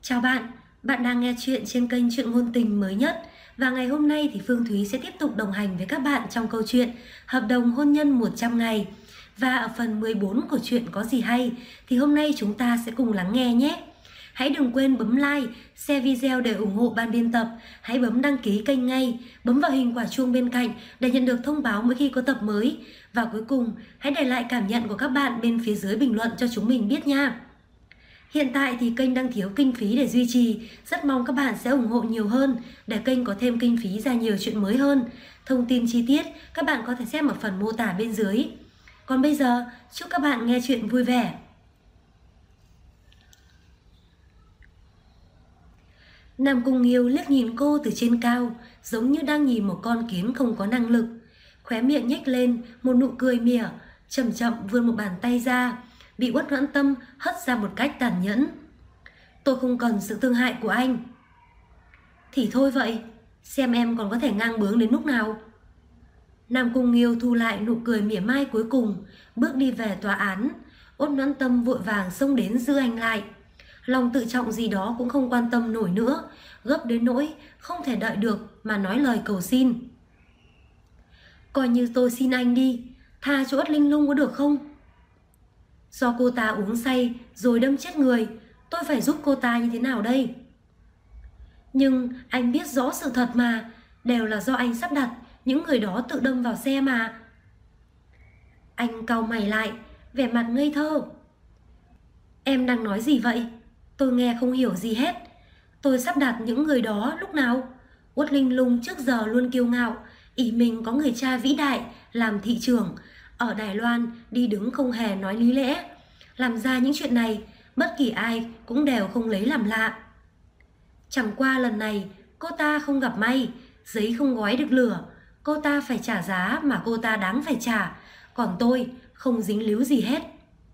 Chào bạn, bạn đang nghe chuyện trên kênh Chuyện Ngôn Tình mới nhất. Và ngày hôm nay thì Phương Thúy sẽ tiếp tục đồng hành với các bạn trong câu chuyện Hợp đồng hôn nhân 100 ngày. Và ở phần 14 của chuyện Có gì hay thì hôm nay chúng ta sẽ cùng lắng nghe nhé. Hãy đừng quên bấm like, share video để ủng hộ ban biên tập. Hãy bấm đăng ký kênh ngay, bấm vào hình quả chuông bên cạnh để nhận được thông báo mỗi khi có tập mới. Và cuối cùng, hãy để lại cảm nhận của các bạn bên phía dưới bình luận cho chúng mình biết nha. Hiện tại thì kênh đang thiếu kinh phí để duy trì, rất mong các bạn sẽ ủng hộ nhiều hơn để kênh có thêm kinh phí ra nhiều chuyện mới hơn. Thông tin chi tiết các bạn có thể xem ở phần mô tả bên dưới. Còn bây giờ, chúc các bạn nghe chuyện vui vẻ. Nam Cung Nghiêu liếc nhìn cô từ trên cao, giống như đang nhìn một con kiến không có năng lực. Khóe miệng nhếch lên một nụ cười mỉa, chậm chậm vươn một bàn tay ra, bị Uất Noãn Tâm hất ra một cách tàn nhẫn. Tôi không cần sự thương hại của anh. Thì thôi vậy, xem em còn có thể ngang bướng đến lúc nào. Nam Cung Nghiêu thu lại nụ cười mỉa mai cuối cùng, bước đi về tòa án. Uất Noãn Tâm vội vàng xông đến giữ anh lại. Lòng tự trọng gì đó cũng không quan tâm nổi nữa, gấp đến nỗi không thể đợi được mà nói lời cầu xin. Coi như tôi xin anh đi, tha cho Uất Linh Lung có được không? Do cô ta uống say rồi đâm chết người, tôi phải giúp cô ta như thế nào đây? Nhưng anh biết rõ sự thật mà, đều là do anh sắp đặt, những người đó tự đâm vào xe mà. Anh cau mày lại, vẻ mặt ngây thơ. Em đang nói gì vậy? Tôi nghe không hiểu gì hết. Tôi sắp đặt những người đó lúc nào? Uất Linh Lung trước giờ luôn kiêu ngạo, ỷ mình có người cha vĩ đại làm thị trưởng. Ở Đài Loan đi đứng không hề nói lý lẽ. Làm ra những chuyện này, bất kỳ ai cũng đều không lấy làm lạ. Chẳng qua lần này cô ta không gặp may, giấy không gói được lửa. Cô ta phải trả giá mà cô ta đáng phải trả. Còn tôi không dính líu gì hết.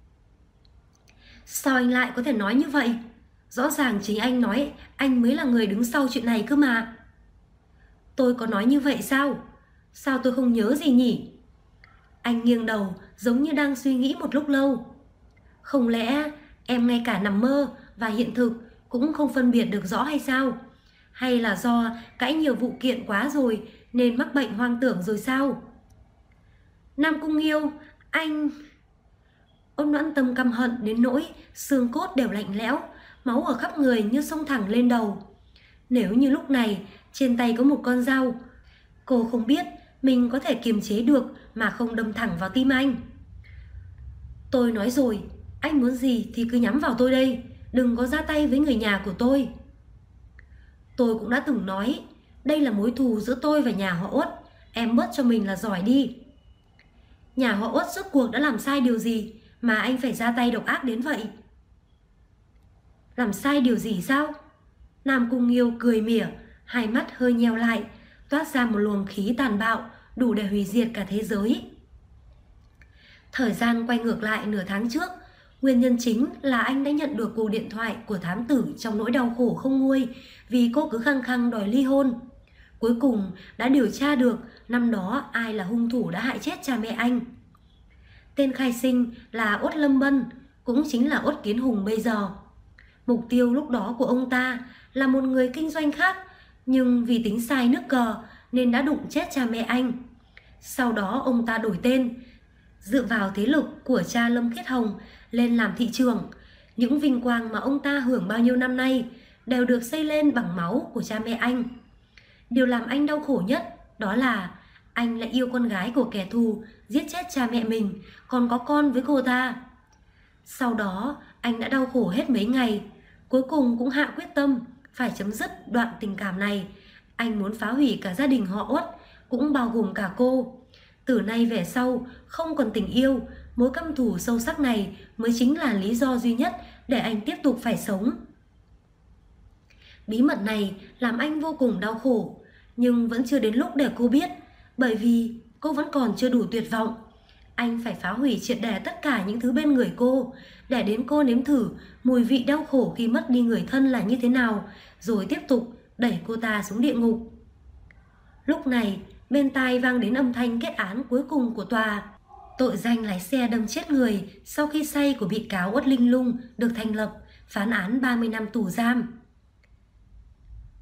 Sao anh lại có thể nói như vậy? Rõ ràng chính anh nói anh mới là người đứng sau chuyện này cơ mà. Tôi có nói như vậy sao? Sao tôi không nhớ gì nhỉ? Anh nghiêng đầu giống như đang suy nghĩ một lúc lâu. Không lẽ em ngay cả nằm mơ và hiện thực cũng không phân biệt được rõ hay sao? Hay là do cãi nhiều vụ kiện quá rồi nên mắc bệnh hoang tưởng rồi sao? Nam Cung Nghiêu, anh... Uất Noãn Tâm căm hận đến nỗi xương cốt đều lạnh lẽo, máu ở khắp người như xông thẳng lên đầu. Nếu như lúc này trên tay có một con dao, cô không biết mình có thể kiềm chế được mà không đâm thẳng vào tim anh. Tôi nói rồi, anh muốn gì thì cứ nhắm vào tôi đây, đừng có ra tay với người nhà của tôi. Tôi cũng đã từng nói, đây là mối thù giữa tôi và nhà họ Uất, em bớt cho mình là giỏi đi. Nhà họ Uất rốt cuộc đã làm sai điều gì mà anh phải ra tay độc ác đến vậy? Làm sai điều gì sao? Nam Cung Nghiêu cười mỉa, hai mắt hơi nheo lại, toát ra một luồng khí tàn bạo đủ để hủy diệt cả thế giới. Thời gian quay ngược lại nửa tháng trước, nguyên nhân chính là anh đã nhận được cuộc điện thoại của thám tử trong nỗi đau khổ không nguôi vì cô cứ khăng khăng đòi ly hôn. Cuối cùng đã điều tra được năm đó ai là hung thủ đã hại chết cha mẹ anh. Tên khai sinh là Uất Lâm Bân, cũng chính là Uất Kiến Hùng bây giờ. Mục tiêu lúc đó của ông ta là một người kinh doanh khác, nhưng vì tính sai nước cờ nên đã đụng chết cha mẹ anh. Sau đó ông ta đổi tên, dựa vào thế lực của cha Lâm Khiết Hồng lên làm thị trưởng. Những vinh quang mà ông ta hưởng bao nhiêu năm nay đều được xây lên bằng máu của cha mẹ anh. Điều làm anh đau khổ nhất đó là anh lại yêu con gái của kẻ thù giết chết cha mẹ mình, còn có con với cô ta. Sau đó anh đã đau khổ hết mấy ngày, cuối cùng cũng hạ quyết tâm phải chấm dứt đoạn tình cảm này. Anh muốn phá hủy cả gia đình họ Uất, cũng bao gồm cả cô. Từ nay về sau không còn tình yêu, mối căm thù sâu sắc này mới chính là lý do duy nhất để anh tiếp tục phải sống. Bí mật này làm anh vô cùng đau khổ, nhưng vẫn chưa đến lúc để cô biết, bởi vì cô vẫn còn chưa đủ tuyệt vọng. Anh phải phá hủy triệt để tất cả những thứ bên người cô, để đến cô nếm thử mùi vị đau khổ khi mất đi người thân là như thế nào, rồi tiếp tục đẩy cô ta xuống địa ngục. Lúc này, bên tai vang đến âm thanh kết án cuối cùng của tòa. Tội danh lái xe đâm chết người sau khi say của bị cáo Uất Linh Lung được thành lập, phán án 30 năm tù giam.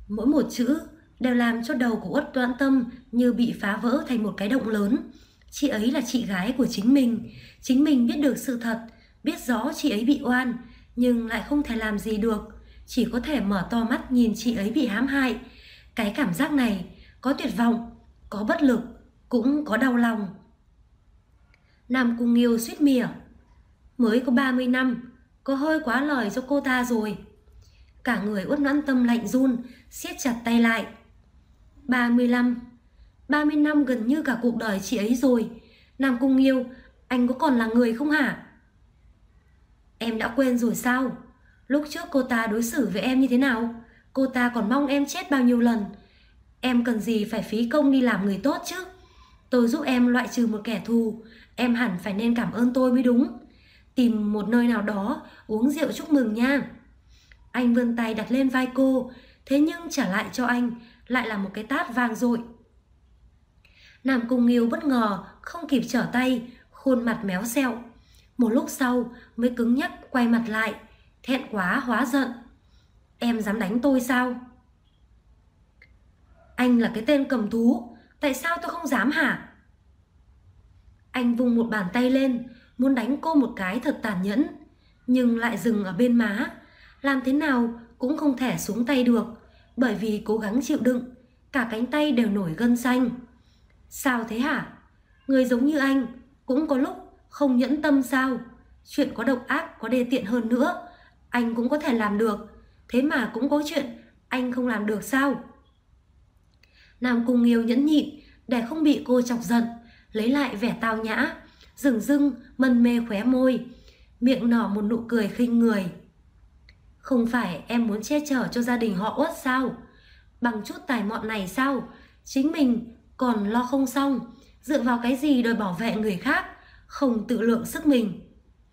Mỗi một chữ đều làm cho đầu của Uất Noãn Tâm như bị phá vỡ thành một cái động lớn. Chị ấy là chị gái của chính mình biết được sự thật, biết rõ chị ấy bị oan, nhưng lại không thể làm gì được, chỉ có thể mở to mắt nhìn chị ấy bị hãm hại. Cái cảm giác này có tuyệt vọng, có bất lực, cũng có đau lòng. Nam Cung Nghiêu suýt mỉa, mới có 30 năm, có hơi quá lời cho cô ta rồi. Cả người Uất Noãn Tâm lạnh run, siết chặt tay lại. 30 năm gần như cả cuộc đời chị ấy rồi. Nam Cung Nghiêu, anh có còn là người không hả? Em đã quên rồi sao? Lúc trước cô ta đối xử với em như thế nào? Cô ta còn mong em chết bao nhiêu lần. Em cần gì phải phí công đi làm người tốt chứ? Tôi giúp em loại trừ một kẻ thù, em hẳn phải nên cảm ơn tôi mới đúng. Tìm một nơi nào đó uống rượu chúc mừng nha. Anh vươn tay đặt lên vai cô, thế nhưng trả lại cho anh lại là một cái tát vang dội. Nam Cung Nghiêu bất ngờ, không kịp trở tay, khuôn mặt méo xẹo. Một lúc sau mới cứng nhắc quay mặt lại, thẹn quá hóa giận. Em dám đánh tôi sao? Anh là cái tên cầm thú, tại sao tôi không dám hả? Anh vung một bàn tay lên, muốn đánh cô một cái thật tàn nhẫn, nhưng lại dừng ở bên má. Làm thế nào cũng không thể xuống tay được, bởi vì cố gắng chịu đựng, cả cánh tay đều nổi gân xanh. Sao thế hả? Người giống như anh cũng có lúc không nhẫn tâm sao? Chuyện có độc ác, có đê tiện hơn nữa, anh cũng có thể làm được. Thế mà cũng có chuyện anh không làm được sao? Nam Cung Nghiêu nhẫn nhịn để không bị cô chọc giận, lấy lại vẻ tao nhã, dửng dưng mân mê khóe môi, miệng nở một nụ cười khinh người. Không phải em muốn che chở cho gia đình họ Uất sao? Bằng chút tài mọn này sao? Chính mình còn lo không xong, dựa vào cái gì đòi bảo vệ người khác, không tự lượng sức mình.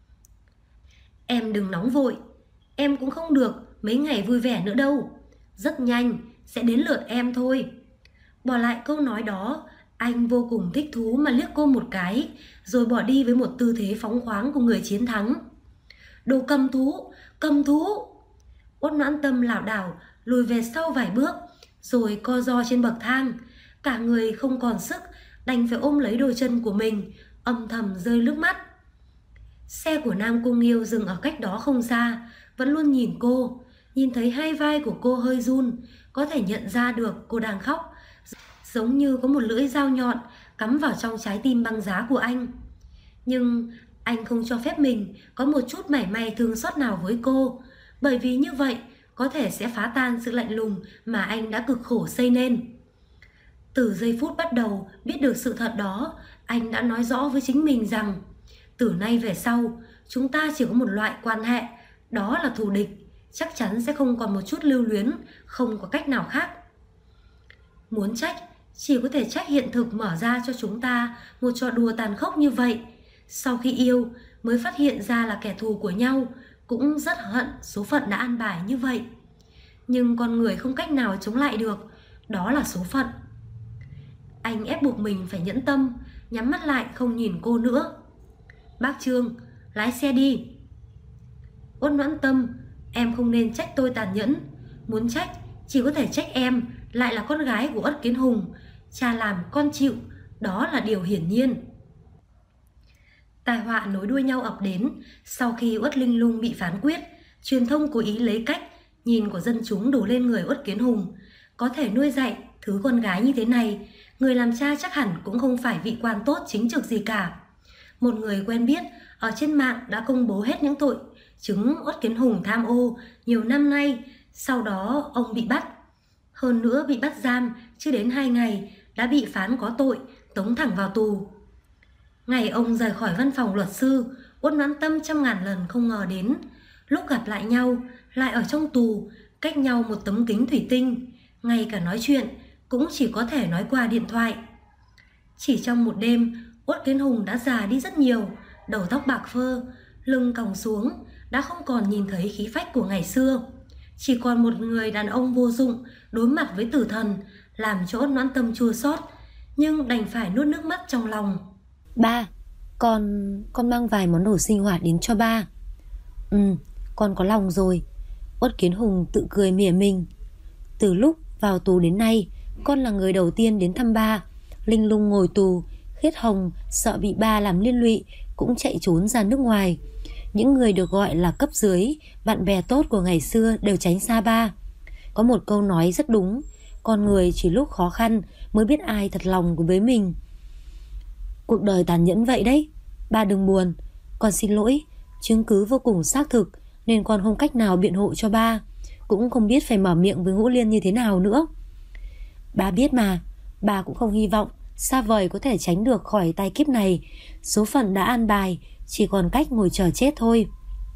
Em đừng nóng vội, em cũng không được mấy ngày vui vẻ nữa đâu. Rất nhanh sẽ đến lượt em thôi. Bỏ lại câu nói đó, anh vô cùng thích thú mà liếc cô một cái, rồi bỏ đi với một tư thế phóng khoáng của người chiến thắng. Đồ cầm thú, cầm thú! Uất Noãn Tâm lảo đảo lùi về sau vài bước, rồi co ro trên bậc thang. Cả người không còn sức, đành phải ôm lấy đôi chân của mình, âm thầm rơi nước mắt. Xe của Nam Cung Nghiêu dừng ở cách đó không xa, vẫn luôn nhìn cô. Nhìn thấy hai vai của cô hơi run, có thể nhận ra được cô đang khóc, giống như có một lưỡi dao nhọn cắm vào trong trái tim băng giá của anh. Nhưng anh không cho phép mình có một chút mảy may thương xót nào với cô, bởi vì như vậy có thể sẽ phá tan sự lạnh lùng mà anh đã cực khổ xây nên. Từ giây phút bắt đầu biết được sự thật đó, anh đã nói rõ với chính mình rằng từ nay về sau chúng ta chỉ có một loại quan hệ, đó là thù địch, chắc chắn sẽ không còn một chút lưu luyến, không có cách nào khác. Muốn trách, chỉ có thể trách hiện thực mở ra cho chúng ta một trò đùa tàn khốc như vậy. Sau khi yêu mới phát hiện ra là kẻ thù của nhau, cũng rất hận số phận đã an bài như vậy. Nhưng con người không cách nào chống lại được, đó là số phận. Anh ép buộc mình phải nhẫn tâm, nhắm mắt lại không nhìn cô nữa. Bác Trương, lái xe đi. Uất Noãn Tâm, em không nên trách tôi tàn nhẫn. Muốn trách, chỉ có thể trách em, lại là con gái của Uất Kiến Hùng. Cha làm con chịu, đó là điều hiển nhiên. Tai họa nối đuôi nhau ập đến. Sau khi Uất Linh Lung bị phán quyết, truyền thông cố ý lấy cách nhìn của dân chúng đổ lên người Uất Kiến Hùng. Có thể nuôi dạy thứ con gái như thế này, người làm cha chắc hẳn cũng không phải vị quan tốt chính trực gì cả. Một người quen biết ở trên mạng đã công bố hết những tội chứng Uất Kiến Hùng tham ô nhiều năm nay. Sau đó ông bị bắt. Hơn nữa bị bắt giam chưa đến 2 ngày đã bị phán có tội, tống thẳng vào tù. Ngày ông rời khỏi văn phòng luật sư, Uất Noãn Tâm trăm ngàn lần không ngờ đến. Lúc gặp lại nhau, lại ở trong tù, cách nhau một tấm kính thủy tinh. Ngay cả nói chuyện cũng chỉ có thể nói qua điện thoại. Chỉ trong một đêm, Uất Kiến Hùng đã già đi rất nhiều, đầu tóc bạc phơ, lưng còng xuống, đã không còn nhìn thấy khí phách của ngày xưa. Chỉ còn một người đàn ông vô dụng đối mặt với tử thần, làm cho Uất Noãn Tâm chua xót, nhưng đành phải nuốt nước mắt trong lòng. Ba, con mang vài món đồ sinh hoạt đến cho ba. Con có lòng rồi. Uất Kiến Hùng tự cười mỉa mình. Từ lúc Vào tù đến nay, con là người đầu tiên đến thăm ba. Linh Lung ngồi tù, Khiết Hồng sợ bị ba làm liên lụy cũng chạy trốn ra nước ngoài. Những người được gọi là cấp dưới, bạn bè tốt của ngày xưa đều tránh xa ba. Có một câu nói rất đúng, con người chỉ lúc khó khăn mới biết ai thật lòng với mình. Cuộc đời tàn nhẫn vậy đấy. Ba đừng buồn, con xin lỗi. Chứng cứ vô cùng xác thực nên con không cách nào biện hộ cho ba, cũng không biết phải mở miệng với Ngũ Liên như thế nào nữa. Ba biết mà, ba cũng không hy vọng xa vời có thể tránh được khỏi tai kiếp này. Số phận đã an bài, chỉ còn cách ngồi chờ chết thôi.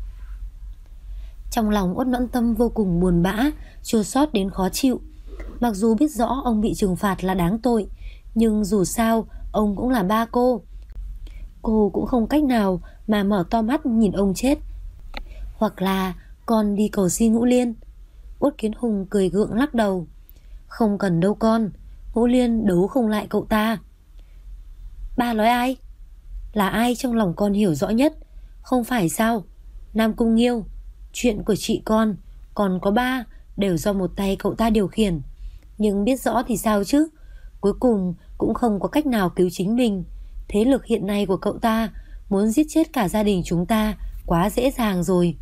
Trong lòng Uất Noãn Tâm vô cùng buồn bã, chua xót đến khó chịu. Mặc dù biết rõ ông bị trừng phạt là đáng tội, nhưng dù sao ông cũng là ba cô. Cô cũng không cách nào mà mở to mắt nhìn ông chết. Hoặc là con đi cầu xin Ngũ Liên. Uất Kiến Hùng cười gượng lắc đầu. Không cần đâu con, Ngũ Liên đấu không lại cậu ta. Ba nói ai? Là ai trong lòng con hiểu rõ nhất, không phải sao? Nam Cung Nghiêu. Chuyện của chị con, còn có ba, đều do một tay cậu ta điều khiển. Nhưng biết rõ thì sao chứ? Cuối cùng cũng không có cách nào cứu chính mình. Thế lực hiện nay của cậu ta muốn giết chết cả gia đình chúng ta quá dễ dàng rồi.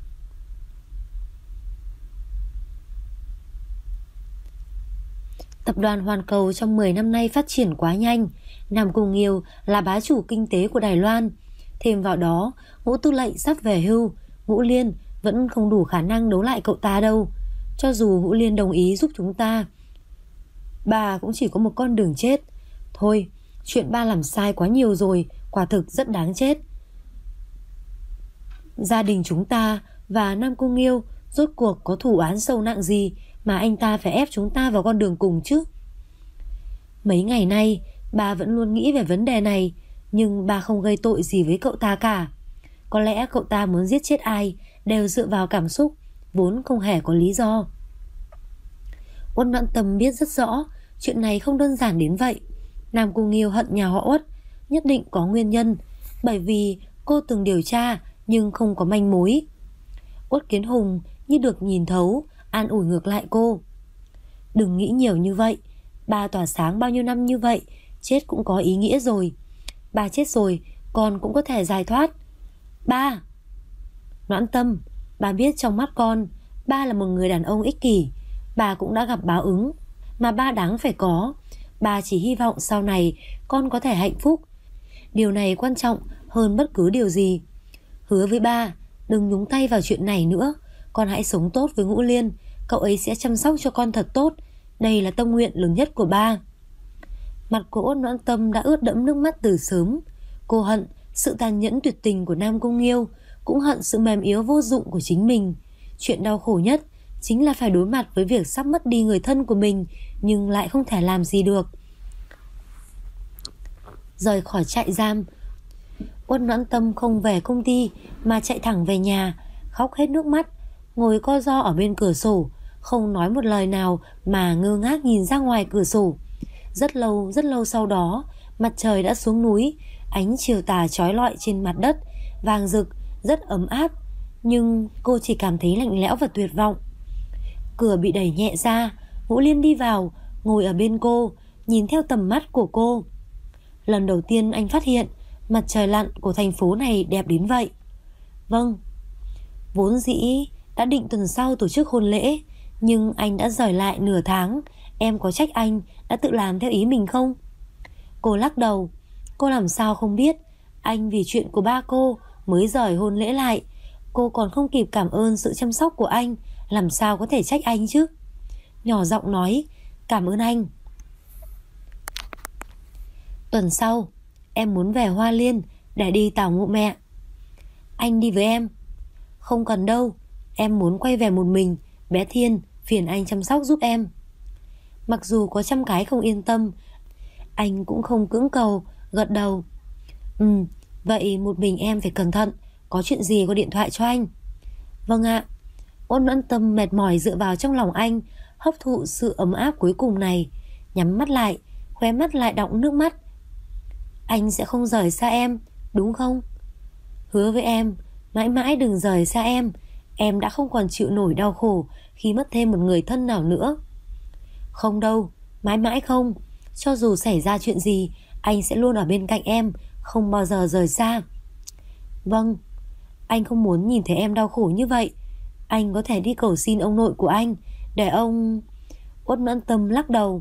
Tập đoàn Hoàn Cầu trong 10 năm nay phát triển quá nhanh. Nam Cung Nghiêu là bá chủ kinh tế của Đài Loan. Thêm vào đó, Ngũ Tư lệnh sắp về hưu, Ngũ Liên vẫn không đủ khả năng đấu lại cậu ta đâu. Cho dù Ngũ Liên đồng ý giúp chúng ta, bà cũng chỉ có một con đường chết. Thôi, chuyện ba làm sai quá nhiều rồi, quả thực rất đáng chết. Gia đình chúng ta và Nam Cung Nghiêu rốt cuộc có thù oán sâu nặng gì mà anh ta phải ép chúng ta vào con đường cùng chứ? Mấy ngày nay bà vẫn luôn nghĩ về vấn đề này, nhưng bà không gây tội gì với cậu ta cả. Có lẽ cậu ta muốn giết chết ai đều dựa vào cảm xúc, vốn không hề có lý do. Uất Noãn Tâm biết rất rõ chuyện này không đơn giản đến vậy. Nam Cung Nghiêu hận nhà họ Uất nhất định có nguyên nhân, bởi vì cô từng điều tra nhưng không có manh mối. Uất Kiến Hùng như được nhìn thấu, an ủi ngược lại cô. Đừng nghĩ nhiều như vậy, ba tỏa sáng bao nhiêu năm như vậy, chết cũng có ý nghĩa rồi. Ba chết rồi, con cũng có thể giải thoát. Ba! Noãn Tâm, ba biết trong mắt con, ba là một người đàn ông ích kỷ. Ba cũng đã gặp báo ứng mà ba đáng phải có. Ba chỉ hy vọng sau này con có thể hạnh phúc. Điều này quan trọng hơn bất cứ điều gì. Hứa với ba, đừng nhúng tay vào chuyện này nữa. Con hãy sống tốt với Ngũ Liên, cậu ấy sẽ chăm sóc cho con thật tốt. Đây là tâm nguyện lớn nhất của ba. Mặt của Uất Noãn Tâm đã ướt đẫm nước mắt từ sớm. Cô hận sự tàn nhẫn tuyệt tình của Nam Cung Nghiêu, cũng hận sự mềm yếu vô dụng của chính mình. Chuyện đau khổ nhất chính là phải đối mặt với việc sắp mất đi người thân của mình, nhưng lại không thể làm gì được. Rời khỏi trại giam, Uất Noãn Tâm không về công ty mà chạy thẳng về nhà, khóc hết nước mắt, ngồi co ro ở bên cửa sổ, không nói một lời nào mà ngơ ngác nhìn ra ngoài cửa sổ. Rất lâu sau đó, mặt trời đã xuống núi, ánh chiều tà chói lọi trên mặt đất, vàng rực, rất ấm áp, nhưng cô chỉ cảm thấy lạnh lẽo và tuyệt vọng. Cửa bị đẩy nhẹ ra, Ngũ Liên đi vào, ngồi ở bên cô, nhìn theo tầm mắt của cô. Lần đầu tiên anh phát hiện mặt trời lặn của thành phố này đẹp đến vậy. Vâng, vốn dĩ đã định tuần sau tổ chức hôn lễ, nhưng anh đã dời lại nửa tháng. Em có trách anh đã tự làm theo ý mình không? Cô lắc đầu. Cô làm sao không biết, anh vì chuyện của ba cô mới dời hôn lễ lại. Cô còn không kịp cảm ơn sự chăm sóc của anh, làm sao có thể trách anh chứ? Nhỏ giọng nói, cảm ơn anh. Tuần sau em muốn về Hoa Liên để đi tảo mộ mẹ. Anh đi với em? Không cần đâu, em muốn quay về một mình. Bé Thiên phiền anh chăm sóc giúp em. Mặc dù có trăm cái không yên tâm, anh cũng không cưỡng cầu, gật đầu. Vậy một mình em phải cẩn thận, có chuyện gì gọi điện thoại cho anh. Vâng ạ. Uất Noãn Tâm mệt mỏi dựa vào trong lòng anh, hấp thụ sự ấm áp cuối cùng này. Nhắm mắt lại, khóe mắt lại đọng nước mắt. Anh sẽ không rời xa em, đúng không? Hứa với em, mãi mãi đừng rời xa em. Em đã không còn chịu nổi đau khổ khi mất thêm một người thân nào nữa. Không đâu, mãi mãi không. Cho dù xảy ra chuyện gì, anh sẽ luôn ở bên cạnh em, không bao giờ rời xa. Vâng, anh không muốn nhìn thấy em đau khổ như vậy. Anh có thể đi cầu xin ông nội của anh để ông... Uất Noãn Tâm lắc đầu.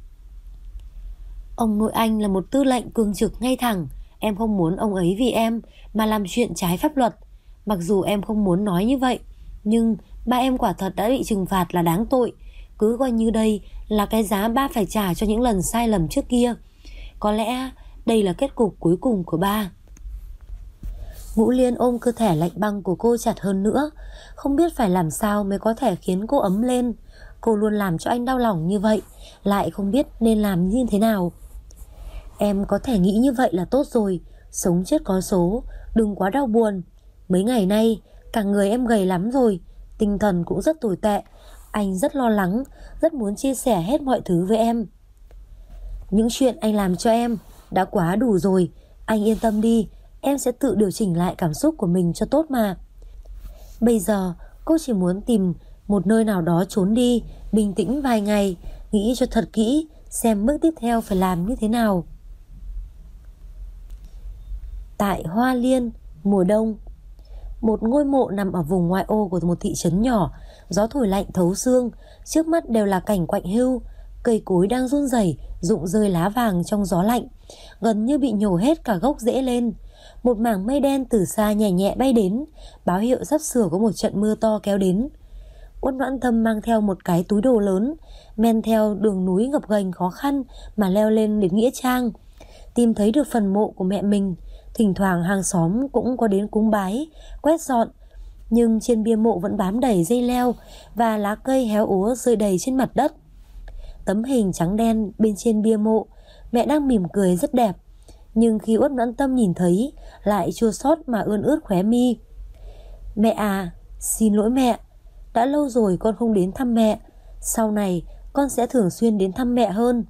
Ông nội anh là một tư lệnh cương trực ngay thẳng. Em không muốn ông ấy vì em mà làm chuyện trái pháp luật. Mặc dù em không muốn nói như vậy, nhưng ba em quả thật đã bị trừng phạt là đáng tội. Cứ coi như đây là cái giá ba phải trả cho những lần sai lầm trước kia. Có lẽ đây là kết cục cuối cùng của ba. Ngũ Liên ôm cơ thể lạnh băng của cô chặt hơn nữa. Không biết phải làm sao mới có thể khiến cô ấm lên. Cô luôn làm cho anh đau lòng như vậy, lại không biết nên làm như thế nào. Em có thể nghĩ như vậy là tốt rồi. Sống chết có số, đừng quá đau buồn. Mấy ngày nay cả người em gầy lắm rồi, tinh thần cũng rất tồi tệ. Anh rất lo lắng, rất muốn chia sẻ hết mọi thứ với em. Những chuyện anh làm cho em đã quá đủ rồi. Anh yên tâm đi, em sẽ tự điều chỉnh lại cảm xúc của mình cho tốt mà. Bây giờ cô chỉ muốn tìm một nơi nào đó trốn đi, bình tĩnh vài ngày, nghĩ cho thật kỹ xem bước tiếp theo phải làm như thế nào. Tại Hoa Liên, mùa đông. Một ngôi mộ nằm ở vùng ngoại ô của một thị trấn nhỏ. Gió thổi lạnh thấu xương, trước mắt đều là cảnh quạnh hiu. Cây cối đang run rẩy, rụng rơi lá vàng trong gió lạnh, gần như bị nhổ hết cả gốc rễ lên. Một mảng mây đen từ xa nhẹ nhẹ bay đến, báo hiệu sắp sửa có một trận mưa to kéo đến. Uất Noãn Tâm mang theo một cái túi đồ lớn, men theo đường núi gập ghềnh khó khăn mà leo lên đến nghĩa trang, tìm thấy được phần mộ của mẹ mình. Thỉnh thoảng hàng xóm cũng có đến cúng bái, quét dọn, nhưng trên bia mộ vẫn bám đầy dây leo và lá cây héo úa rơi đầy trên mặt đất. Tấm hình trắng đen bên trên bia mộ, mẹ đang mỉm cười rất đẹp, nhưng khi Uất Noãn Tâm nhìn thấy lại chua xót mà ươn ướt khóe mi. Mẹ à, xin lỗi mẹ, đã lâu rồi con không đến thăm mẹ, sau này con sẽ thường xuyên đến thăm mẹ hơn.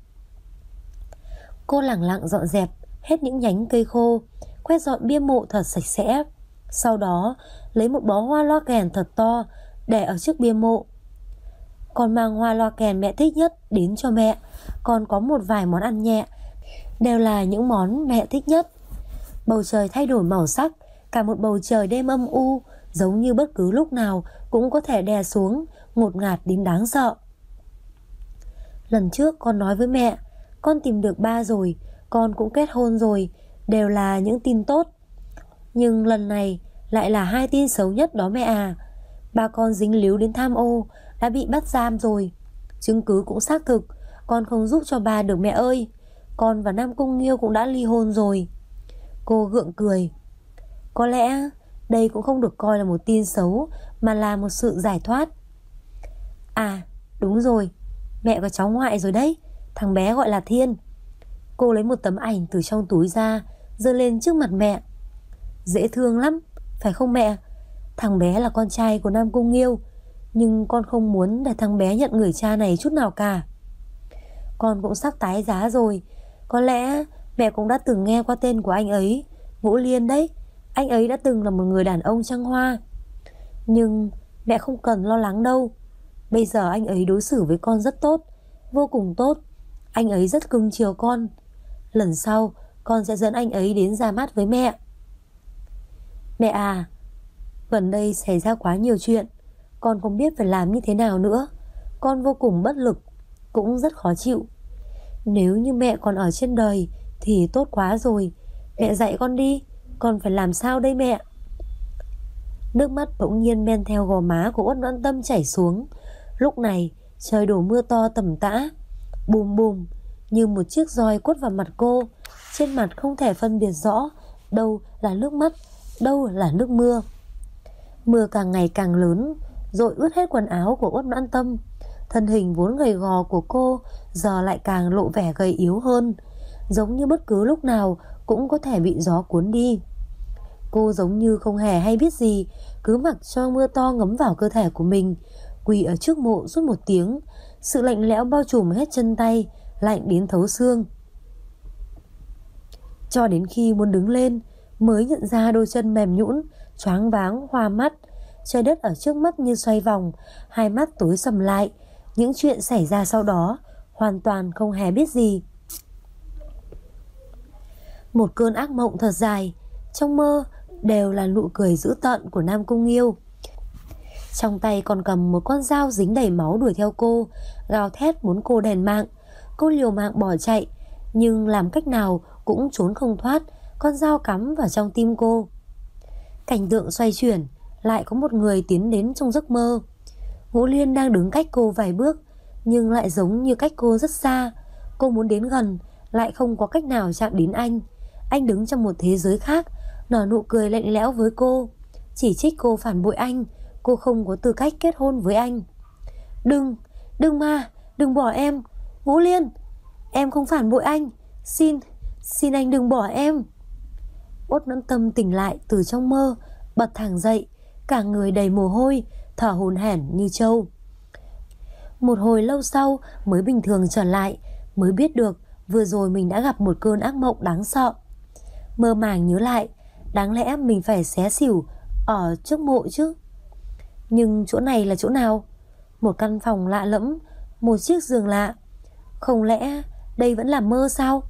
Cô lẳng lặng dọn dẹp hết những nhánh cây khô, quét dọn bia mộ thật sạch sẽ. Sau đó lấy một bó hoa loa kèn thật to để ở trước bia mộ. Con mang hoa loa kèn mẹ thích nhất đến cho mẹ. Còn có một vài món ăn nhẹ, đều là những món mẹ thích nhất. Bầu trời thay đổi màu sắc, cả một bầu trời đêm âm u, giống như bất cứ lúc nào cũng có thể đè xuống, ngột ngạt đến đáng sợ. Lần trước con nói với mẹ, con tìm được ba rồi, con cũng kết hôn rồi, đều là những tin tốt. Nhưng lần này lại là hai tin xấu nhất đó mẹ à. Ba con dính líu đến tham ô, đã bị bắt giam rồi. Chứng cứ cũng xác thực, con không giúp cho ba được mẹ ơi. Con và Nam Cung Nghiêu cũng đã ly hôn rồi. Cô gượng cười. Có lẽ đây cũng không được coi là một tin xấu, mà là một sự giải thoát. À đúng rồi, mẹ có cháu ngoại rồi đấy, thằng bé gọi là Thiên. Cô lấy một tấm ảnh từ trong túi ra, giơ lên trước mặt mẹ. Dễ thương lắm, phải không mẹ? Thằng bé là con trai của Nam Cung Nghiêu, nhưng con không muốn để thằng bé nhận người cha này chút nào cả. Con cũng sắp tái giá rồi. Có lẽ mẹ cũng đã từng nghe qua tên của anh ấy, Ngũ Liên đấy. Anh ấy đã từng là một người đàn ông trăng hoa. Nhưng mẹ không cần lo lắng đâu. Bây giờ anh ấy đối xử với con rất tốt, vô cùng tốt. Anh ấy rất cưng chiều con. Lần sau con sẽ dẫn anh ấy đến ra mắt với mẹ. Mẹ à, gần đây xảy ra quá nhiều chuyện, con không biết phải làm như thế nào nữa. Con vô cùng bất lực, cũng rất khó chịu. Nếu như mẹ còn ở trên đời thì tốt quá rồi. Mẹ dạy con đi, con phải làm sao đây mẹ? Nước mắt bỗng nhiên men theo gò má của Uất Noãn Tâm chảy xuống. Lúc này trời đổ mưa to tầm tã, bùm bùm, như một chiếc roi quất vào mặt cô. Trên mặt không thể phân biệt rõ đâu là nước mắt, đâu là nước mưa. Mưa càng ngày càng lớn, dội ướt hết quần áo của Uất Noãn Tâm. Thân hình vốn gầy gò của cô giờ lại càng lộ vẻ gầy yếu hơn, giống như bất cứ lúc nào cũng có thể bị gió cuốn đi. Cô giống như không hề hay biết gì, cứ mặc cho mưa to ngấm vào cơ thể của mình, quỳ ở trước mộ suốt một tiếng. Sự lạnh lẽo bao trùm hết chân tay, lạnh đến thấu xương. Cho đến khi muốn đứng lên mới nhận ra đôi chân mềm nhũn, choáng váng, hoa mắt. Trời đất ở trước mắt như xoay vòng, hai mắt tối sầm lại. Những chuyện xảy ra sau đó hoàn toàn không hề biết gì. Một cơn ác mộng thật dài, trong mơ đều là nụ cười dữ tợn của Nam Cung Nghiêu. Trong tay còn cầm một con dao dính đầy máu đuổi theo cô, gào thét muốn cô đền mạng. Cô liều mạng bỏ chạy, nhưng làm cách nào cũng trốn không thoát, con dao cắm vào trong tim cô. Cảnh tượng xoay chuyển, lại có một người tiến đến trong giấc mơ. Ngũ Liên đang đứng cách cô vài bước, nhưng lại giống như cách cô rất xa. Cô muốn đến gần, lại không có cách nào chạm đến anh. Anh đứng trong một thế giới khác, nở nụ cười lạnh lẽo với cô, chỉ trích cô phản bội anh. Cô không có tư cách kết hôn với anh. Đừng mà, đừng bỏ em. Ngũ Liên, em không phản bội anh. Xin anh đừng bỏ em. Uất Noãn Tâm tỉnh lại từ trong mơ, bật thẳng dậy, cả người đầy mồ hôi, thở hổn hển như trâu. Một hồi lâu sau mới bình thường trở lại, mới biết được vừa rồi mình đã gặp một cơn ác mộng đáng sợ. Mơ màng nhớ lại, đáng lẽ mình phải xé xỉu ở trước mộ chứ. Nhưng chỗ này là chỗ nào? Một căn phòng lạ lẫm, một chiếc giường lạ. Không lẽ đây vẫn là mơ sao?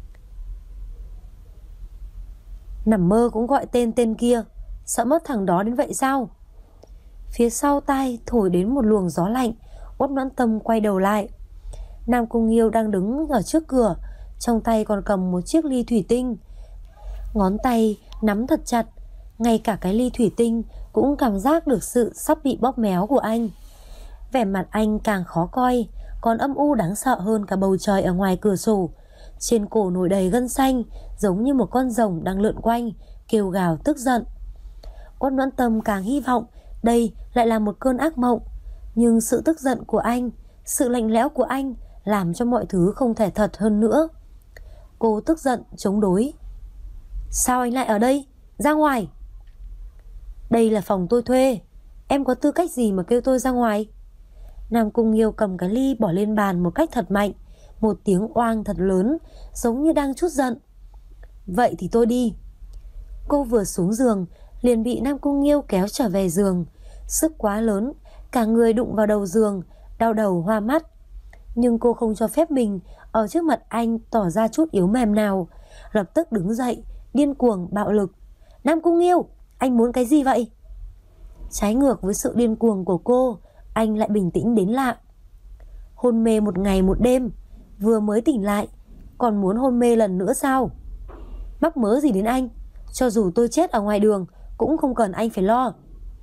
Nằm mơ cũng gọi tên kia, sợ mất thằng đó đến vậy sao? Phía sau tai thổi đến một luồng gió lạnh. Uất Noãn Tâm quay đầu lại. Nam Cung Nghiêu đang đứng ở trước cửa, trong tay còn cầm một chiếc ly thủy tinh. Ngón tay nắm thật chặt, ngay cả cái ly thủy tinh cũng cảm giác được sự sắp bị bóp méo của anh. Vẻ mặt anh càng khó coi, còn âm u đáng sợ hơn cả bầu trời ở ngoài cửa sổ. Trên cổ nổi đầy gân xanh, giống như một con rồng đang lượn quanh, kêu gào tức giận. Uất Noãn Tâm càng hy vọng đây lại là một cơn ác mộng. Nhưng sự tức giận của anh, sự lạnh lẽo của anh làm cho mọi thứ không thể thật hơn nữa. Cô tức giận chống đối. Sao anh lại ở đây? Ra ngoài! Đây là phòng tôi thuê, em có tư cách gì mà kêu tôi ra ngoài? Nam Cung Nghiêu cầm cái ly bỏ lên bàn một cách thật mạnh, một tiếng oang thật lớn, giống như đang trút giận. Vậy thì tôi đi. Cô vừa xuống giường liền bị Nam Cung Nghiêu kéo trở về giường. Sức quá lớn, cả người đụng vào đầu giường, đau đầu hoa mắt. Nhưng cô không cho phép mình ở trước mặt anh tỏ ra chút yếu mềm nào, lập tức đứng dậy, điên cuồng bạo lực. Nam Cung Nghiêu, anh muốn cái gì vậy? Trái ngược với sự điên cuồng của cô, anh lại bình tĩnh đến lạ. Hôn mê một ngày một đêm, vừa mới tỉnh lại, còn muốn hôn mê lần nữa sao? Mắc mớ gì đến anh? Cho dù tôi chết ở ngoài đường cũng không cần anh phải lo.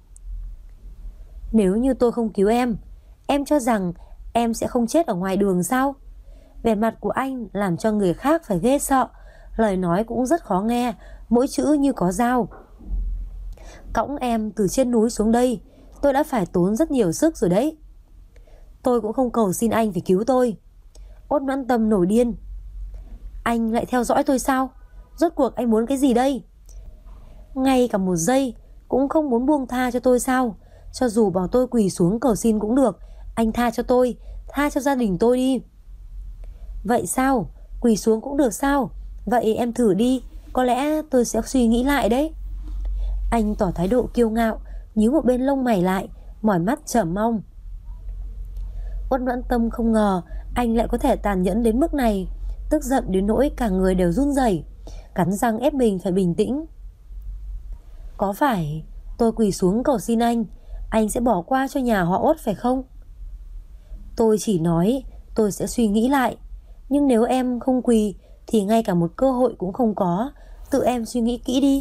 Nếu như tôi không cứu em cho rằng em sẽ không chết ở ngoài đường sao? Vẻ mặt của anh làm cho người khác phải ghê sợ, lời nói cũng rất khó nghe, mỗi chữ như có dao. Cõng em từ trên núi xuống đây, tôi đã phải tốn rất nhiều sức rồi đấy. Tôi cũng không cầu xin anh phải cứu tôi. Uất Noãn Tâm nổi điên. Anh lại theo dõi tôi sao? Rốt cuộc anh muốn cái gì đây? Ngay cả một giây cũng không muốn buông tha cho tôi sao? Cho dù bảo tôi quỳ xuống cầu xin cũng được, anh tha cho tôi, tha cho gia đình tôi đi. Vậy sao? Quỳ xuống cũng được sao? Vậy em thử đi, có lẽ tôi sẽ suy nghĩ lại đấy. Anh tỏ thái độ kiêu ngạo, nhíu một bên lông mày lại, mỏi mắt chờ mong. Uất Noãn Tâm không ngờ anh lại có thể tàn nhẫn đến mức này, tức giận đến nỗi cả người đều run rẩy, cắn răng ép mình phải bình tĩnh. Có phải tôi quỳ xuống cầu xin anh sẽ bỏ qua cho nhà họ Uất phải không? Tôi chỉ nói tôi sẽ suy nghĩ lại, nhưng nếu em không quỳ thì ngay cả một cơ hội cũng không có. Tự em suy nghĩ kỹ đi.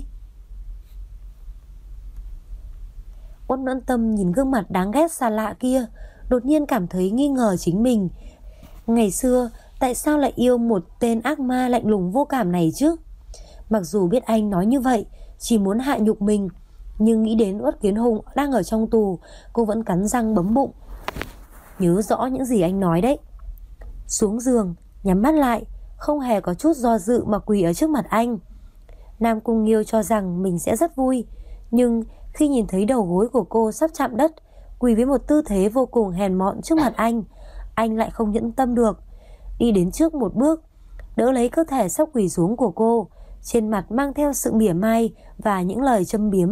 Uất Noãn Tâm nhìn gương mặt đáng ghét xa lạ kia, đột nhiên cảm thấy nghi ngờ chính mình. Ngày xưa tại sao lại yêu một tên ác ma lạnh lùng vô cảm này chứ? Mặc dù biết anh nói như vậy chỉ muốn hạ nhục mình, nhưng nghĩ đến Uất Kiến Hùng đang ở trong tù, cô vẫn cắn răng bấm bụng. Nhớ rõ những gì anh nói đấy. Xuống giường, nhắm mắt lại, không hề có chút do dự mà quỳ ở trước mặt anh. Nam Cung Nghiêu cho rằng mình sẽ rất vui, nhưng khi nhìn thấy đầu gối của cô sắp chạm đất, quỳ với một tư thế vô cùng hèn mọn trước mặt anh lại không nhẫn tâm được, đi đến trước một bước, đỡ lấy cơ thể sắp quỳ xuống của cô, trên mặt mang theo sự mỉa mai và những lời châm biếm.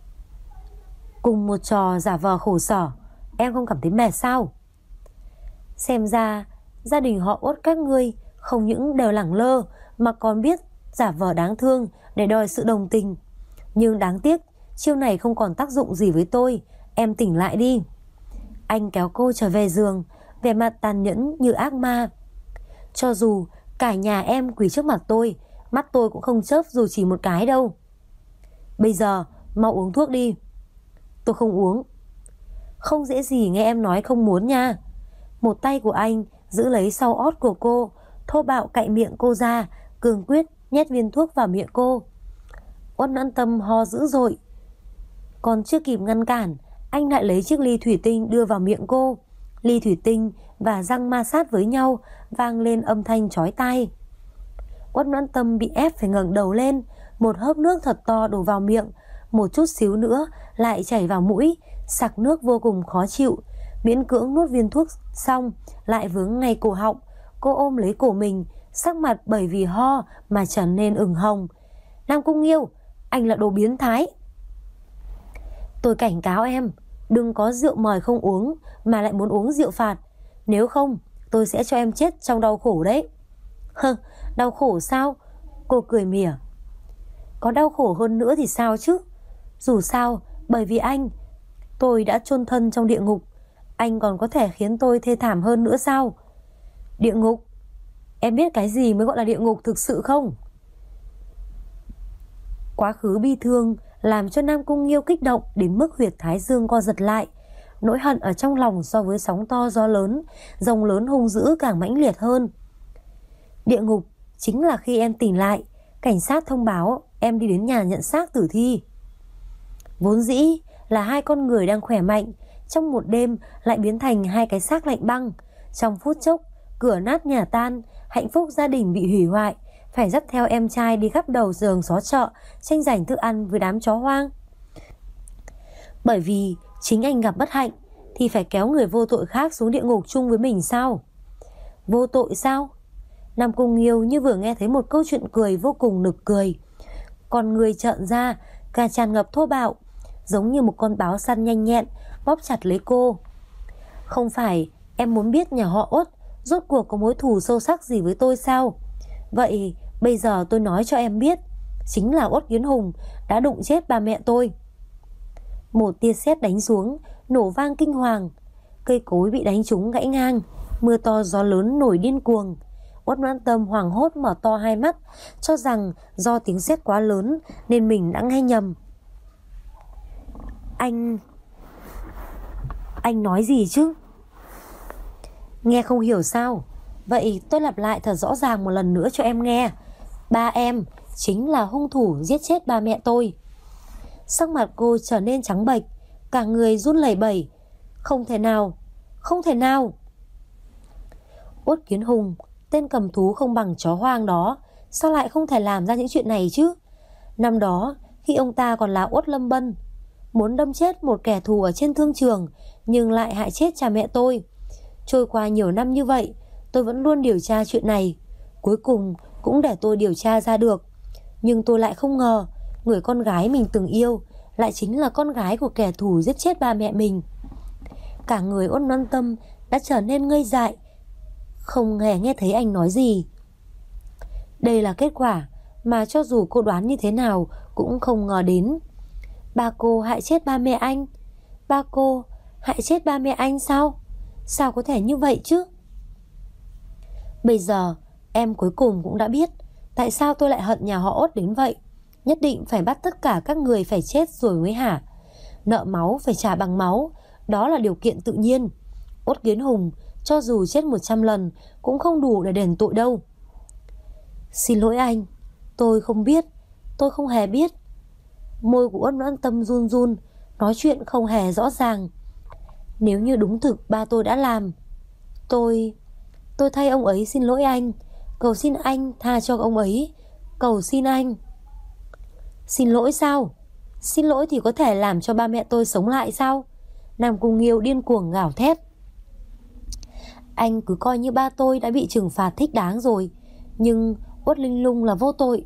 Cùng một trò giả vờ khổ sở, em không cảm thấy mệt sao? Xem ra gia đình họ Uất các ngươi không những đều lẳng lơ mà còn biết giả vờ đáng thương để đòi sự đồng tình. Nhưng đáng tiếc, chiêu này không còn tác dụng gì với tôi. Em tỉnh lại đi. Anh kéo cô trở về giường, vẻ mặt tàn nhẫn như ác ma. Cho dù cả nhà em quỳ trước mặt tôi, mắt tôi cũng không chớp dù chỉ một cái đâu. Bây giờ mau uống thuốc đi. Tôi không uống. Không dễ gì nghe em nói không muốn nha. Một tay của anh giữ lấy sau ót của cô, thô bạo cạy miệng cô ra, cương quyết nhét viên thuốc vào miệng cô. Uất Noãn Tâm ho dữ dội. Còn chưa kịp ngăn cản, anh lại lấy chiếc ly thủy tinh đưa vào miệng cô. Ly thủy tinh và răng ma sát với nhau, vang lên âm thanh chói tai. Uất Noãn Tâm bị ép phải ngẩng đầu lên, một hớp nước thật to đổ vào miệng, một chút xíu nữa lại chảy vào mũi, sặc nước vô cùng khó chịu. Miễn cưỡng nuốt viên thuốc xong, lại vướng ngay cổ họng. Cô ôm lấy cổ mình, sắc mặt bởi vì ho mà trở nên ửng hồng. Nam Cung Nghiêu, anh là đồ biến thái. Tôi cảnh cáo em, đừng có rượu mời không uống mà lại muốn uống rượu phạt. Nếu không, tôi sẽ cho em chết trong đau khổ đấy. Hơ, đau khổ sao? Cô cười mỉa. Có đau khổ hơn nữa thì sao chứ? Dù sao, bởi vì anh, tôi đã chôn thân trong địa ngục. Anh còn có thể khiến tôi thê thảm hơn nữa sao? Địa ngục? Em biết cái gì mới gọi là địa ngục thực sự không? Quá khứ bi thương làm cho Nam Cung Nghiêu kích động đến mức huyệt thái dương co giật lại. Nỗi hận ở trong lòng so với sóng to gió lớn, rồng lớn hung dữ càng mãnh liệt hơn. Địa ngục chính là khi em tỉnh lại, cảnh sát thông báo em đi đến nhà nhận xác tử thi. Vốn dĩ là hai con người đang khỏe mạnh, trong một đêm lại biến thành hai cái xác lạnh băng. Trong phút chốc, cửa nát nhà tan, hạnh phúc gia đình bị hủy hoại, phải dắt theo em trai đi khắp đầu giường xó chợ, tranh giành thức ăn với đám chó hoang. Bởi vì chính anh gặp bất hạnh thì phải kéo người vô tội khác xuống địa ngục chung với mình sao? Vô tội sao? Nam Cung Nghiêu như vừa nghe thấy một câu chuyện cười vô cùng nực cười. Con người trợn ra, cả tràn ngập thô bạo, giống như một con báo săn nhanh nhẹn bóp chặt lấy cô. Không phải em muốn biết nhà họ Uất rốt cuộc có mối thù sâu sắc gì với tôi sao? Vậy bây giờ tôi nói cho em biết, chính là Uất Kiến Hùng đã đụng chết ba mẹ tôi. Một tia sét đánh xuống, nổ vang kinh hoàng. Cây cối bị đánh trúng gãy ngang, mưa to gió lớn nổi điên cuồng. Uất Noãn Tâm hoảng hốt mở to hai mắt, cho rằng do tiếng sét quá lớn nên mình đã nghe nhầm. Anh nói gì chứ? Nghe không hiểu sao? Vậy tôi lặp lại thật rõ ràng một lần nữa cho em nghe. Ba em chính là hung thủ giết chết ba mẹ tôi. Sắc mặt cô trở nên trắng bệch, cả người run lẩy bẩy. Không thể nào, không thể nào. Uất Kiến Hùng, tên cầm thú không bằng chó hoang đó, sao lại không thể làm ra những chuyện này chứ? Năm đó, khi ông ta còn là Uất Lâm Bân, muốn đâm chết một kẻ thù ở trên thương trường, nhưng lại hại chết cha mẹ tôi. Trôi qua nhiều năm như vậy, tôi vẫn luôn điều tra chuyện này. Cuối cùng cũng để tôi điều tra ra được. Nhưng tôi lại không ngờ người con gái mình từng yêu lại chính là con gái của kẻ thù giết chết ba mẹ mình. Cả người Uất Noãn Tâm đã trở nên ngây dại, không hề nghe thấy anh nói gì. Đây là kết quả mà cho dù cô đoán như thế nào cũng không ngờ đến. Ba cô hại chết ba mẹ anh. Ba cô hại chết ba mẹ anh sao? Sao có thể như vậy chứ? Bây giờ em cuối cùng cũng đã biết tại sao tôi lại hận nhà họ Uất đến vậy. Nhất định phải bắt tất cả các người phải chết rồi mới hả? Nợ máu phải trả bằng máu, đó là điều kiện tự nhiên. Uất Kiến Hùng cho dù chết 100 lần cũng không đủ để đền tội đâu. Xin lỗi anh, tôi không biết, tôi không hề biết. Môi của Uất Noãn Tâm run run, nói chuyện không hề rõ ràng. Nếu như đúng thực ba tôi đã làm, tôi thay ông ấy xin lỗi anh. Cầu xin anh tha cho ông ấy. Cầu xin anh. Xin lỗi sao? Xin lỗi thì có thể làm cho ba mẹ tôi sống lại sao? Nam Cung Nghiêu điên cuồng gào thét. Anh cứ coi như ba tôi đã bị trừng phạt thích đáng rồi, nhưng Uất Linh Lung là vô tội.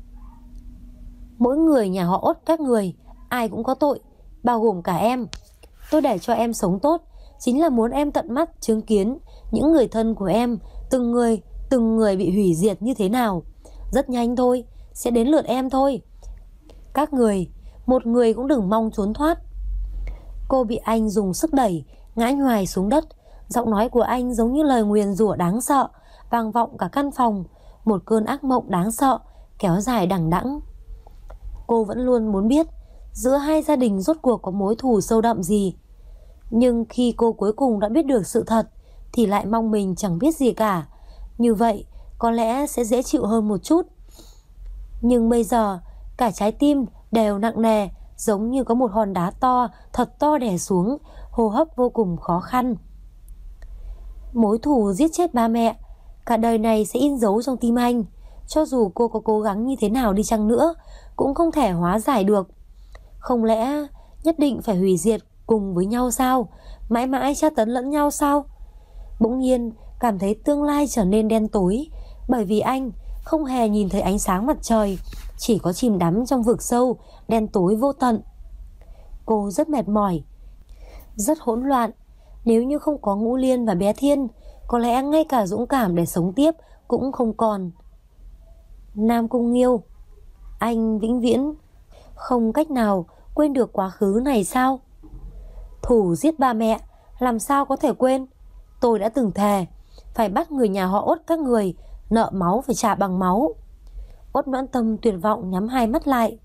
Mỗi người nhà họ Uất các người ai cũng có tội, bao gồm cả em. Tôi để cho em sống tốt chính là muốn em tận mắt chứng kiến những người thân của em từng người bị hủy diệt như thế nào. Rất nhanh thôi, sẽ đến lượt em thôi. Các người, một người cũng đừng mong trốn thoát. Cô bị anh dùng sức đẩy, ngã nhoài xuống đất. Giọng nói của anh giống như lời nguyền rủa đáng sợ, vang vọng cả căn phòng. Một cơn ác mộng đáng sợ kéo dài đằng đẵng. Cô vẫn luôn muốn biết giữa hai gia đình rốt cuộc có mối thù sâu đậm gì. Nhưng khi cô cuối cùng đã biết được sự thật thì lại mong mình chẳng biết gì cả. Như vậy có lẽ sẽ dễ chịu hơn một chút. Nhưng bây giờ cả trái tim đều nặng nề, giống như có một hòn đá to, thật to đè xuống, hô hấp vô cùng khó khăn. Mối thù giết chết ba mẹ cả đời này sẽ in dấu trong tim anh. Cho dù cô có cố gắng như thế nào đi chăng nữa cũng không thể hóa giải được. Không lẽ nhất định phải hủy diệt cùng với nhau sao? Mãi mãi tra tấn lẫn nhau sao? Bỗng nhiên cảm thấy tương lai trở nên đen tối, bởi vì anh không hề nhìn thấy ánh sáng mặt trời, chỉ có chìm đắm trong vực sâu đen tối vô tận. Cô rất mệt mỏi, rất hỗn loạn. Nếu như không có Ngũ Liên và bé Thiên, có lẽ ngay cả dũng cảm để sống tiếp cũng không còn. Nam Cung Nghiêu, anh vĩnh viễn không cách nào quên được quá khứ này sao? Thù giết ba mẹ, làm sao có thể quên? Tôi đã từng thề phải bắt người nhà họ Uất các người, nợ máu phải trả bằng máu. Uất Noãn Tâm tuyệt vọng nhắm hai mắt lại.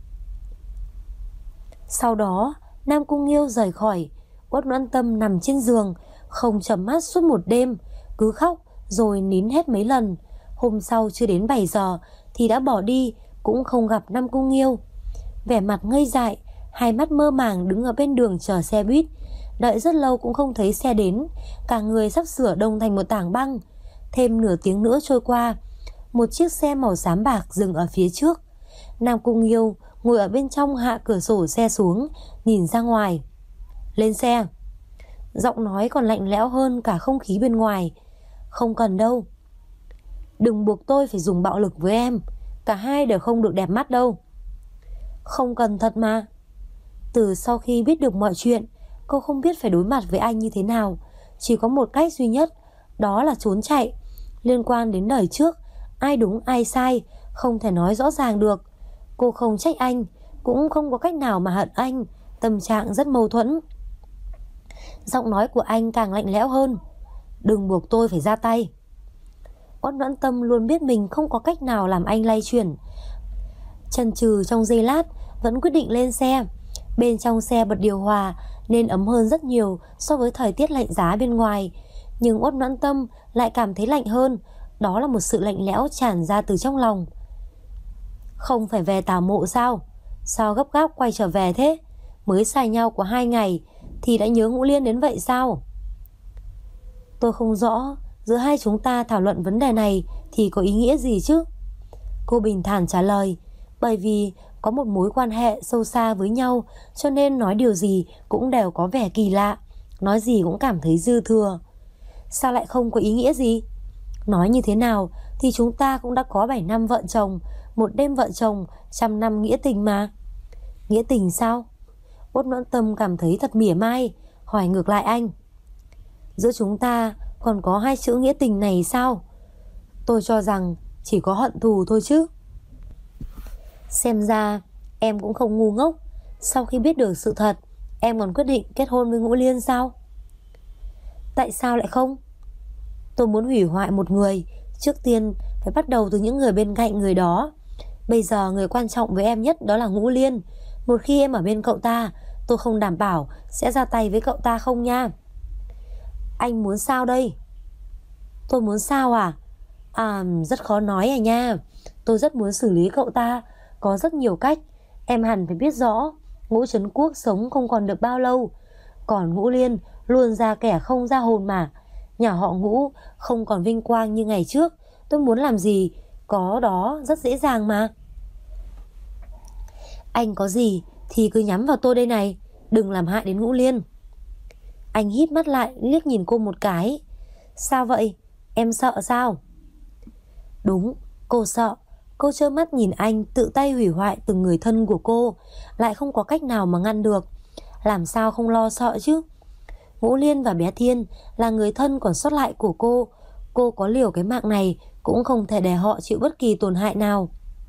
Sau đó Nam Cung Nghiêu rời khỏi. Uất Noãn Tâm nằm trên giường, không chợp mắt suốt một đêm, cứ khóc rồi nín hết mấy lần. Hôm sau chưa đến 7 giờ thì đã bỏ đi, cũng không gặp Nam Cung Nghiêu. Vẻ mặt ngây dại, hai mắt mơ màng đứng ở bên đường chờ xe buýt. Đợi rất lâu cũng không thấy xe đến, cả người sắp sửa đông thành một tảng băng. Thêm nửa tiếng nữa trôi qua, một chiếc xe màu xám bạc dừng ở phía trước. Nam Cung Nghiêu ngồi ở bên trong, hạ cửa sổ xe xuống, nhìn ra ngoài. Lên xe. Giọng nói còn lạnh lẽo hơn cả không khí bên ngoài. Không cần đâu. Đừng buộc tôi phải dùng bạo lực với em, cả hai đều không được đẹp mắt đâu. Không cần thật mà. Từ sau khi biết được mọi chuyện, cô không biết phải đối mặt với anh như thế nào. Chỉ có một cách duy nhất, đó là trốn chạy. Liên quan đến đời trước, ai đúng ai sai không thể nói rõ ràng được. Cô không trách anh, cũng không có cách nào mà hận anh. Tâm trạng rất mâu thuẫn. Giọng nói của anh càng lạnh lẽo hơn. Đừng buộc tôi phải ra tay. Uất Noãn Tâm luôn biết mình không có cách nào làm anh lay chuyển. Chần chừ trong giây lát, vẫn quyết định lên xe. Bên trong xe bật điều hòa nên ấm hơn rất nhiều so với thời tiết lạnh giá bên ngoài. Nhưng Uất Noãn Tâm lại cảm thấy lạnh hơn. Đó là một sự lạnh lẽo tràn ra từ trong lòng. Không phải về tảo mộ sao? Sao gấp gáp quay trở về thế? Mới xa nhau có 2 ngày thì đã nhớ Ngũ Liên đến vậy sao? Tôi không rõ giữa hai chúng ta thảo luận vấn đề này thì có ý nghĩa gì chứ? Cô bình thản trả lời. Bởi vì có một mối quan hệ sâu xa với nhau, cho nên nói điều gì cũng đều có vẻ kỳ lạ, nói gì cũng cảm thấy dư thừa. Sao lại không có ý nghĩa gì? Nói như thế nào thì chúng ta cũng đã có 7 năm vợ chồng, một đêm vợ chồng, 100 năm nghĩa tình mà. Nghĩa tình sao? Uất Noãn Tâm cảm thấy thật mỉa mai, hỏi ngược lại anh. Giữa chúng ta còn có 2 chữ nghĩa tình này sao? Tôi cho rằng chỉ có hận thù thôi chứ. Xem ra em cũng không ngu ngốc. Sau khi biết được sự thật, em còn quyết định kết hôn với Ngũ Liên sao? Tại sao lại không? Tôi muốn hủy hoại một người, trước tiên phải bắt đầu từ những người bên cạnh người đó. Bây giờ người quan trọng với em nhất đó là Ngũ Liên. Một khi em ở bên cậu ta, tôi không đảm bảo sẽ ra tay với cậu ta không nha. Anh muốn sao đây? Tôi muốn sao à? Rất khó nói à nha. Tôi rất muốn xử lý cậu ta. Có rất nhiều cách. Em hẳn phải biết rõ Ngũ Trấn Quốc sống không còn được bao lâu. Còn Ngũ Liên luôn ra kẻ không ra hồn mà. Nhà họ Ngũ không còn vinh quang như ngày trước. Tôi muốn làm gì có đó rất dễ dàng mà. Anh có gì thì cứ nhắm vào tôi đây này, đừng làm hại đến Ngũ Liên. Anh híp mắt lại liếc nhìn cô một cái. Sao vậy? Em sợ sao? Đúng, cô sợ. Cô trơ mắt nhìn anh tự tay hủy hoại từng người thân của cô, lại không có cách nào mà ngăn được. Làm sao không lo sợ chứ? Ngũ Liên và bé Thiên là người thân còn sót lại của cô có liều cái mạng này cũng không thể để họ chịu bất kỳ tổn hại nào.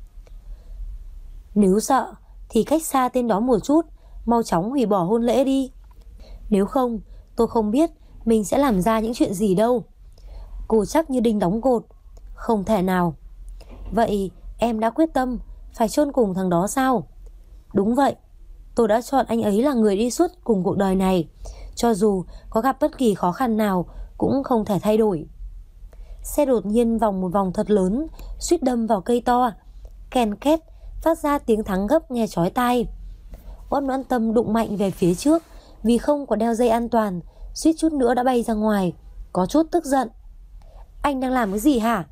Nếu sợ thì cách xa tên đó một chút, mau chóng hủy bỏ hôn lễ đi. Nếu không, tôi không biết mình sẽ làm ra những chuyện gì đâu. Cô chắc như đinh đóng cột. Không thể nào. Vậy em đã quyết tâm phải chôn cùng thằng đó sao? Đúng vậy. Tôi đã chọn anh ấy là người đi suốt cùng cuộc đời này. Cho dù có gặp bất kỳ khó khăn nào cũng không thể thay đổi. Xe đột nhiên vòng một vòng thật lớn, suýt đâm vào cây to. Ken két phát ra tiếng thắng gấp nghe chói tai. Uất Noãn Tâm đụng mạnh về phía trước vì không có đeo dây an toàn, suýt chút nữa đã bay ra ngoài. Có chút tức giận. Anh đang làm cái gì hả?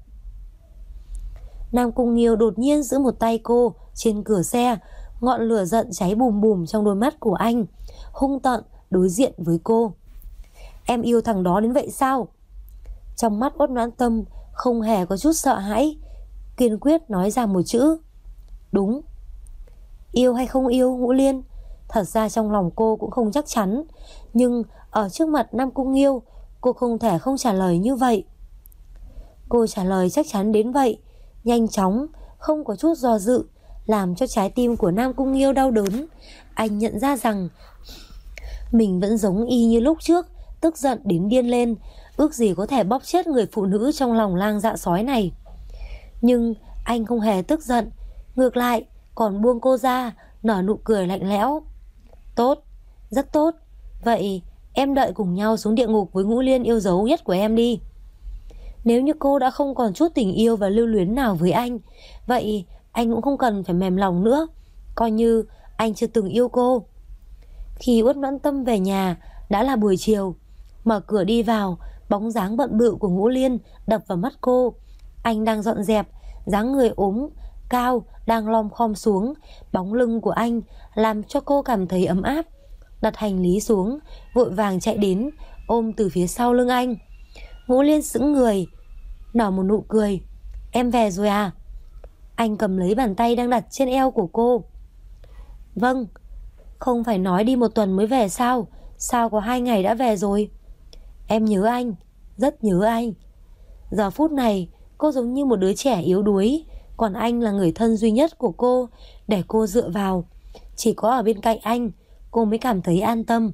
Nam Cung Nghiêu đột nhiên giữ một tay cô trên cửa xe. Ngọn lửa giận cháy bùm bùm trong đôi mắt của anh, hung tợn đối diện với cô. Em yêu thằng đó đến vậy sao? Trong mắt Uất Noãn Tâm không hề có chút sợ hãi, kiên quyết nói ra một chữ. Đúng. Yêu hay không yêu Ngũ Liên? Thật ra trong lòng cô cũng không chắc chắn, nhưng ở trước mặt Nam Cung Nghiêu, cô không thể không trả lời như vậy. Cô trả lời chắc chắn đến vậy, nhanh chóng, không có chút do dự, làm cho trái tim của Nam Cung Nghiêu đau đớn. Anh nhận ra rằng mình vẫn giống y như lúc trước, tức giận đến điên lên, ước gì có thể bóp chết người phụ nữ trong lòng lang dạ sói này. Nhưng anh không hề tức giận, ngược lại còn buông cô ra, nở nụ cười lạnh lẽo. Tốt, rất tốt. Vậy em đợi cùng nhau xuống địa ngục với Ngũ Liên yêu dấu nhất của em đi. Nếu như cô đã không còn chút tình yêu và lưu luyến nào với anh, vậy anh cũng không cần phải mềm lòng nữa, coi như anh chưa từng yêu cô. Khi Uất Noãn Tâm về nhà đã là buổi chiều. Mở cửa đi vào, bóng dáng bận bự của Ngũ Liên đập vào mắt cô. Anh đang dọn dẹp, dáng người ốm cao đang lom khom xuống. Bóng lưng của anh làm cho cô cảm thấy ấm áp. Đặt hành lý xuống, vội vàng chạy đến, ôm từ phía sau lưng anh. Ngũ Liên sững người, nở một nụ cười. Em về rồi à? Anh cầm lấy bàn tay đang đặt trên eo của cô. Vâng. Không phải nói đi 1 tuần mới về sao? Sao có 2 ngày đã về rồi? Em nhớ anh, rất nhớ anh. Giờ phút này cô giống như một đứa trẻ yếu đuối, còn anh là người thân duy nhất của cô để cô dựa vào. Chỉ có ở bên cạnh anh cô mới cảm thấy an tâm.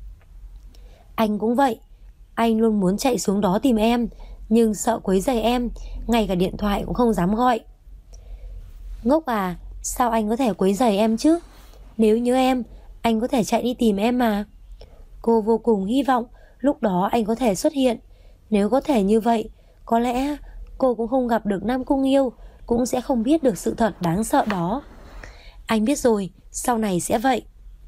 Anh cũng vậy. Anh luôn muốn chạy xuống đó tìm em, nhưng sợ quấy rầy em, ngay cả điện thoại cũng không dám gọi. Ngốc à, sao anh có thể quấy rầy em chứ? Nếu nhớ em, anh có thể chạy đi tìm em mà. Cô vô cùng hy vọng lúc đó anh có thể xuất hiện. Nếu có thể như vậy, có lẽ cô cũng không gặp được Nam Cung Nghiêu, cũng sẽ không biết được sự thật đáng sợ đó. Anh biết rồi, sau này sẽ vậy.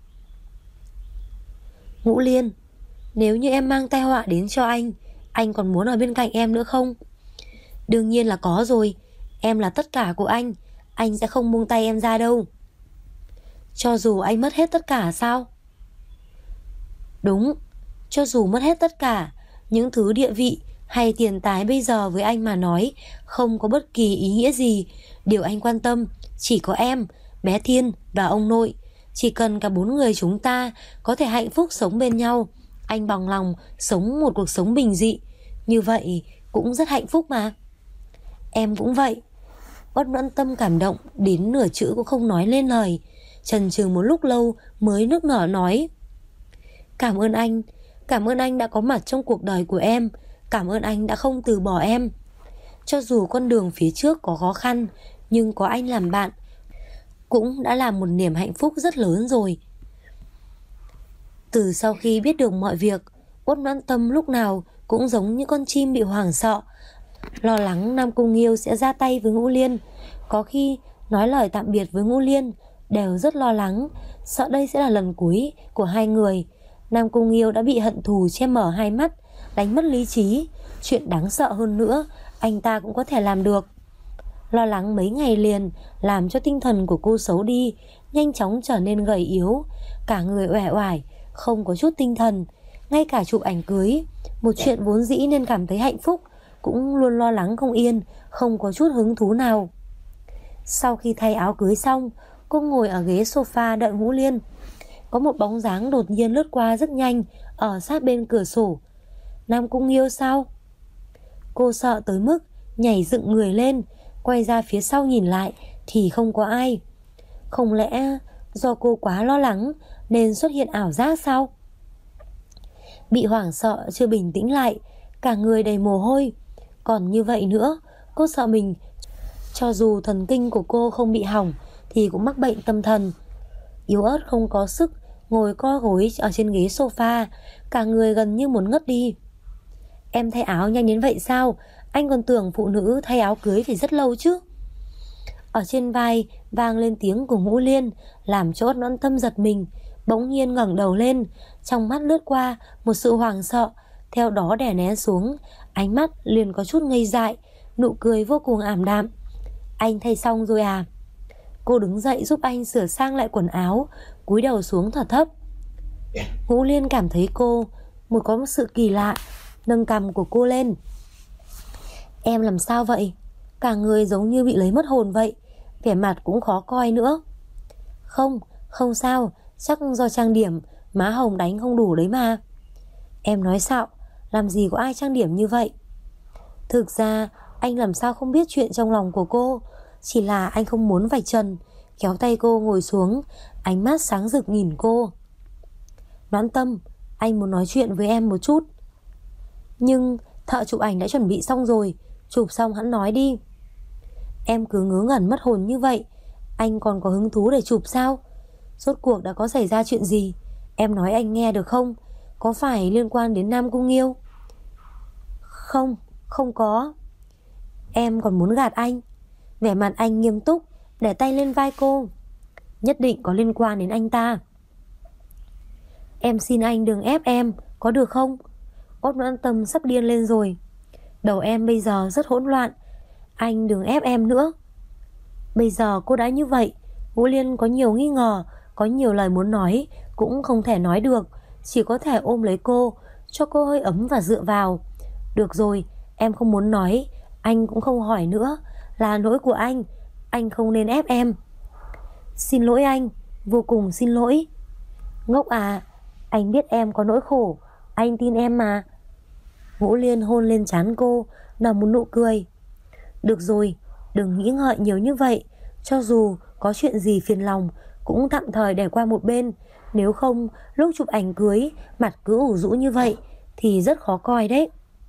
Ngũ Liên, nếu như em mang tai họa đến cho anh còn muốn ở bên cạnh em nữa không? Đương nhiên là có rồi. Em là tất cả của anh sẽ không buông tay em ra đâu. Cho dù anh mất hết tất cả sao? Đúng, cho dù mất hết tất cả, những thứ địa vị hay tiền tài bây giờ với anh mà nói không có bất kỳ ý nghĩa gì. Điều anh quan tâm chỉ có em, bé Thiên và ông nội. Chỉ cần cả 4 người chúng ta có thể hạnh phúc sống bên nhau, anh bằng lòng sống một cuộc sống bình dị. Như vậy cũng rất hạnh phúc mà. Em cũng vậy. Uất Noãn Tâm cảm động đến nửa chữ cũng không nói lên lời, chần chừ một lúc lâu mới nức nở nói. Cảm ơn anh đã có mặt trong cuộc đời của em. Cảm ơn anh đã không từ bỏ em. Cho dù con đường phía trước có khó khăn, nhưng có anh làm bạn cũng đã là một niềm hạnh phúc rất lớn rồi. Từ sau khi biết được mọi việc, Uất Noãn Tâm lúc nào cũng giống như con chim bị hoảng sợ, lo lắng Nam Cung Nghiêu sẽ ra tay với Ngũ Liên. Có khi nói lời tạm biệt với Ngũ Liên đều rất lo lắng, sợ đây sẽ là lần cuối của hai người. Nam Cung Nghiêu đã bị hận thù che mở hai mắt, đánh mất lý trí. Chuyện đáng sợ hơn nữa anh ta cũng có thể làm được. Lo lắng mấy ngày liền làm cho tinh thần của cô xấu đi, nhanh chóng trở nên gầy yếu, cả người uể oải, không có chút tinh thần. Ngay cả chụp ảnh cưới, một chuyện vốn dĩ nên cảm thấy hạnh phúc, cũng luôn lo lắng không yên, không có chút hứng thú nào. Sau khi thay áo cưới xong, cô ngồi ở ghế sofa đợi Ngũ Liên. Có một bóng dáng đột nhiên lướt qua rất nhanh ở sát bên cửa sổ. Nam Cung Nghiêu sao? Cô sợ tới mức nhảy dựng người lên, quay ra phía sau nhìn lại thì không có ai. Không lẽ do cô quá lo lắng nên xuất hiện ảo giác sao? Bị hoảng sợ chưa bình tĩnh lại, cả người đầy mồ hôi. Còn như vậy nữa, cô sợ mình cho dù thần kinh của cô không bị hỏng thì cũng mắc bệnh tâm thần. Yếu ớt không có sức, ngồi co gối ở trên ghế sofa, cả người gần như muốn ngất đi. Em thay áo nhanh đến vậy sao? Anh còn tưởng phụ nữ thay áo cưới phải rất lâu chứ. Ở trên vai vang lên tiếng của Ngũ Liên, làm cho Uất Noãn Tâm giật mình, bỗng nhiên ngẩng đầu lên, trong mắt lướt qua một sự hoảng sợ, theo đó đè nén xuống, ánh mắt liền có chút ngây dại, nụ cười vô cùng ảm đạm. Anh thay xong rồi à? Cô đứng dậy giúp anh sửa sang lại quần áo, cúi đầu xuống thở thấp. Ngũ Liên cảm thấy cô có một sự kỳ lạ, nâng cằm của cô lên. Em làm sao vậy? Cả người giống như bị lấy mất hồn vậy, vẻ mặt cũng khó coi nữa. Không sao, chắc do trang điểm, má hồng đánh không đủ đấy mà. Em nói xạo, làm gì có ai trang điểm như vậy. Thực ra anh làm sao không biết chuyện trong lòng của cô, chỉ là anh không muốn vạch trần, kéo tay cô ngồi xuống, ánh mắt sáng rực nhìn cô. Noãn Tâm, anh muốn nói chuyện với em một chút. Nhưng thợ chụp ảnh đã chuẩn bị xong rồi, chụp xong hẵng nói đi. Em cứ ngớ ngẩn mất hồn như vậy, anh còn có hứng thú để chụp sao? Rốt cuộc đã có xảy ra chuyện gì? Em nói anh nghe được không? Có phải liên quan đến Nam Cung Nghiêu? Không có. Em còn muốn gạt anh. Vẻ mặt anh nghiêm túc, để tay lên vai cô. Nhất định có liên quan đến anh ta. Em xin anh đừng ép em, có được không? Uất Noãn Tâm sắp điên lên rồi. Đầu em bây giờ rất hỗn loạn, anh đừng ép em nữa. Bây giờ cô đã như vậy, Ngũ Liên có nhiều nghi ngờ, có nhiều lời muốn nói, cũng không thể nói được, chỉ có thể ôm lấy cô, cho cô hơi ấm và dựa vào. Được rồi, em không muốn nói, anh cũng không hỏi nữa, là lỗi của anh không nên ép em. Xin lỗi anh, vô cùng xin lỗi. Ngốc à, anh biết em có nỗi khổ, anh tin em mà. Ngũ Liên hôn lên trán cô, nở một nụ cười. Được rồi, đừng nghĩ ngợi nhiều như vậy, cho dù có chuyện gì phiền lòng cũng tạm thời để qua một bên. Nếu không, lúc chụp ảnh cưới mặt cứ ủ rũ như vậy thì rất khó coi đấy.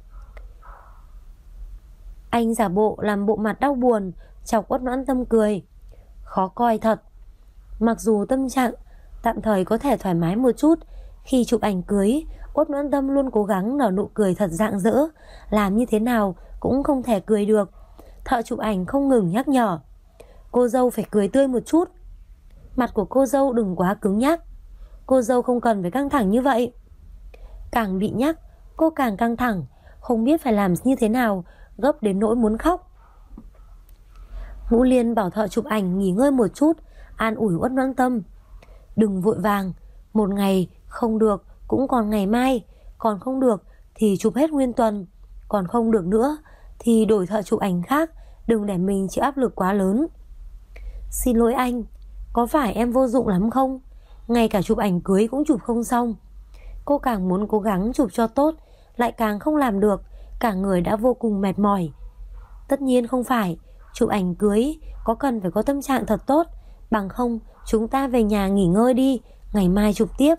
Anh giả bộ làm bộ mặt đau buồn, chọc Uất Noãn Tâm cười. Khó coi thật. Mặc dù tâm trạng tạm thời có thể thoải mái một chút, khi chụp ảnh cưới Uất Noãn Tâm luôn cố gắng nở nụ cười thật rạng rỡ, làm như thế nào cũng không thể cười được. Thợ chụp ảnh không ngừng nhắc nhở, cô dâu phải cười tươi một chút, mặt của cô dâu đừng quá cứng nhắc, cô dâu không cần phải căng thẳng như vậy. Càng bị nhắc, cô càng căng thẳng, không biết phải làm như thế nào, gấp đến nỗi muốn khóc. Ngũ Liên bảo thợ chụp ảnh nghỉ ngơi một chút, an ủi Uất Noãn Tâm. Đừng vội vàng, một ngày không được cũng còn ngày mai, còn không được thì chụp hết nguyên tuần, còn không được nữa thì đổi thợ chụp ảnh khác, đừng để mình chịu áp lực quá lớn. Xin lỗi anh, có phải em vô dụng lắm không? Ngay cả chụp ảnh cưới cũng chụp không xong. Cô càng muốn cố gắng chụp cho tốt, lại càng không làm được, cả người đã vô cùng mệt mỏi. Tất nhiên không phải, chụp ảnh cưới có cần phải có tâm trạng thật tốt, bằng không chúng ta về nhà nghỉ ngơi đi, ngày mai chụp tiếp.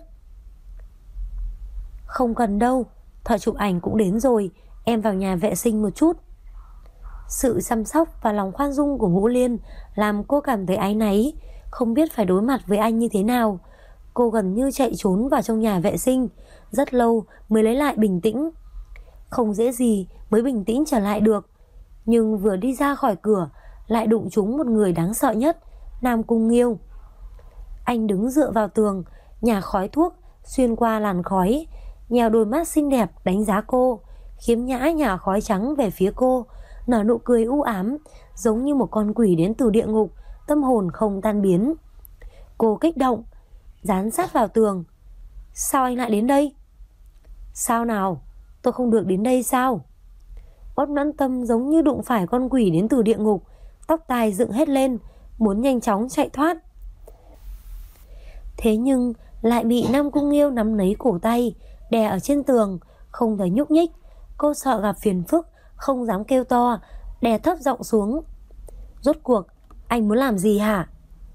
Không cần đâu, thợ chụp ảnh cũng đến rồi, em vào nhà vệ sinh một chút. Sự chăm sóc và lòng khoan dung của Ngũ Liên làm cô cảm thấy áy náy, không biết phải đối mặt với anh như thế nào. Cô gần như chạy trốn vào trong nhà vệ sinh, rất lâu mới lấy lại bình tĩnh. Không dễ gì mới bình tĩnh trở lại được, nhưng vừa đi ra khỏi cửa lại đụng trúng một người đáng sợ nhất, Nam Cung Nghiêu. Anh đứng dựa vào tường, nhả khói thuốc xuyên qua làn khói, nhèo đôi mắt xinh đẹp đánh giá cô, khiếm nhã nhả khói trắng về phía cô, nở nụ cười u ám, giống như một con quỷ đến từ địa ngục, tâm hồn không tan biến. Cô kích động, dán sát vào tường. Sao anh lại đến đây? Sao nào? Tôi không được đến đây sao? Uất Noãn Tâm giống như đụng phải con quỷ đến từ địa ngục, tóc tai dựng hết lên, muốn nhanh chóng chạy thoát. Thế nhưng lại bị Nam Cung Nghiêu nắm lấy cổ tay, đè ở trên tường, không thể nhúc nhích. Cô sợ gặp phiền phức, không dám kêu to, đè thấp giọng xuống. Rốt cuộc, anh muốn làm gì hả?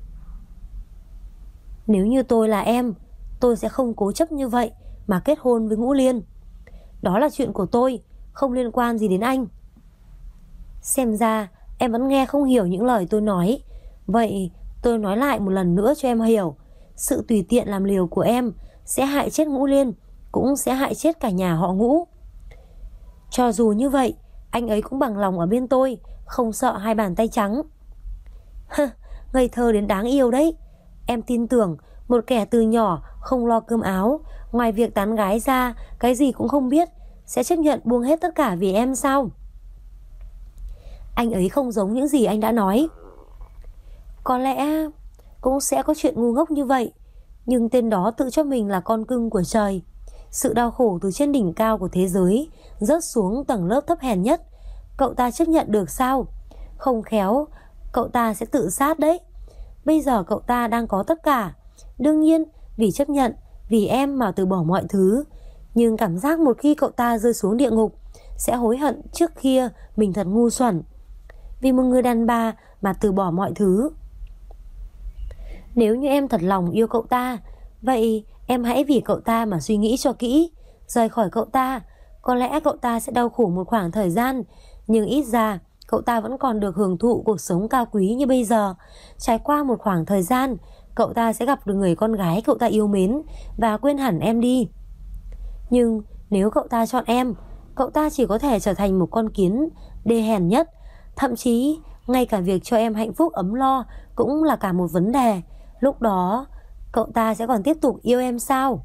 Nếu như tôi là em, tôi sẽ không cố chấp như vậy mà kết hôn với Ngũ Liên. Đó là chuyện của tôi, không liên quan gì đến anh. Xem ra em vẫn nghe không hiểu những lời tôi nói. Vậy tôi nói lại một lần nữa cho em hiểu. Sự tùy tiện làm liều của em sẽ hại chết Ngũ Liên, cũng sẽ hại chết cả nhà họ Ngũ. Cho dù như vậy, anh ấy cũng bằng lòng ở bên tôi, không sợ hai bàn tay trắng. Ngây thơ đến đáng yêu đấy. Em tin tưởng một kẻ từ nhỏ không lo cơm áo, ngoài việc tán gái ra cái gì cũng không biết, sẽ chấp nhận buông hết tất cả vì em sao? Anh ấy không giống những gì anh đã nói. Có lẽ cũng sẽ có chuyện ngu ngốc như vậy, nhưng tên đó tự cho mình là con cưng của trời. Sự đau khổ từ trên đỉnh cao của thế giới rớt xuống tầng lớp thấp hèn nhất, cậu ta chấp nhận được sao? Không khéo cậu ta sẽ tự sát đấy. Bây giờ cậu ta đang có tất cả, đương nhiên vì chấp nhận, vì em mà từ bỏ mọi thứ. Nhưng cảm giác một khi cậu ta rơi xuống địa ngục sẽ hối hận trước kia mình thật ngu xuẩn. Vì một người đàn bà mà từ bỏ mọi thứ. Nếu như em thật lòng yêu cậu ta, vậy em hãy vì cậu ta mà suy nghĩ cho kỹ. Rời khỏi cậu ta, có lẽ cậu ta sẽ đau khổ một khoảng thời gian, nhưng ít ra cậu ta vẫn còn được hưởng thụ cuộc sống cao quý như bây giờ. Trải qua một khoảng thời gian, cậu ta sẽ gặp được người con gái cậu ta yêu mến và quên hẳn em đi. Nhưng nếu cậu ta chọn em, cậu ta chỉ có thể trở thành một con kiến đê hèn nhất. Thậm chí ngay cả việc cho em hạnh phúc ấm no cũng là cả một vấn đề. Lúc đó cậu ta sẽ còn tiếp tục yêu em sao?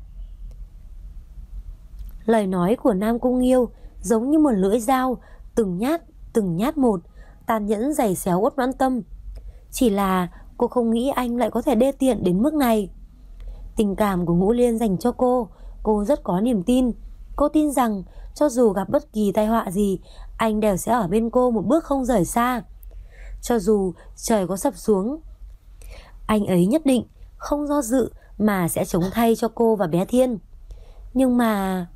Lời nói của Nam Cung Nghiêu giống như một lưỡi dao, từng nhát một, tàn nhẫn giày xéo Uất Noãn Tâm. Chỉ là cô không nghĩ anh lại có thể đê tiện đến mức này. Tình cảm của Ngũ Liên dành cho cô rất có niềm tin. Cô tin rằng cho dù gặp bất kỳ tai họa gì, anh đều sẽ ở bên cô một bước không rời xa. Cho dù trời có sập xuống, anh ấy nhất định không do dự mà sẽ chống thay cho cô và bé Thiên. Nhưng mà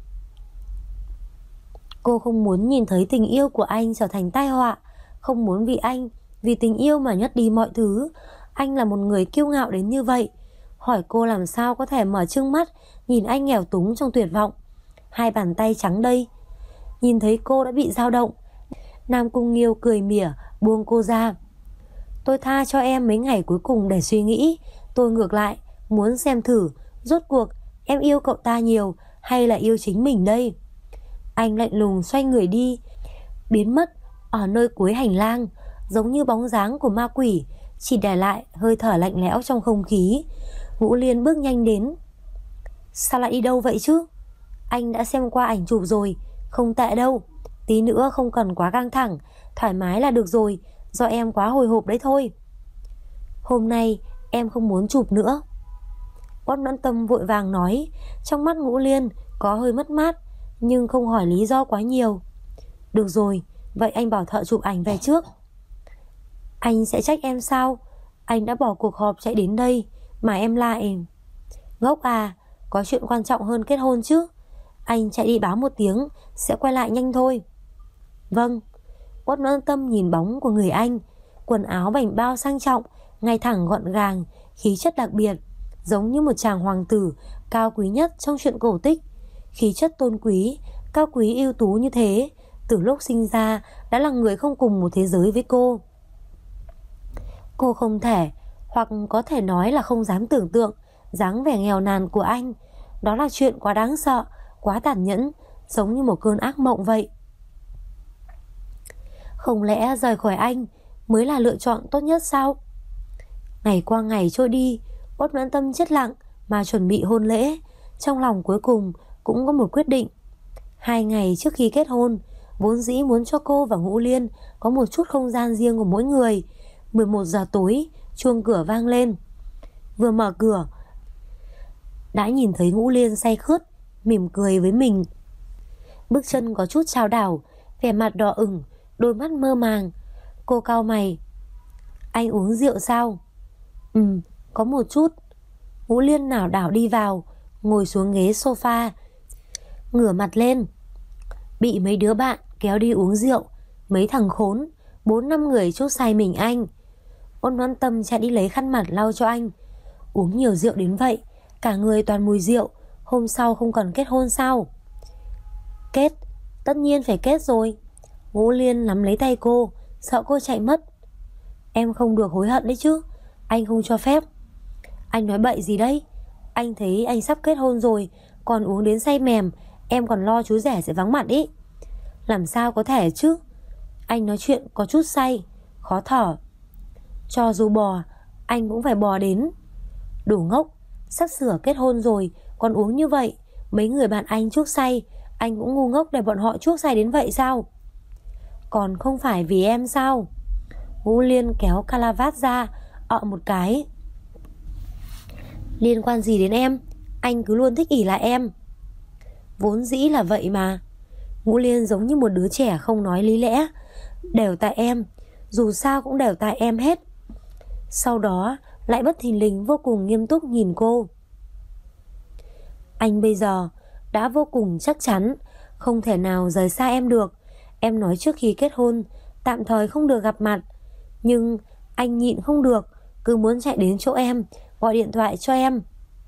cô không muốn nhìn thấy tình yêu của anh trở thành tai họa, không muốn vì anh, vì tình yêu mà mất đi mọi thứ. Anh là một người kiêu ngạo đến như vậy. Hỏi cô làm sao có thể mở trừng mắt nhìn anh nghèo túng trong tuyệt vọng. Hai bàn tay trắng đây. Nhìn thấy cô đã bị dao động, Nam Cung Nghiêu cười mỉa buông cô ra. Tôi tha cho em mấy ngày cuối cùng để suy nghĩ. Tôi ngược lại muốn xem thử rốt cuộc em yêu cậu ta nhiều hay là yêu chính mình đây. Anh lạnh lùng xoay người đi, biến mất ở nơi cuối hành lang, giống như bóng dáng của ma quỷ, chỉ để lại hơi thở lạnh lẽo trong không khí. Ngũ Liên bước nhanh đến. Sao lại đi đâu vậy chứ? Anh đã xem qua ảnh chụp rồi, không tệ đâu. Tí nữa không cần quá căng thẳng, thoải mái là được rồi. Do em quá hồi hộp đấy thôi. Hôm nay em không muốn chụp nữa, Uất Noãn Tâm vội vàng nói. Trong mắt Ngũ Liên có hơi mất mát, nhưng không hỏi lý do quá nhiều. Được rồi, vậy anh bảo thợ chụp ảnh về trước. Anh sẽ trách em sao? Anh đã bỏ cuộc họp chạy đến đây mà em lại... Ngốc à, có chuyện quan trọng hơn kết hôn chứ. Anh chạy đi báo một tiếng, sẽ quay lại nhanh thôi. Vâng. Uất Noãn Tâm nhìn bóng của người anh, quần áo bảnh bao sang trọng, ngay thẳng gọn gàng, khí chất đặc biệt, giống như một chàng hoàng tử cao quý nhất trong truyện cổ tích. Khí chất tôn quý, cao quý ưu tú như thế, từ lúc sinh ra đã là người không cùng một thế giới với cô. Cô không thể, hoặc có thể nói là không dám tưởng tượng dáng vẻ nghèo nàn của anh. Đó là chuyện quá đáng sợ, quá tàn nhẫn, giống như một cơn ác mộng vậy. Không lẽ rời khỏi anh mới là lựa chọn tốt nhất sao? Ngày qua ngày trôi đi, Uất Noãn Tâm chết lặng mà chuẩn bị hôn lễ. Trong lòng cuối cùng cũng có một quyết định. 2 ngày trước khi kết hôn, vốn dĩ muốn cho cô và Ngũ Liên có một chút không gian riêng của mỗi người. 11 giờ tối, chuông cửa vang lên. Vừa mở cửa, đã nhìn thấy Ngũ Liên say khướt, mỉm cười với mình. Bước chân có chút chao đảo, vẻ mặt đỏ ửng, đôi mắt mơ màng. Cô cau mày. Anh uống rượu sao? Có một chút. Ngũ Liên lảo đảo đi vào, ngồi xuống ghế sofa, ngửa mặt lên. Bị mấy đứa bạn kéo đi uống rượu, mấy thằng khốn, 4-5 người chốt say mình anh. Ôn Noãn Tâm chạy đi lấy khăn mặt lau cho anh. Uống nhiều rượu đến vậy, cả người toàn mùi rượu, hôm sau không còn kết hôn sao? Kết, tất nhiên phải kết rồi. Ngũ Liên nắm lấy tay cô, sợ cô chạy mất. Em không được hối hận đấy chứ, anh không cho phép. Anh nói bậy gì đấy? Anh thấy anh sắp kết hôn rồi, còn uống đến say mềm, em còn lo chú rể sẽ vắng mặt ý. Làm sao có thể chứ? Anh nói chuyện có chút say, khó thở. Cho dù bò, anh cũng phải bò đến. Đồ ngốc, sắp sửa kết hôn rồi, còn uống như vậy. Mấy người bạn anh chuốc say, anh cũng ngu ngốc để bọn họ chuốc say đến vậy sao? Còn không phải vì em sao? Ngũ Liên kéo Calavat ra, một cái. Liên quan gì đến em? Anh cứ luôn thích ỷ lại em. Vốn dĩ là vậy mà. Ngũ Liên giống như một đứa trẻ không nói lý lẽ. Đều tại em, dù sao cũng đều tại em hết. Sau đó lại bất thình lình vô cùng nghiêm túc nhìn cô. Anh bây giờ đã vô cùng chắc chắn không thể nào rời xa em được. Em nói trước khi kết hôn tạm thời không được gặp mặt, nhưng anh nhịn không được, cứ muốn chạy đến chỗ em, gọi điện thoại cho em.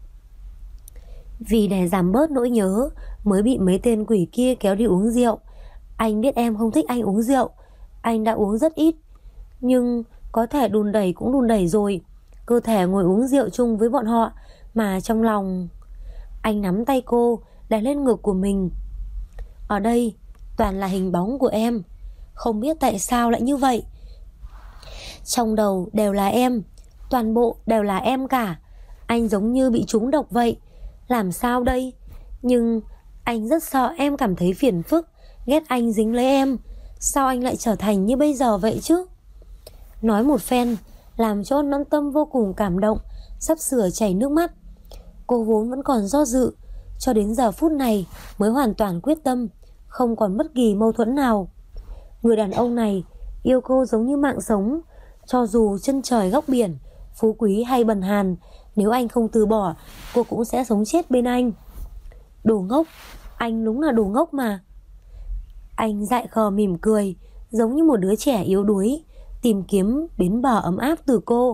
Vì để giảm bớt nỗi nhớ mới bị mấy tên quỷ kia kéo đi uống rượu. Anh biết em không thích anh uống rượu, anh đã uống rất ít, nhưng có thể đùn đẩy cũng đùn đẩy rồi. Cơ thể ngồi uống rượu chung với bọn họ, mà trong lòng... Anh nắm tay cô đè lên ngực của mình. Ở đây toàn là hình bóng của em. Không biết tại sao lại như vậy. Trong đầu đều là em, toàn bộ đều là em cả. Anh giống như bị trúng độc vậy. Làm sao đây? Nhưng anh rất sợ em cảm thấy phiền phức, ghét anh dính lấy em. Sao anh lại trở thành như bây giờ vậy chứ? Nói một phen làm cho Noãn Tâm vô cùng cảm động, sắp sửa chảy nước mắt. Cô vốn vẫn còn do dự, cho đến giờ phút này mới hoàn toàn quyết tâm, không còn bất kỳ mâu thuẫn nào. Người đàn ông này yêu cô giống như mạng sống. Cho dù chân trời góc biển, phú quý hay bần hàn, nếu anh không từ bỏ, cô cũng sẽ sống chết bên anh. Đồ ngốc, anh đúng là đồ ngốc mà. Anh dại khờ mỉm cười, giống như một đứa trẻ yếu đuối, tìm kiếm bến bờ ấm áp từ cô.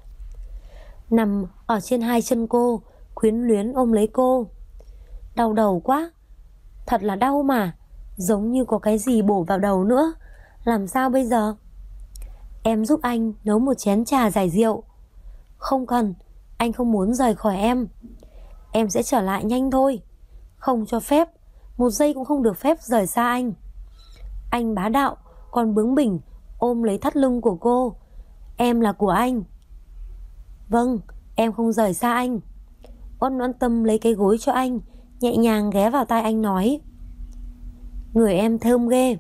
Nằm ở trên hai chân cô, quyến luyến ôm lấy cô. Đau đầu quá, thật là đau mà, giống như có cái gì bổ vào đầu nữa. Làm sao bây giờ? Em giúp anh nấu một chén trà giải rượu. Không cần, anh không muốn rời khỏi em. Em sẽ trở lại nhanh thôi. Không cho phép, một giây cũng không được phép rời xa anh. Anh bá đạo, còn bướng bỉnh ôm lấy thắt lưng của cô. Em là của anh. Vâng, em không rời xa anh. Ôn Noãn Tâm lấy cái gối cho anh, nhẹ nhàng ghé vào tai anh nói. Người em thơm ghê.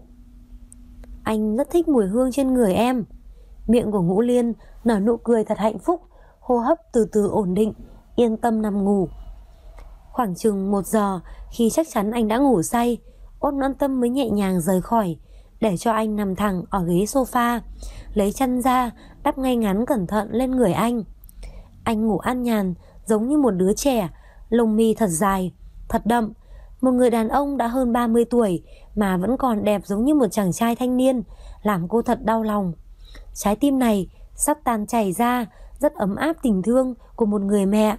Anh rất thích mùi hương trên người em. Miệng của Ngũ Liên nở nụ cười thật hạnh phúc, hô hấp từ từ ổn định, yên tâm nằm ngủ. Khoảng chừng 1 giờ, khi chắc chắn anh đã ngủ say, Ôn Noãn Tâm mới nhẹ nhàng rời khỏi, để cho anh nằm thẳng ở ghế sofa, lấy chăn ra đắp ngay ngắn cẩn thận lên người anh. Anh ngủ an nhàn, giống như một đứa trẻ, lông mi thật dài, thật đậm. Một người đàn ông đã hơn 30 tuổi mà vẫn còn đẹp giống như một chàng trai thanh niên, làm cô thật đau lòng. Trái tim này sắp tan chảy ra, rất ấm áp tình thương của một người mẹ.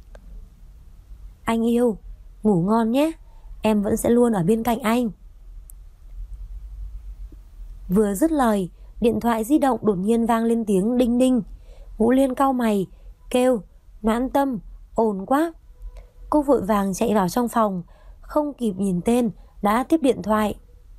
Anh yêu, ngủ ngon nhé, em vẫn sẽ luôn ở bên cạnh anh. Vừa dứt lời, điện thoại di động đột nhiên vang lên tiếng đinh đinh. Ngũ Liên cau mày, kêu, Noãn Tâm, ồn quá. Cô vội vàng chạy vào trong phòng, không kịp nhìn tên, đã tiếp điện thoại.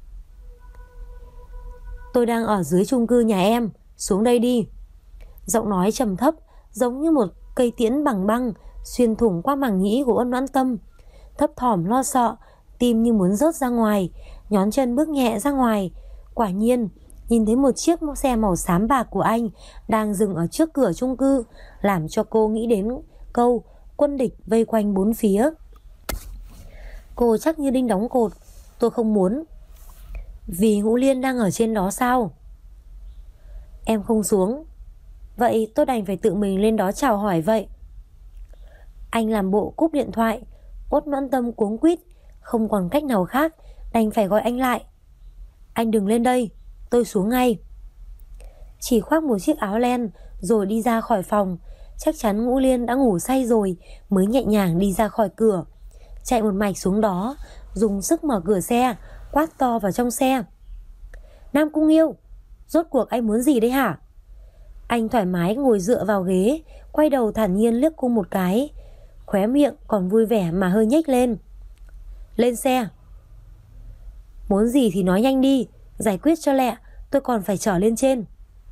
Tôi đang ở dưới chung cư nhà em, xuống đây đi. Giọng nói trầm thấp, giống như một cây tiễn bằng băng, xuyên thủng qua màng nhĩ của Noãn Tâm. Thấp thỏm lo sợ, tim như muốn rớt ra ngoài, nhón chân bước nhẹ ra ngoài. Quả nhiên, nhìn thấy một chiếc xe màu xám bạc của anh đang dừng ở trước cửa chung cư, làm cho cô nghĩ đến câu quân địch vây quanh bốn phía. Cô chắc như đinh đóng cột, tôi không muốn. Vì Ngũ Liên đang ở trên đó sao? Em không xuống. Vậy tôi đành phải tự mình lên đó chào hỏi vậy. Anh làm bộ cúp điện thoại. Út Noãn Tâm cuống quýt, Không còn cách nào khác, đành phải gọi anh lại. Anh đừng lên đây, tôi xuống ngay. Chỉ khoác một chiếc áo len rồi đi ra khỏi phòng. Chắc chắn Ngũ Liên đã ngủ say rồi, mới nhẹ nhàng đi ra khỏi cửa, chạy một mạch xuống đó, dùng sức mở cửa xe, quát to vào trong xe. Nam Cung Nghiêu, rốt cuộc anh muốn gì đấy hả? Anh thoải mái ngồi dựa vào ghế, quay đầu thản nhiên liếc cô một cái, khóe miệng còn vui vẻ mà hơi nhếch lên. Lên xe. Muốn gì thì nói nhanh đi, giải quyết cho lẹ, tôi còn phải trở lên trên.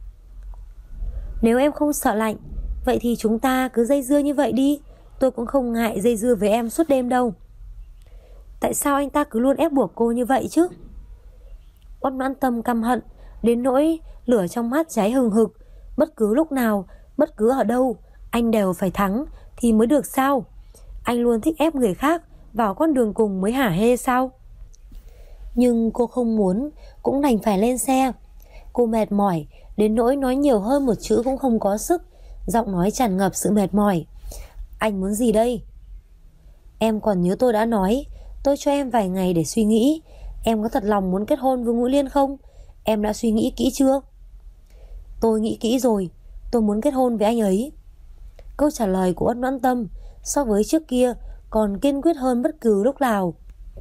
Nếu em không sợ lạnh, vậy thì chúng ta cứ dây dưa như vậy đi, tôi cũng không ngại dây dưa với em suốt đêm đâu. Tại sao anh ta cứ luôn ép buộc cô như vậy chứ? Uất Noãn Tâm căm hận đến nỗi lửa trong mắt cháy hừng hực. Bất cứ lúc nào, bất cứ ở đâu, anh đều phải thắng thì mới được sao? Anh luôn thích ép người khác vào con đường cùng mới hả hê sao? Nhưng cô không muốn, cũng đành phải lên xe. Cô mệt mỏi đến nỗi nói nhiều hơn một chữ cũng không có sức, giọng nói tràn ngập sự mệt mỏi. Anh muốn gì đây? Em còn nhớ tôi đã nói tôi cho em vài ngày để suy nghĩ. Em có thật lòng muốn kết hôn với Ngũ Liên không? Em đã suy nghĩ kỹ chưa? Tôi nghĩ kỹ rồi, tôi muốn kết hôn với anh ấy. Câu trả lời của Uất Noãn Tâm so với trước kia còn kiên quyết hơn bất cứ lúc nào.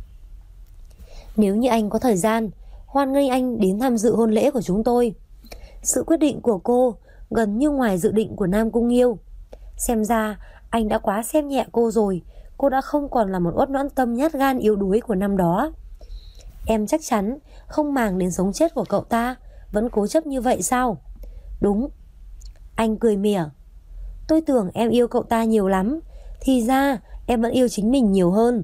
Nếu như anh có thời gian, hoan nghênh anh đến tham dự hôn lễ của chúng tôi. Sự quyết định của cô gần như ngoài dự định của Nam Cung Nghiêu. Xem ra anh đã quá xem nhẹ cô rồi. Cô đã không còn là một Uất Noãn Tâm nhát gan yếu đuối của năm đó. Em chắc chắn không màng đến sống chết của cậu ta, vẫn cố chấp như vậy sao? Đúng. Anh cười mỉa. Tôi tưởng em yêu cậu ta nhiều lắm, thì ra em vẫn yêu chính mình nhiều hơn.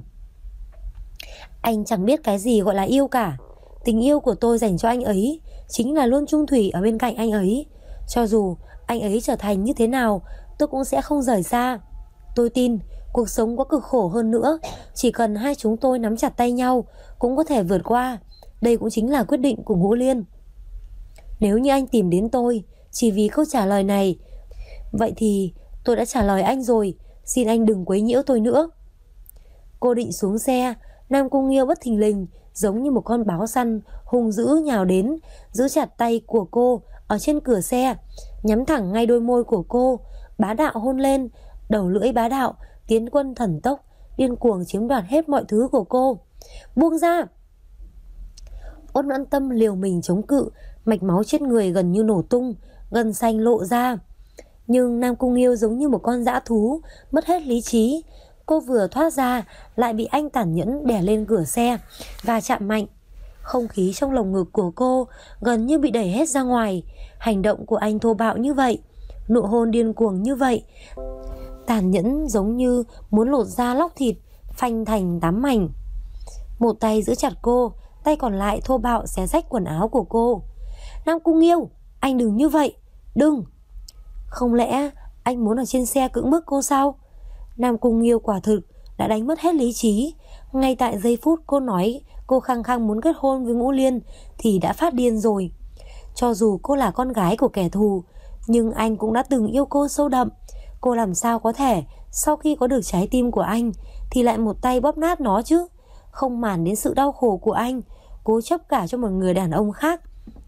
Anh chẳng biết cái gì gọi là yêu cả. Tình yêu của tôi dành cho anh ấy chính là luôn chung thủy ở bên cạnh anh ấy. Cho dù anh ấy trở thành như thế nào, tôi cũng sẽ không rời xa. Tôi tin cuộc sống có cực khổ hơn nữa, chỉ cần hai chúng tôi nắm chặt tay nhau cũng có thể vượt qua. Đây cũng chính là quyết định của Ngũ Liên. Nếu như anh tìm đến tôi chỉ vì câu trả lời này, vậy thì tôi đã trả lời anh rồi. Xin anh đừng quấy nhiễu tôi nữa. Cô định xuống xe, Nam Cung Nghiêu bất thình lình giống như một con báo săn hung dữ nhào đến, giữ chặt tay của cô ở trên cửa xe, nhắm thẳng ngay đôi môi của cô, bá đạo hôn lên. Đầu lưỡi bá đạo, tiến quân thần tốc, điên cuồng chiếm đoạt hết mọi thứ của cô. Buông ra! Uất Noãn Tâm liều mình chống cự, mạch máu chết người gần như nổ tung, gân xanh lộ ra. Nhưng Nam Cung Nghiêu giống như một con dã thú, mất hết lý trí. Cô vừa thoát ra lại bị anh tàn nhẫn đè lên cửa xe và chạm mạnh. Không khí trong lồng ngực của cô gần như bị đẩy hết ra ngoài. Hành động của anh thô bạo như vậy, nụ hôn điên cuồng như vậy, tàn nhẫn giống như muốn lột da lóc thịt, phanh thành tám mảnh. Một tay giữ chặt cô, tay còn lại thô bạo xé rách quần áo của cô. Nam Cung Nghiêu, anh đừng như vậy, đừng. Không lẽ anh muốn ở trên xe cưỡng bức cô sao? Nam Cung Nghiêu quả thực đã đánh mất hết lý trí. Ngay tại giây phút cô nói cô khăng khăng muốn kết hôn với Ngũ Liên thì đã phát điên rồi. Cho dù cô là con gái của kẻ thù, nhưng anh cũng đã từng yêu cô sâu đậm. Cô làm sao có thể sau khi có được trái tim của anh thì lại một tay bóp nát nó chứ? Không màng đến sự đau khổ của anh, cố chấp cả cho một người đàn ông khác.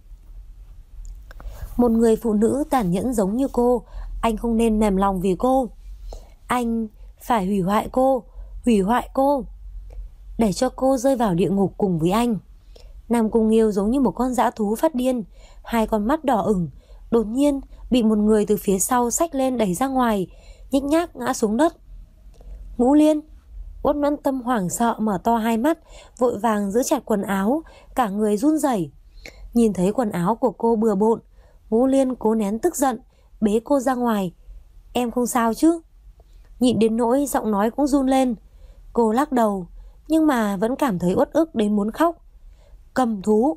Một người phụ nữ tàn nhẫn giống như cô, anh không nên mềm lòng vì cô. Anh phải hủy hoại cô, để cho cô rơi vào địa ngục cùng với anh. Nam Cung Nghiêu giống như một con dã thú phát điên, hai con mắt đỏ ửng, đột nhiên bị một người từ phía sau xách lên đẩy ra ngoài, nhếch nhác ngã xuống đất. Ngũ Liên! Uất Noãn Tâm hoảng sợ mở to hai mắt, vội vàng giữ chặt quần áo, cả người run rẩy. Nhìn thấy quần áo của cô bừa bộn, Ngũ Liên cố nén tức giận, bế cô ra ngoài. Em không sao chứ? Nhịn đến nỗi giọng nói cũng run lên. Cô lắc đầu, nhưng mà vẫn cảm thấy uất ức đến muốn khóc. Cầm thú!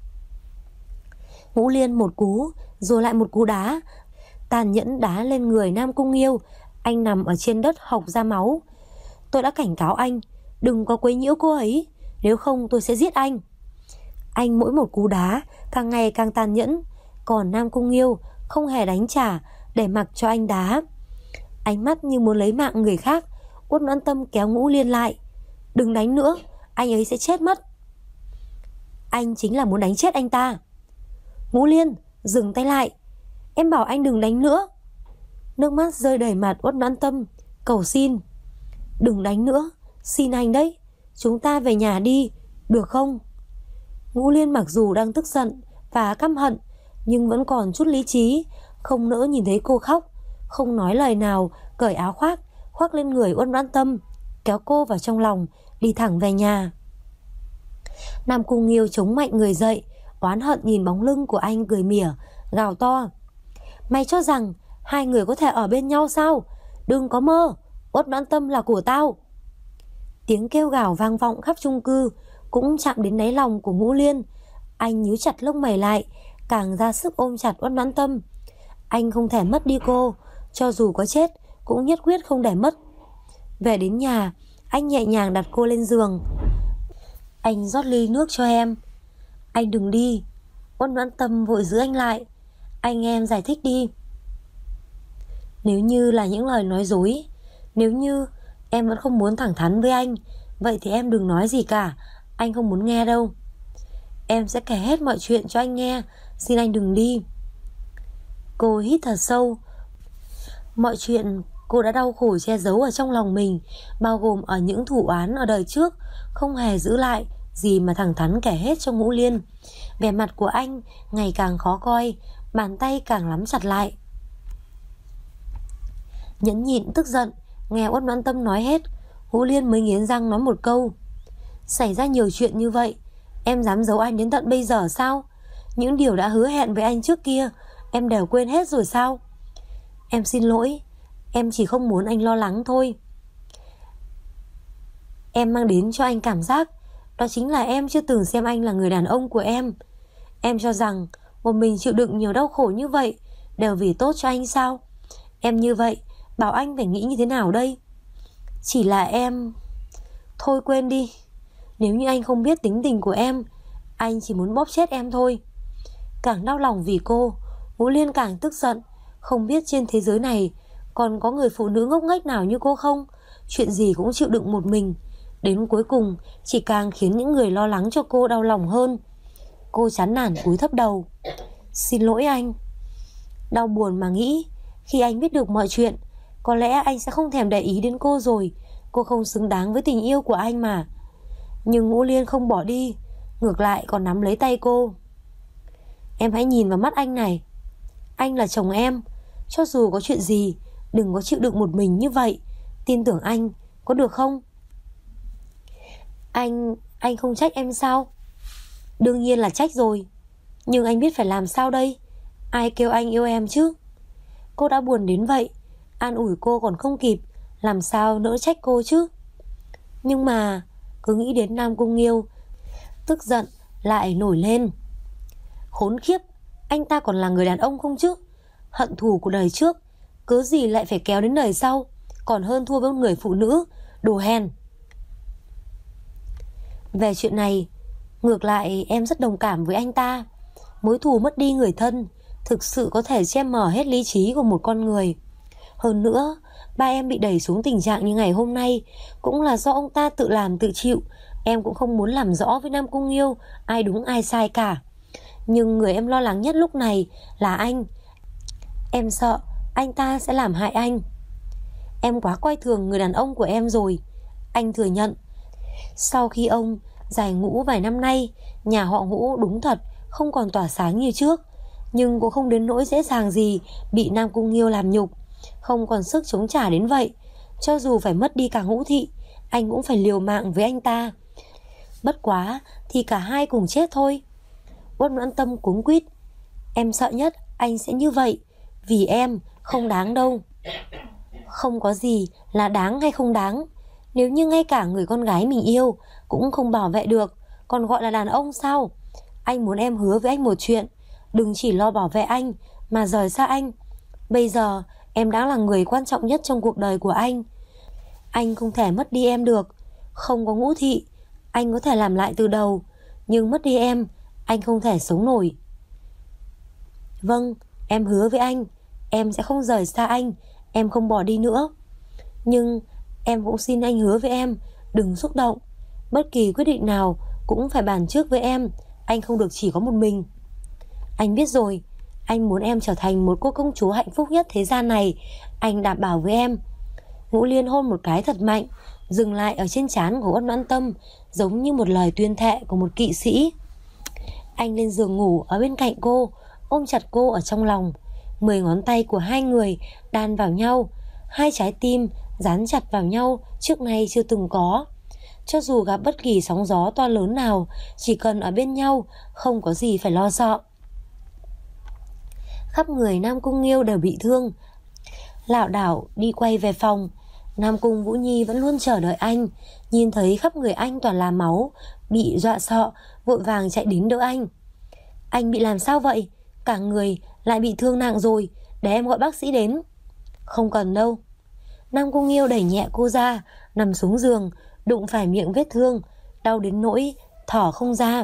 Ngũ Liên một cú, rồi lại một cú đá, tàn nhẫn đá lên người Nam Cung Nghiêu. Anh nằm ở trên đất hộc ra máu. Tôi đã cảnh cáo anh, đừng có quấy nhiễu cô ấy, nếu không tôi sẽ giết anh. Anh mỗi một cú đá càng ngày càng tàn nhẫn, còn Nam Cung Nghiêu không hề đánh trả, để mặc cho anh đá. Ánh mắt như muốn lấy mạng người khác. Uất Noãn Tâm kéo Ngũ Liên lại. Đừng đánh nữa, anh ấy sẽ chết mất. Anh chính là muốn đánh chết anh ta. Ngũ Liên, dừng tay lại. Em bảo anh đừng đánh nữa. Nước mắt rơi đầy mặt Uất Noãn Tâm, cầu xin. Đừng đánh nữa, xin anh đấy. Chúng ta về nhà đi, được không? Ngũ Liên mặc dù đang tức giận và căm hận, nhưng vẫn còn chút lý trí, không nỡ nhìn thấy cô khóc, không nói lời nào, cởi áo khoác lên người Uất Noãn Tâm, kéo cô vào trong lòng, đi thẳng về nhà. Nam Cung Nghiêu chống mạnh người dậy, oán hận nhìn bóng lưng của anh cười mỉa, gào to. Mày cho rằng hai người có thể ở bên nhau sao? Đừng có mơ, Uất Noãn Tâm là của tao. Tiếng kêu gào vang vọng khắp chung cư, cũng chạm đến đáy lòng của Ngũ Liên. Anh nhíu chặt lông mày lại, càng ra sức ôm chặt Uất Noãn Tâm. Anh không thể mất đi cô, cho dù có chết cũng nhất quyết không để mất. Về đến nhà, anh nhẹ nhàng đặt cô lên giường. Anh rót ly nước cho em. Anh đừng đi. Uất Noãn Tâm vội giữ anh lại. Anh em giải thích đi. Nếu như là những lời nói dối, nếu như em vẫn không muốn thẳng thắn với anh, vậy thì em đừng nói gì cả. Anh không muốn nghe đâu. Em sẽ kể hết mọi chuyện cho anh nghe. Xin anh đừng đi. Cô hít thật sâu. Mọi chuyện cô đã đau khổ che giấu ở trong lòng mình, bao gồm ở những thủ oán ở đời trước, không hề giữ lại gì mà thẳng thắn kể hết cho Ngũ Liên. Vẻ mặt của anh ngày càng khó coi, bàn tay càng nắm chặt lại. Nhẫn nhịn tức giận, nghe Uất Noãn Tâm nói hết, Ngũ Liên mới nghiến răng nói một câu. Xảy ra nhiều chuyện như vậy, em dám giấu anh đến tận bây giờ sao? Những điều đã hứa hẹn với anh trước kia em đều quên hết rồi sao? Em xin lỗi, em chỉ không muốn anh lo lắng thôi. Em mang đến cho anh cảm giác đó chính là em chưa từng xem anh là người đàn ông của em. Em cho rằng một mình chịu đựng nhiều đau khổ như vậy đều vì tốt cho anh sao? Em như vậy bảo anh phải nghĩ như thế nào đây? Chỉ là em... Thôi quên đi. Nếu như anh không biết tính tình của em, anh chỉ muốn bóp chết em thôi. Càng đau lòng vì cô, Ngũ Liên càng tức giận. Không biết trên thế giới này còn có người phụ nữ ngốc nghếch nào như cô không? Chuyện gì cũng chịu đựng một mình, đến cuối cùng chỉ càng khiến những người lo lắng cho cô đau lòng hơn. Cô chán nản cúi thấp đầu. Xin lỗi anh. Đau buồn mà nghĩ, khi anh biết được mọi chuyện, có lẽ anh sẽ không thèm để ý đến cô rồi. Cô không xứng đáng với tình yêu của anh mà. Nhưng Ngũ Liên không bỏ đi, ngược lại còn nắm lấy tay cô. Em hãy nhìn vào mắt anh này. Anh là chồng em. Cho dù có chuyện gì, đừng có chịu đựng một mình như vậy. Tin tưởng anh, có được không? Anh không trách em sao? Đương nhiên là trách rồi. Nhưng anh biết phải làm sao đây? Ai kêu anh yêu em chứ? Cô đã buồn đến vậy, an ủi cô còn không kịp, làm sao nỡ trách cô chứ? Nhưng mà cứ nghĩ đến Nam Cung Nghiêu, tức giận lại nổi lên. Khốn khiếp, anh ta còn là người đàn ông không chứ? Hận thù của đời trước cớ gì lại phải kéo đến đời sau, còn hơn thua với một người phụ nữ, đồ hèn. Về chuyện này, ngược lại em rất đồng cảm với anh ta. Mối thù mất đi người thân thực sự có thể che mờ hết lý trí của một con người. Hơn nữa, ba em bị đẩy xuống tình trạng như ngày hôm nay cũng là do ông ta tự làm tự chịu. Em cũng không muốn làm rõ với Nam Cung Nghiêu ai đúng ai sai cả. Nhưng người em lo lắng nhất lúc này là anh. Em sợ anh ta sẽ làm hại anh. Em quá coi thường người đàn ông của em rồi. Anh thừa nhận, sau khi ông giải ngũ vài năm nay, nhà họ Ngũ đúng thật không còn tỏa sáng như trước. Nhưng cũng không đến nỗi dễ dàng gì bị Nam Cung Nghiêu làm nhục, không còn sức chống trả đến vậy. Cho dù phải mất đi cả Ngũ thị, anh cũng phải liều mạng với anh ta. Bất quá thì cả hai cùng chết thôi. Uất Noãn Tâm cuống quýt. Em sợ nhất anh sẽ như vậy. Vì em không đáng đâu. Không có gì là đáng hay không đáng. Nếu như ngay cả người con gái mình yêu cũng không bảo vệ được, còn gọi là đàn ông sao? Anh muốn em hứa với anh một chuyện, đừng chỉ lo bảo vệ anh mà rời xa anh. Bây giờ em đã là người quan trọng nhất trong cuộc đời của anh. Anh không thể mất đi em được. Không có Ngũ thị, anh có thể làm lại từ đầu. Nhưng mất đi em, anh không thể sống nổi. Vâng, em hứa với anh, em sẽ không rời xa anh, em không bỏ đi nữa. Nhưng em cũng xin anh hứa với em, đừng xúc động. Bất kỳ quyết định nào cũng phải bàn trước với em. Anh không được chỉ có một mình. Anh biết rồi. Anh muốn em trở thành một cô công chúa hạnh phúc nhất thế gian này. Anh đảm bảo với em. Ngũ Liên hôn một cái thật mạnh, dừng lại ở trên trán của Uất Noãn Tâm, giống như một lời tuyên thệ của một kỵ sĩ. Anh lên giường ngủ ở bên cạnh cô, ôm chặt cô ở trong lòng. 10 ngón tay của hai người đan vào nhau, hai trái tim dán chặt vào nhau trước nay chưa từng có. Cho dù gặp bất kỳ sóng gió to lớn nào, chỉ cần ở bên nhau, không có gì phải lo sợ. Khắp người Nam Cung Nghiêu đều bị thương, lảo đảo đi quay về phòng. Nam Cung Vũ Nhi vẫn luôn chờ đợi anh, nhìn thấy khắp người anh toàn là máu, bị dọa sợ, vội vàng chạy đến đỡ anh. Anh bị làm sao vậy? Cả người lại bị thương nặng rồi, để em gọi bác sĩ đến. Không cần đâu. Nam Cung Nghiêu đẩy nhẹ cô ra, nằm xuống giường, đụng phải miệng vết thương, đau đến nỗi thở không ra.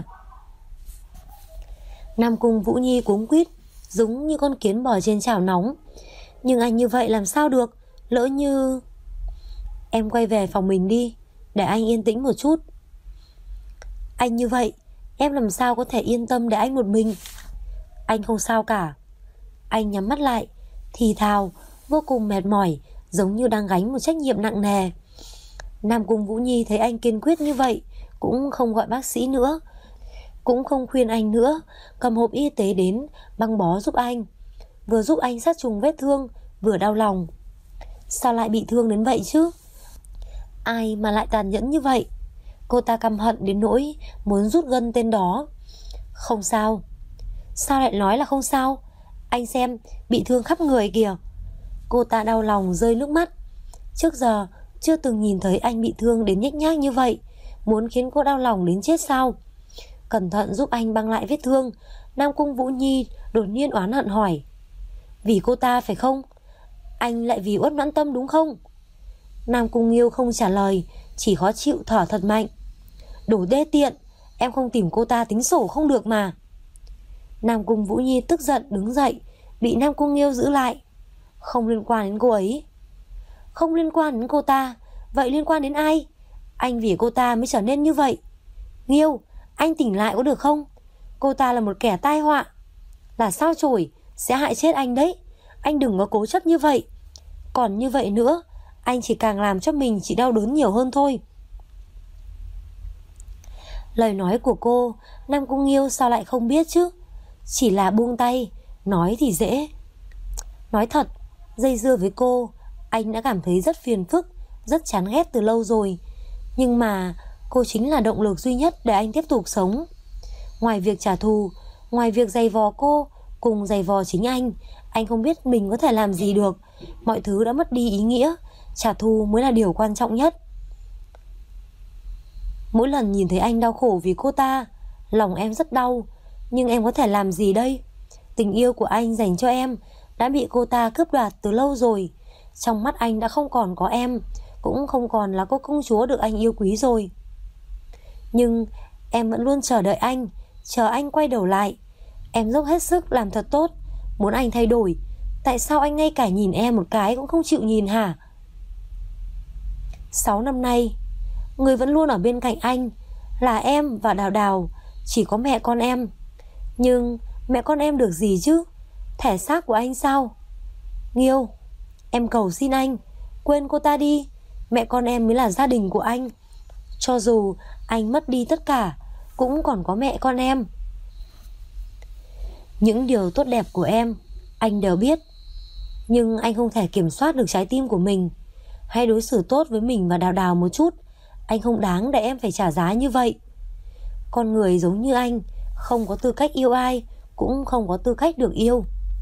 Nam Cung Vũ Nhi cuống quýt, giống như con kiến bò trên chảo nóng. Nhưng anh như vậy làm sao được? Lỡ như... Em quay về phòng mình đi, để anh yên tĩnh một chút. Anh như vậy, em làm sao có thể yên tâm để anh một mình? Anh không sao cả. Anh nhắm mắt lại, thì thào, vô cùng mệt mỏi, giống như đang gánh một trách nhiệm nặng nề. Nam Cung Vũ Nhi thấy anh kiên quyết như vậy, cũng không gọi bác sĩ nữa, cũng không khuyên anh nữa, cầm hộp y tế đến băng bó giúp anh. Vừa giúp anh sát trùng vết thương, vừa đau lòng. Sao lại bị thương đến vậy chứ? Ai mà lại tàn nhẫn như vậy? Cô ta căm hận đến nỗi muốn rút gân tên đó. Không sao. Sao lại nói là không sao? Anh xem, bị thương khắp người kìa. Cô ta đau lòng rơi nước mắt. Trước giờ chưa từng nhìn thấy anh bị thương đến nhếch nhác như vậy. Muốn khiến cô đau lòng đến chết sao? Cẩn thận giúp anh băng lại vết thương. Nam Cung Vũ Nhi đột nhiên oán hận hỏi. Vì cô ta phải không? Anh lại vì Uất Noãn Tâm đúng không? Nam Cung Nghiêu không trả lời, chỉ khó chịu thở thật mạnh. Đồ đê tiện, em không tìm cô ta tính sổ không được mà. Nam Cung Vũ Nhi tức giận đứng dậy, bị Nam Cung Nghiêu giữ lại. Không liên quan đến cô ấy. Không liên quan đến cô ta, vậy liên quan đến ai? Anh vì cô ta mới trở nên như vậy. Nghiêu, anh tỉnh lại có được không? Cô ta là một kẻ tai họa, là sao chổi, sẽ hại chết anh đấy. Anh đừng có cố chấp như vậy. Còn như vậy nữa, anh chỉ càng làm cho mình chỉ đau đớn nhiều hơn thôi. Lời nói của cô, Nam Cung Nghiêu sao lại không biết chứ? Chỉ là buông tay, nói thì dễ. Nói thật, dây dưa với cô, anh đã cảm thấy rất phiền phức, rất chán ghét từ lâu rồi. Nhưng mà cô chính là động lực duy nhất để anh tiếp tục sống. Ngoài việc trả thù, ngoài việc giày vò cô, cùng giày vò chính anh không biết mình có thể làm gì được. Mọi thứ đã mất đi ý nghĩa, trả thù mới là điều quan trọng nhất. Mỗi lần nhìn thấy anh đau khổ vì cô ta, lòng em rất đau. Nhưng em có thể làm gì đây? Tình yêu của anh dành cho em đã bị cô ta cướp đoạt từ lâu rồi. Trong mắt anh đã không còn có em, cũng không còn là cô công chúa được anh yêu quý rồi. Nhưng em vẫn luôn chờ đợi anh, chờ anh quay đầu lại. Em dốc hết sức làm thật tốt, muốn anh thay đổi. Tại sao anh ngay cả nhìn em một cái cũng không chịu nhìn hả? 6 năm nay, người vẫn luôn ở bên cạnh anh là em và Đào Đào, chỉ có mẹ con em. Nhưng mẹ con em được gì chứ? Thể xác của anh sao? Nghiêu, em cầu xin anh, quên cô ta đi. Mẹ con em mới là gia đình của anh. Cho dù anh mất đi tất cả, cũng còn có mẹ con em. Những điều tốt đẹp của em, anh đều biết. Nhưng anh không thể kiểm soát được trái tim của mình. Hãy đối xử tốt với mình và Đào Đào một chút. Anh không đáng để em phải trả giá như vậy. Con người giống như anh, không có tư cách yêu ai, cũng không có tư cách được yêu.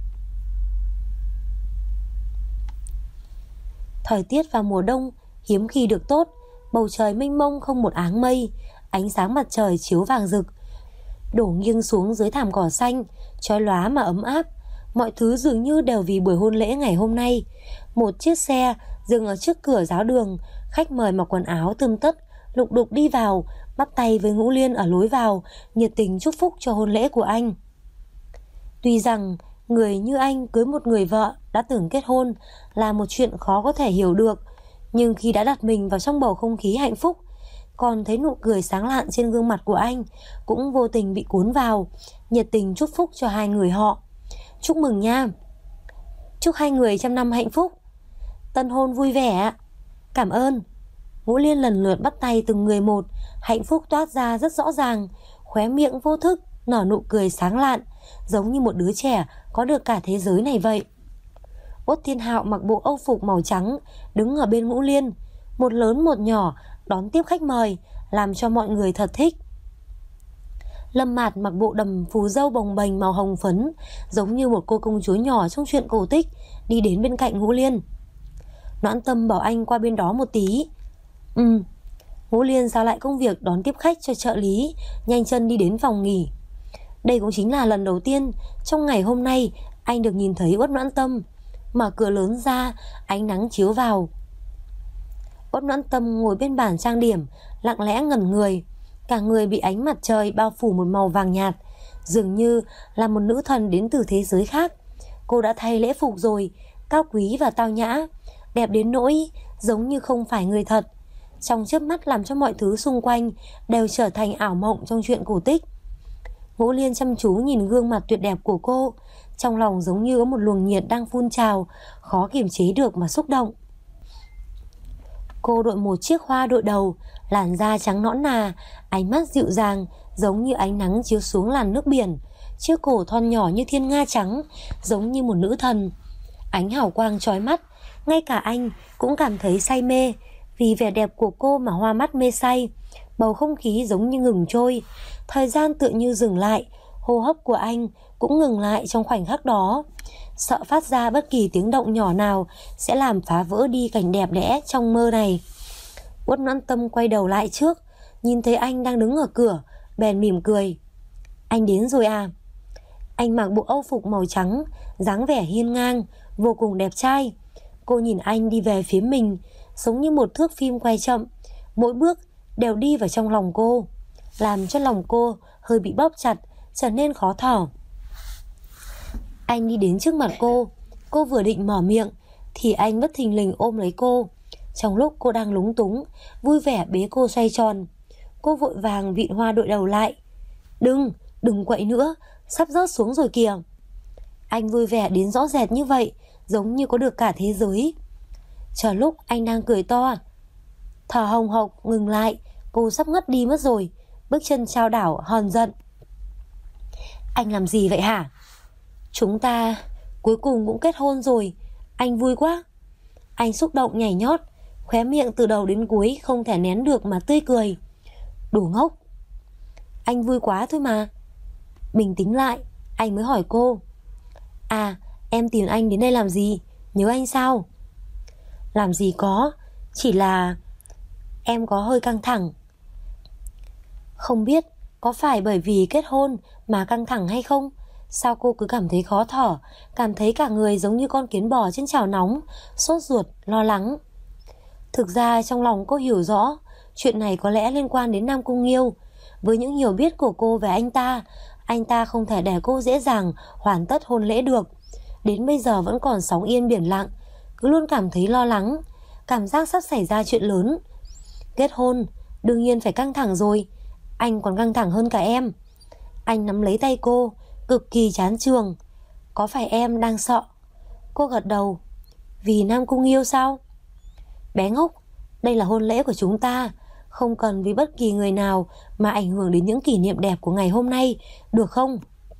Thời tiết vào mùa đông hiếm khi được tốt. Bầu trời mênh mông không một áng mây. Ánh sáng mặt trời chiếu vàng rực, đổ nghiêng xuống dưới thảm cỏ xanh, chói lóa mà ấm áp. Mọi thứ dường như đều vì buổi hôn lễ ngày hôm nay. Một chiếc xe dừng ở trước cửa giáo đường. Khách mời mặc quần áo tươm tất lục đục đi vào, bắt tay với Ngũ Liên ở lối vào, nhiệt tình chúc phúc cho hôn lễ của anh. Tuy rằng người như anh cưới một người vợ đã từng kết hôn là một chuyện khó có thể hiểu được, nhưng khi đã đặt mình vào trong bầu không khí hạnh phúc, còn thấy nụ cười sáng lạn trên gương mặt của anh cũng vô tình bị cuốn vào, nhiệt tình chúc phúc cho hai người họ. Chúc mừng nha. Chúc hai người trăm năm hạnh phúc. Tân hôn vui vẻ. Cảm ơn. Ngũ Liên lần lượt bắt tay từng người một, hạnh phúc toát ra rất rõ ràng, khóe miệng vô thức nở nụ cười sáng lạn, giống như một đứa trẻ có được cả thế giới này vậy. Uất Thiên Hạo mặc bộ âu phục màu trắng, đứng ở bên Ngũ Liên, một lớn một nhỏ đón tiếp khách mời, làm cho mọi người thật thích. Lâm Mạt mặc bộ đầm phù dâu bồng bềnh màu hồng phấn, giống như một cô công chúa nhỏ trong truyện cổ tích, đi đến bên cạnh Ngũ Liên. Noãn Tâm bảo anh qua bên đó một tí. Ngũ Liên giao lại công việc đón tiếp khách cho trợ lý, nhanh chân đi đến phòng nghỉ. Đây cũng chính là lần đầu tiên trong ngày hôm nay anh được nhìn thấy Uất Noãn Tâm. Mở cửa lớn ra, ánh nắng chiếu vào. Uất Noãn Tâm ngồi bên bàn trang điểm, lặng lẽ ngẩn người. Cả người bị ánh mặt trời bao phủ một màu vàng nhạt, dường như là một nữ thần đến từ thế giới khác. Cô đã thay lễ phục rồi, cao quý và tao nhã, đẹp đến nỗi giống như không phải người thật. Trong chớp mắt làm cho mọi thứ xung quanh đều trở thành ảo mộng trong truyện cổ tích. Ngũ Liên chăm chú nhìn gương mặt tuyệt đẹp của cô, trong lòng giống như có một luồng nhiệt đang phun trào, khó kiềm chế được mà xúc động. Cô đội một chiếc hoa đội đầu, làn da trắng nõn nà, ánh mắt dịu dàng giống như ánh nắng chiếu xuống làn nước biển, chiếc cổ thon nhỏ như thiên nga trắng, giống như một nữ thần. Ánh hào quang chói mắt, ngay cả anh cũng cảm thấy say mê. Vì vẻ đẹp của cô mà hoa mắt mê say. Bầu không khí giống như ngừng trôi, thời gian tựa như dừng lại, hô hấp của anh cũng ngừng lại trong khoảnh khắc đó. Sợ phát ra bất kỳ tiếng động nhỏ nào sẽ làm phá vỡ đi cảnh đẹp đẽ trong mơ này. Uất Noãn Tâm quay đầu lại trước, nhìn thấy anh đang đứng ở cửa, bèn mỉm cười. Anh đến rồi à? Anh mặc bộ âu phục màu trắng, dáng vẻ hiên ngang, vô cùng đẹp trai. Cô nhìn anh đi về phía mình, giống như một thước phim quay chậm, mỗi bước đều đi vào trong lòng cô, làm cho lòng cô hơi bị bóp chặt, trở nên khó thở. Anh đi đến trước mặt cô vừa định mở miệng thì anh bất thình lình ôm lấy cô. Trong lúc cô đang lúng túng, vui vẻ bế cô xoay tròn. Cô vội vàng vịn hoa đội đầu lại. Đừng quậy nữa, sắp rớt xuống rồi kìa. Anh vui vẻ đến rõ rệt như vậy, giống như có được cả thế giới. Chờ lúc anh đang cười to, thở hồng hộc ngừng lại, cô sắp ngất đi mất rồi, bước chân chao đảo hờn giận. Anh làm gì vậy hả? Chúng ta cuối cùng cũng kết hôn rồi, anh vui quá. Anh xúc động nhảy nhót, khóe miệng từ đầu đến cuối không thể nén được mà tươi cười. Đồ ngốc. Anh vui quá thôi mà. Bình tĩnh lại, anh mới hỏi cô. À, em tìm anh đến đây làm gì? Nhớ anh sao? Làm gì có, chỉ là em có hơi căng thẳng. Không biết có phải bởi vì kết hôn mà căng thẳng hay không? Sao cô cứ cảm thấy khó thở, cảm thấy cả người giống như con kiến bò trên chảo nóng, sốt ruột, lo lắng. Thực ra trong lòng cô hiểu rõ, chuyện này có lẽ liên quan đến Nam Cung Nghiêu. Với những hiểu biết của cô về anh ta không thể để cô dễ dàng hoàn tất hôn lễ được. Đến bây giờ vẫn còn sóng yên biển lặng, cứ luôn cảm thấy lo lắng, cảm giác sắp xảy ra chuyện lớn. Kết hôn, đương nhiên phải căng thẳng rồi, anh còn căng thẳng hơn cả em. Anh nắm lấy tay cô, cực kỳ chán chường. Có phải em đang sợ? Cô gật đầu. Vì Nam Cung Nghiêu sao? Bé ngốc, đây là hôn lễ của chúng ta, không cần vì bất kỳ người nào mà ảnh hưởng đến những kỷ niệm đẹp của ngày hôm nay, được không?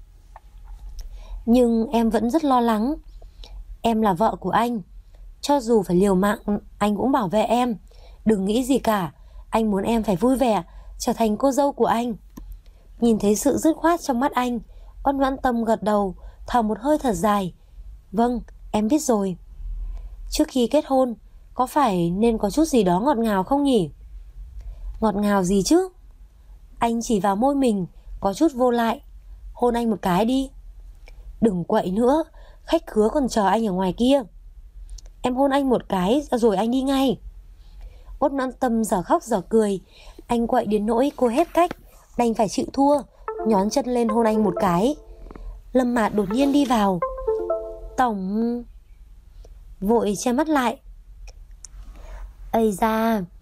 Nhưng em vẫn rất lo lắng. Em là vợ của anh, cho dù phải liều mạng anh cũng bảo vệ em. Đừng nghĩ gì cả, anh muốn em phải vui vẻ, trở thành cô dâu của anh. Nhìn thấy sự dứt khoát trong mắt anh, Uất Noãn Tâm gật đầu, thở một hơi thật dài. Vâng, em biết rồi. Trước khi kết hôn, có phải nên có chút gì đó ngọt ngào không nhỉ? Ngọt ngào gì chứ? Anh chỉ vào môi mình, có chút vô lại. Hôn anh một cái đi. Đừng quậy nữa, khách khứa còn chờ anh ở ngoài kia. Em hôn anh một cái rồi anh đi ngay. Uất Noãn Tâm giờ khóc giờ cười. Anh quậy đến nỗi cô hết cách, đành phải chịu thua, nhón chân lên hôn anh một cái. Lâm Mạt đột nhiên đi vào. Tổng... Vội che mắt lại. Ây da,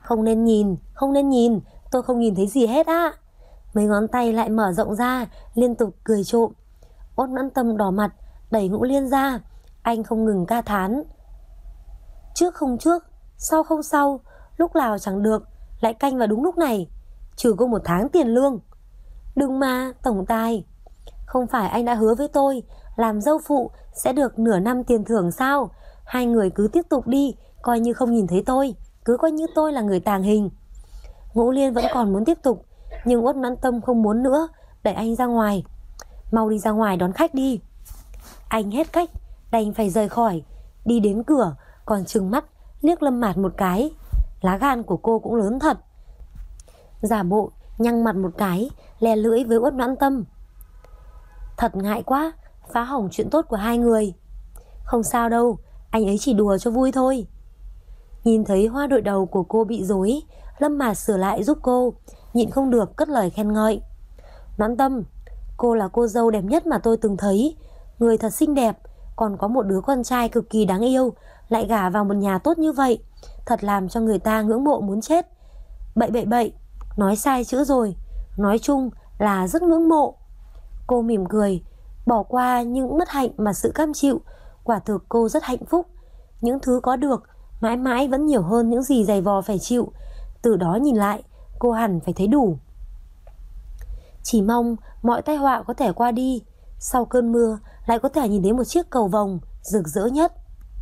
Không nên nhìn, tôi không nhìn thấy gì hết á. Mấy ngón tay lại mở rộng ra, liên tục cười trộm. Uất Noãn Tâm đỏ mặt, đẩy Ngũ Liên ra. Anh không ngừng ca thán. Trước không trước, sau không sau, lúc nào chẳng được, lại canh vào đúng lúc này. Trừ cô 1 tháng tiền lương. Đừng mà, tổng tài. Không phải anh đã hứa với tôi làm dâu phụ sẽ được nửa năm tiền thưởng sao? Hai người cứ tiếp tục đi, coi như không nhìn thấy tôi, cứ coi như tôi là người tàng hình. Ngũ Liên vẫn còn muốn tiếp tục, nhưng Uất Noãn Tâm không muốn nữa, đẩy anh ra ngoài. Mau đi ra ngoài đón khách đi. Anh hết cách, đành phải rời khỏi. Đi đến cửa còn trừng mắt liếc Lâm Mạt một cái. Lá gan của cô cũng lớn thật. Giả bộ nhăn mặt một cái, lè lưỡi với Uất Noãn Tâm. Thật ngại quá, phá hỏng chuyện tốt của hai người. Không sao đâu, anh ấy chỉ đùa cho vui thôi. Nhìn thấy hoa đội đầu của cô bị rối, Lâm Mạt sửa lại giúp cô, nhịn không được cất lời khen ngợi. Noãn Tâm, cô là cô dâu đẹp nhất mà tôi từng thấy. Người thật xinh đẹp, còn có một đứa con trai cực kỳ đáng yêu, lại gả vào một nhà tốt như vậy, thật làm cho người ta ngưỡng mộ muốn chết. Bậy, nói sai chữ rồi. Nói chung là rất ngưỡng mộ. Cô mỉm cười, bỏ qua những bất hạnh mà sự cam chịu. Quả thực cô rất hạnh phúc. Những thứ có được mãi mãi vẫn nhiều hơn những gì dày vò phải chịu. Từ đó nhìn lại, cô hẳn phải thấy đủ. Chỉ mong mọi tai họa có thể qua đi, sau cơn mưa lại có thể nhìn thấy một chiếc cầu vồng rực rỡ nhất.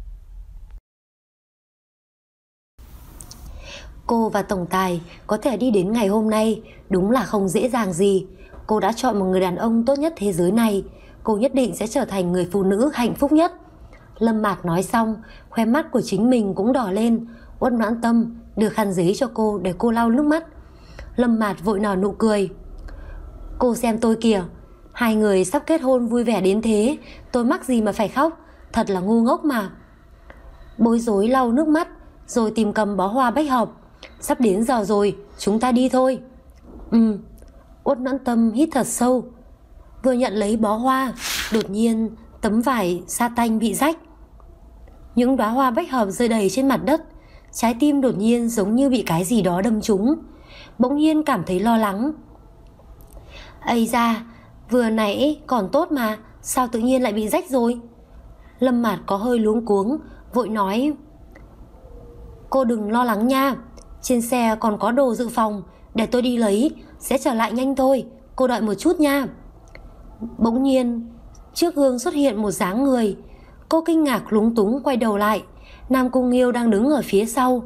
Cô và tổng tài có thể đi đến ngày hôm nay đúng là không dễ dàng gì. Cô đã chọn một người đàn ông tốt nhất thế giới này. Cô nhất định sẽ trở thành người phụ nữ hạnh phúc nhất. Lâm Mạt nói xong, khóe mắt của chính mình cũng đỏ lên. Uất Noãn Tâm đưa khăn giấy cho cô để cô lau nước mắt. Lâm Mạt vội nở nụ cười. Cô xem tôi kìa, hai người sắp kết hôn vui vẻ đến thế, tôi mắc gì mà phải khóc, thật là ngu ngốc mà. Bối rối lau nước mắt, rồi tìm cầm bó hoa bách hợp. Sắp đến giờ rồi, chúng ta đi thôi. Uất Noãn Tâm hít thật sâu. Vừa nhận lấy bó hoa, đột nhiên tấm vải sa tanh bị rách. Những đóa hoa bách hợp rơi đầy trên mặt đất. Trái tim đột nhiên giống như bị cái gì đó đâm trúng. Bỗng nhiên cảm thấy lo lắng. Ây da, vừa nãy còn tốt mà, sao tự nhiên lại bị rách rồi? Lâm Mạt có hơi luống cuống, vội nói. Cô đừng lo lắng nha, trên xe còn có đồ dự phòng, để tôi đi lấy, sẽ trở lại nhanh thôi, cô đợi một chút nha. Bỗng nhiên trước gương xuất hiện một dáng người. Cô kinh ngạc lúng túng quay đầu lại. Nam Cung Nghiêu đang đứng ở phía sau.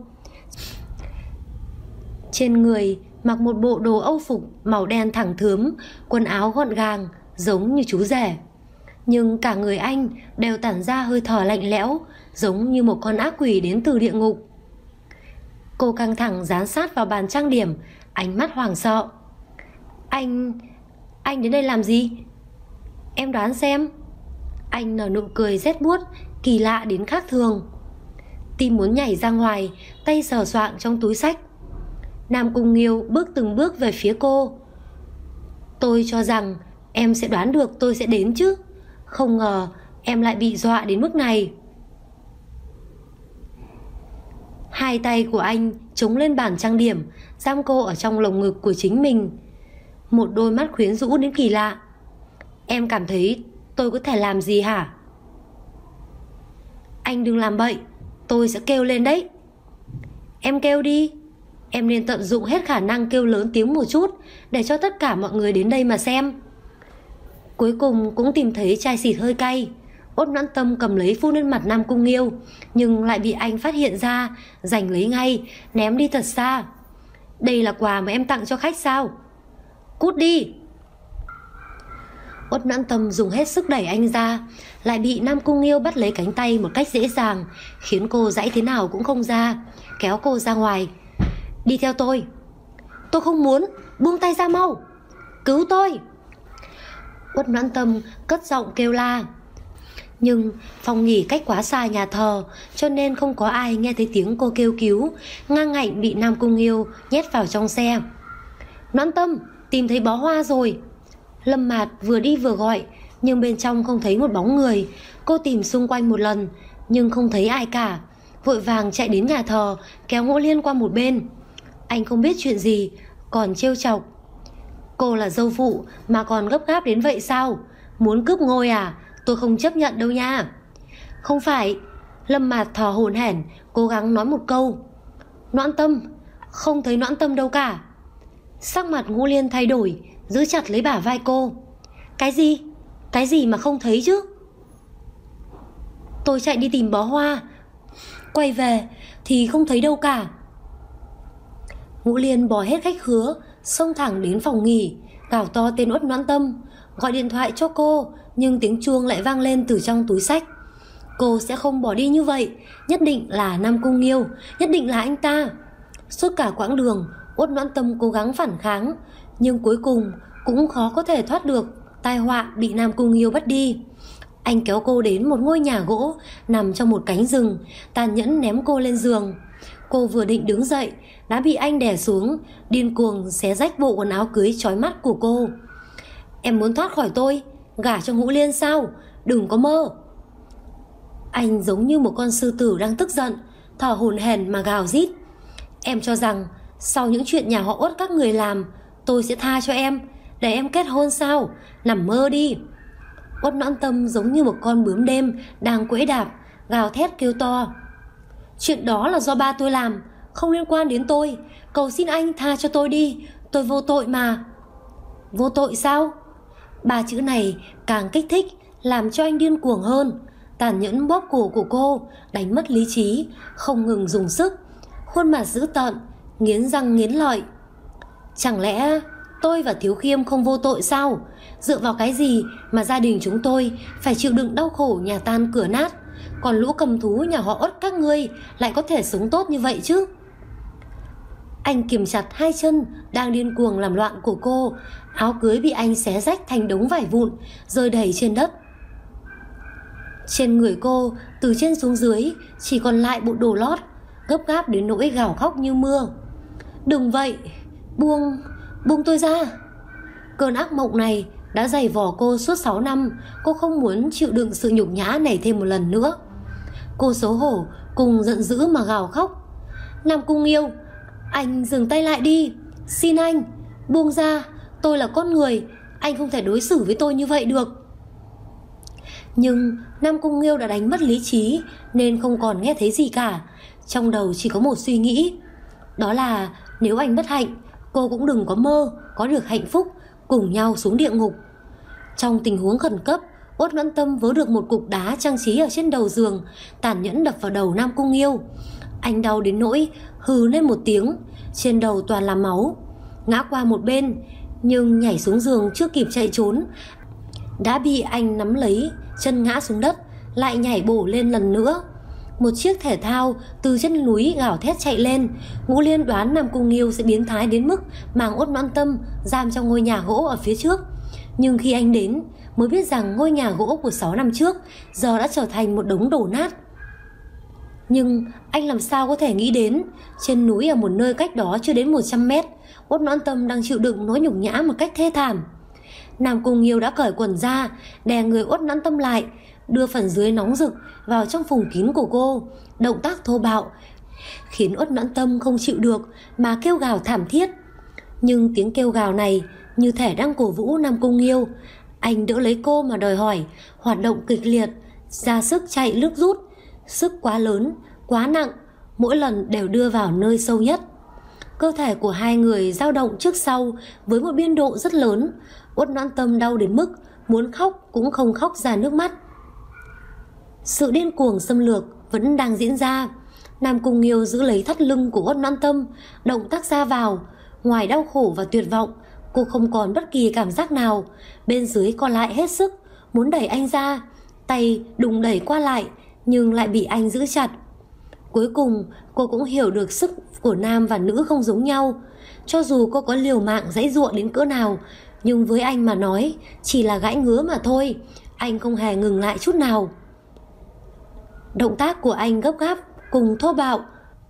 Trên người mặc một bộ đồ âu phục màu đen thẳng thướm, quần áo gọn gàng giống như chú rể. Nhưng cả người anh đều tản ra hơi thở lạnh lẽo, giống như một con ác quỷ đến từ địa ngục. Cô căng thẳng dán sát vào bàn trang điểm, ánh mắt hoảng sợ. Anh đến đây làm gì? Em đoán xem. Anh nở nụ cười rét buốt, kỳ lạ đến khác thường. Tim muốn nhảy ra ngoài, tay sờ soạng trong túi xách. Nam Cung Nghiêu bước từng bước về phía cô. Tôi cho rằng em sẽ đoán được tôi sẽ đến chứ. Không ngờ em lại bị dọa đến mức này. Hai tay của anh chống lên bàn trang điểm, giam cô ở trong lồng ngực của chính mình. Một đôi mắt quyến rũ đến kỳ lạ. Em cảm thấy tôi có thể làm gì hả? Anh đừng làm bậy, tôi sẽ kêu lên đấy. Em kêu đi. Em nên tận dụng hết khả năng kêu lớn tiếng một chút, để cho tất cả mọi người đến đây mà xem. Cuối cùng cũng tìm thấy chai xịt hơi cay. Uất Noãn Tâm cầm lấy phun lên mặt Nam Cung Nghiêu, nhưng lại bị anh phát hiện ra, giành lấy ngay, ném đi thật xa. Đây là quà mà em tặng cho khách sao? Cút đi. Uất Noãn Tâm dùng hết sức đẩy anh ra, lại bị Nam Cung Nghiêu bắt lấy cánh tay một cách dễ dàng, khiến cô giãy thế nào cũng không ra, kéo cô ra ngoài. Đi theo tôi. Tôi không muốn, buông tay ra mau. Cứu tôi. Uất Noãn Tâm cất giọng kêu la. Nhưng phòng nghỉ cách quá xa nhà thờ, cho nên không có ai nghe thấy tiếng cô kêu cứu, ngang ngạnh bị Nam Cung Nghiêu nhét vào trong xe. Noãn Tâm, tìm thấy bó hoa rồi. Lâm Mạt vừa đi vừa gọi, nhưng bên trong không thấy một bóng người. Cô tìm xung quanh một lần, nhưng không thấy ai cả. Vội vàng chạy đến nhà thờ, kéo Ngũ Liên qua một bên. Anh không biết chuyện gì, còn trêu chọc. Cô là dâu phụ mà còn gấp gáp đến vậy sao? Muốn cướp ngôi à? Tôi không chấp nhận đâu nha. Không phải. Lâm Mạt thở hổn hển, cố gắng nói một câu. Noãn Tâm. Không thấy Noãn Tâm đâu cả. Sắc mặt Ngũ Liên thay đổi, giữ chặt lấy bả vai cô. Cái gì? Cái gì mà không thấy chứ? Tôi chạy đi tìm bó hoa, quay về thì không thấy đâu cả. Ngũ Liên bỏ hết khách khứa, xông thẳng đến phòng nghỉ, gào to tên Uất Noãn Tâm, gọi điện thoại cho cô, nhưng tiếng chuông lại vang lên từ trong túi xách. Cô sẽ không bỏ đi như vậy, nhất định là Nam Cung Nghiêu, nhất định là anh ta. Suốt cả quãng đường, Uất Noãn Tâm cố gắng phản kháng, nhưng cuối cùng cũng khó có thể thoát được tai họa bị Nam Cung Nghiêu bắt đi. Anh kéo cô đến một ngôi nhà gỗ nằm trong một cánh rừng, tàn nhẫn ném cô lên giường. Cô vừa định đứng dậy đã bị anh đè xuống, điên cuồng xé rách bộ quần áo cưới chói mắt của cô. Em muốn thoát khỏi tôi, gả cho Ngũ Liên sao? Đừng có mơ. Anh giống như một con sư tử đang tức giận, thở hổn hển mà gào rít. Em cho rằng sau những chuyện nhà họ Uất các người làm, tôi sẽ tha cho em, để em kết hôn sao? Nằm mơ đi. Uất Noãn Tâm giống như một con bướm đêm đang quẫy đạp, gào thét kêu to. Chuyện đó là do ba tôi làm, không liên quan đến tôi. Cầu xin anh tha cho tôi đi, tôi vô tội mà. Vô tội sao? Ba chữ này càng kích thích, làm cho anh điên cuồng hơn. Tàn nhẫn bóp cổ của cô, đánh mất lý trí, không ngừng dùng sức, khuôn mặt dữ tợn, nghiến răng nghiến lợi. Chẳng lẽ tôi và Thiếu Khiêm không vô tội sao? Dựa vào cái gì mà gia đình chúng tôi phải chịu đựng đau khổ nhà tan cửa nát, còn lũ cầm thú nhà họ Uất các ngươi lại có thể sống tốt như vậy chứ? Anh kiềm chặt hai chân đang điên cuồng làm loạn của cô, áo cưới bị anh xé rách thành đống vải vụn, rơi đầy trên đất. Trên người cô, từ trên xuống dưới chỉ còn lại bộ đồ lót, gấp gáp đến nỗi gào khóc như mưa. Đừng vậy, buông tôi ra. Cơn ác mộng này đã giày vò cô suốt 6 năm, cô không muốn chịu đựng sự nhục nhã này thêm một lần nữa. Cô xấu hổ cùng giận dữ mà gào khóc. Nam Cung Nghiêu, anh dừng tay lại đi, xin anh, buông ra, tôi là con người, anh không thể đối xử với tôi như vậy được. Nhưng Nam Cung Nghiêu đã đánh mất lý trí nên không còn nghe thấy gì cả. Trong đầu chỉ có một suy nghĩ, đó là nếu anh bất hạnh, cô cũng đừng có mơ có được hạnh phúc cùng nhau xuống địa ngục. Trong tình huống khẩn cấp, Uất Noãn Tâm vớ được một cục đá trang trí ở trên đầu giường, tàn nhẫn đập vào đầu Nam Cung Nghiêu. Anh đau đến nỗi hừ lên một tiếng, trên đầu toàn là máu, ngã qua một bên, nhưng nhảy xuống giường chưa kịp chạy trốn đã bị anh nắm lấy chân ngã xuống đất, lại nhảy bổ lên lần nữa. Một chiếc thể thao từ chân núi gào thét chạy lên. Ngũ Liên đoán Nam Cung Nghiêu sẽ biến thái đến mức mang Uất Noãn Tâm giam trong ngôi nhà gỗ ở phía trước. Nhưng khi anh đến mới biết rằng ngôi nhà gỗ của 6 năm trước giờ đã trở thành một đống đổ nát. Nhưng anh làm sao có thể nghĩ đến trên núi ở một nơi cách đó chưa đến 100 mét, Uất Noãn Tâm đang chịu đựng nỗi nhục nhã một cách thê thảm. Nam Cung Nghiêu đã cởi quần ra, đè người Uất Noãn Tâm lại, đưa phần dưới nóng rực vào trong vùng kín của cô. Động tác thô bạo khiến Uất Noãn Tâm không chịu được mà kêu gào thảm thiết. Nhưng tiếng kêu gào này như thể đang cổ vũ Nam Cung Nghiêu. Anh đỡ lấy cô mà đòi hỏi, hoạt động kịch liệt, ra sức chạy lướt rút. Sức quá lớn, quá nặng, mỗi lần đều đưa vào nơi sâu nhất. Cơ thể của hai người dao động trước sau với một biên độ rất lớn. Uất Noãn Tâm đau đến mức muốn khóc cũng không khóc ra nước mắt. Sự điên cuồng xâm lược vẫn đang diễn ra. Nam Cung Nghiêu giữ lấy thắt lưng của Uất Noãn Tâm, động tác ra vào. Ngoài đau khổ và tuyệt vọng, cô không còn bất kỳ cảm giác nào. Bên dưới còn lại hết sức muốn đẩy anh ra, tay đùng đẩy qua lại nhưng lại bị anh giữ chặt. Cuối cùng cô cũng hiểu được sức của nam và nữ không giống nhau. Cho dù cô có liều mạng giãy giụa đến cỡ nào, nhưng với anh mà nói chỉ là gãi ngứa mà thôi. Anh không hề ngừng lại chút nào. Động tác của anh gấp gáp cùng thô bạo.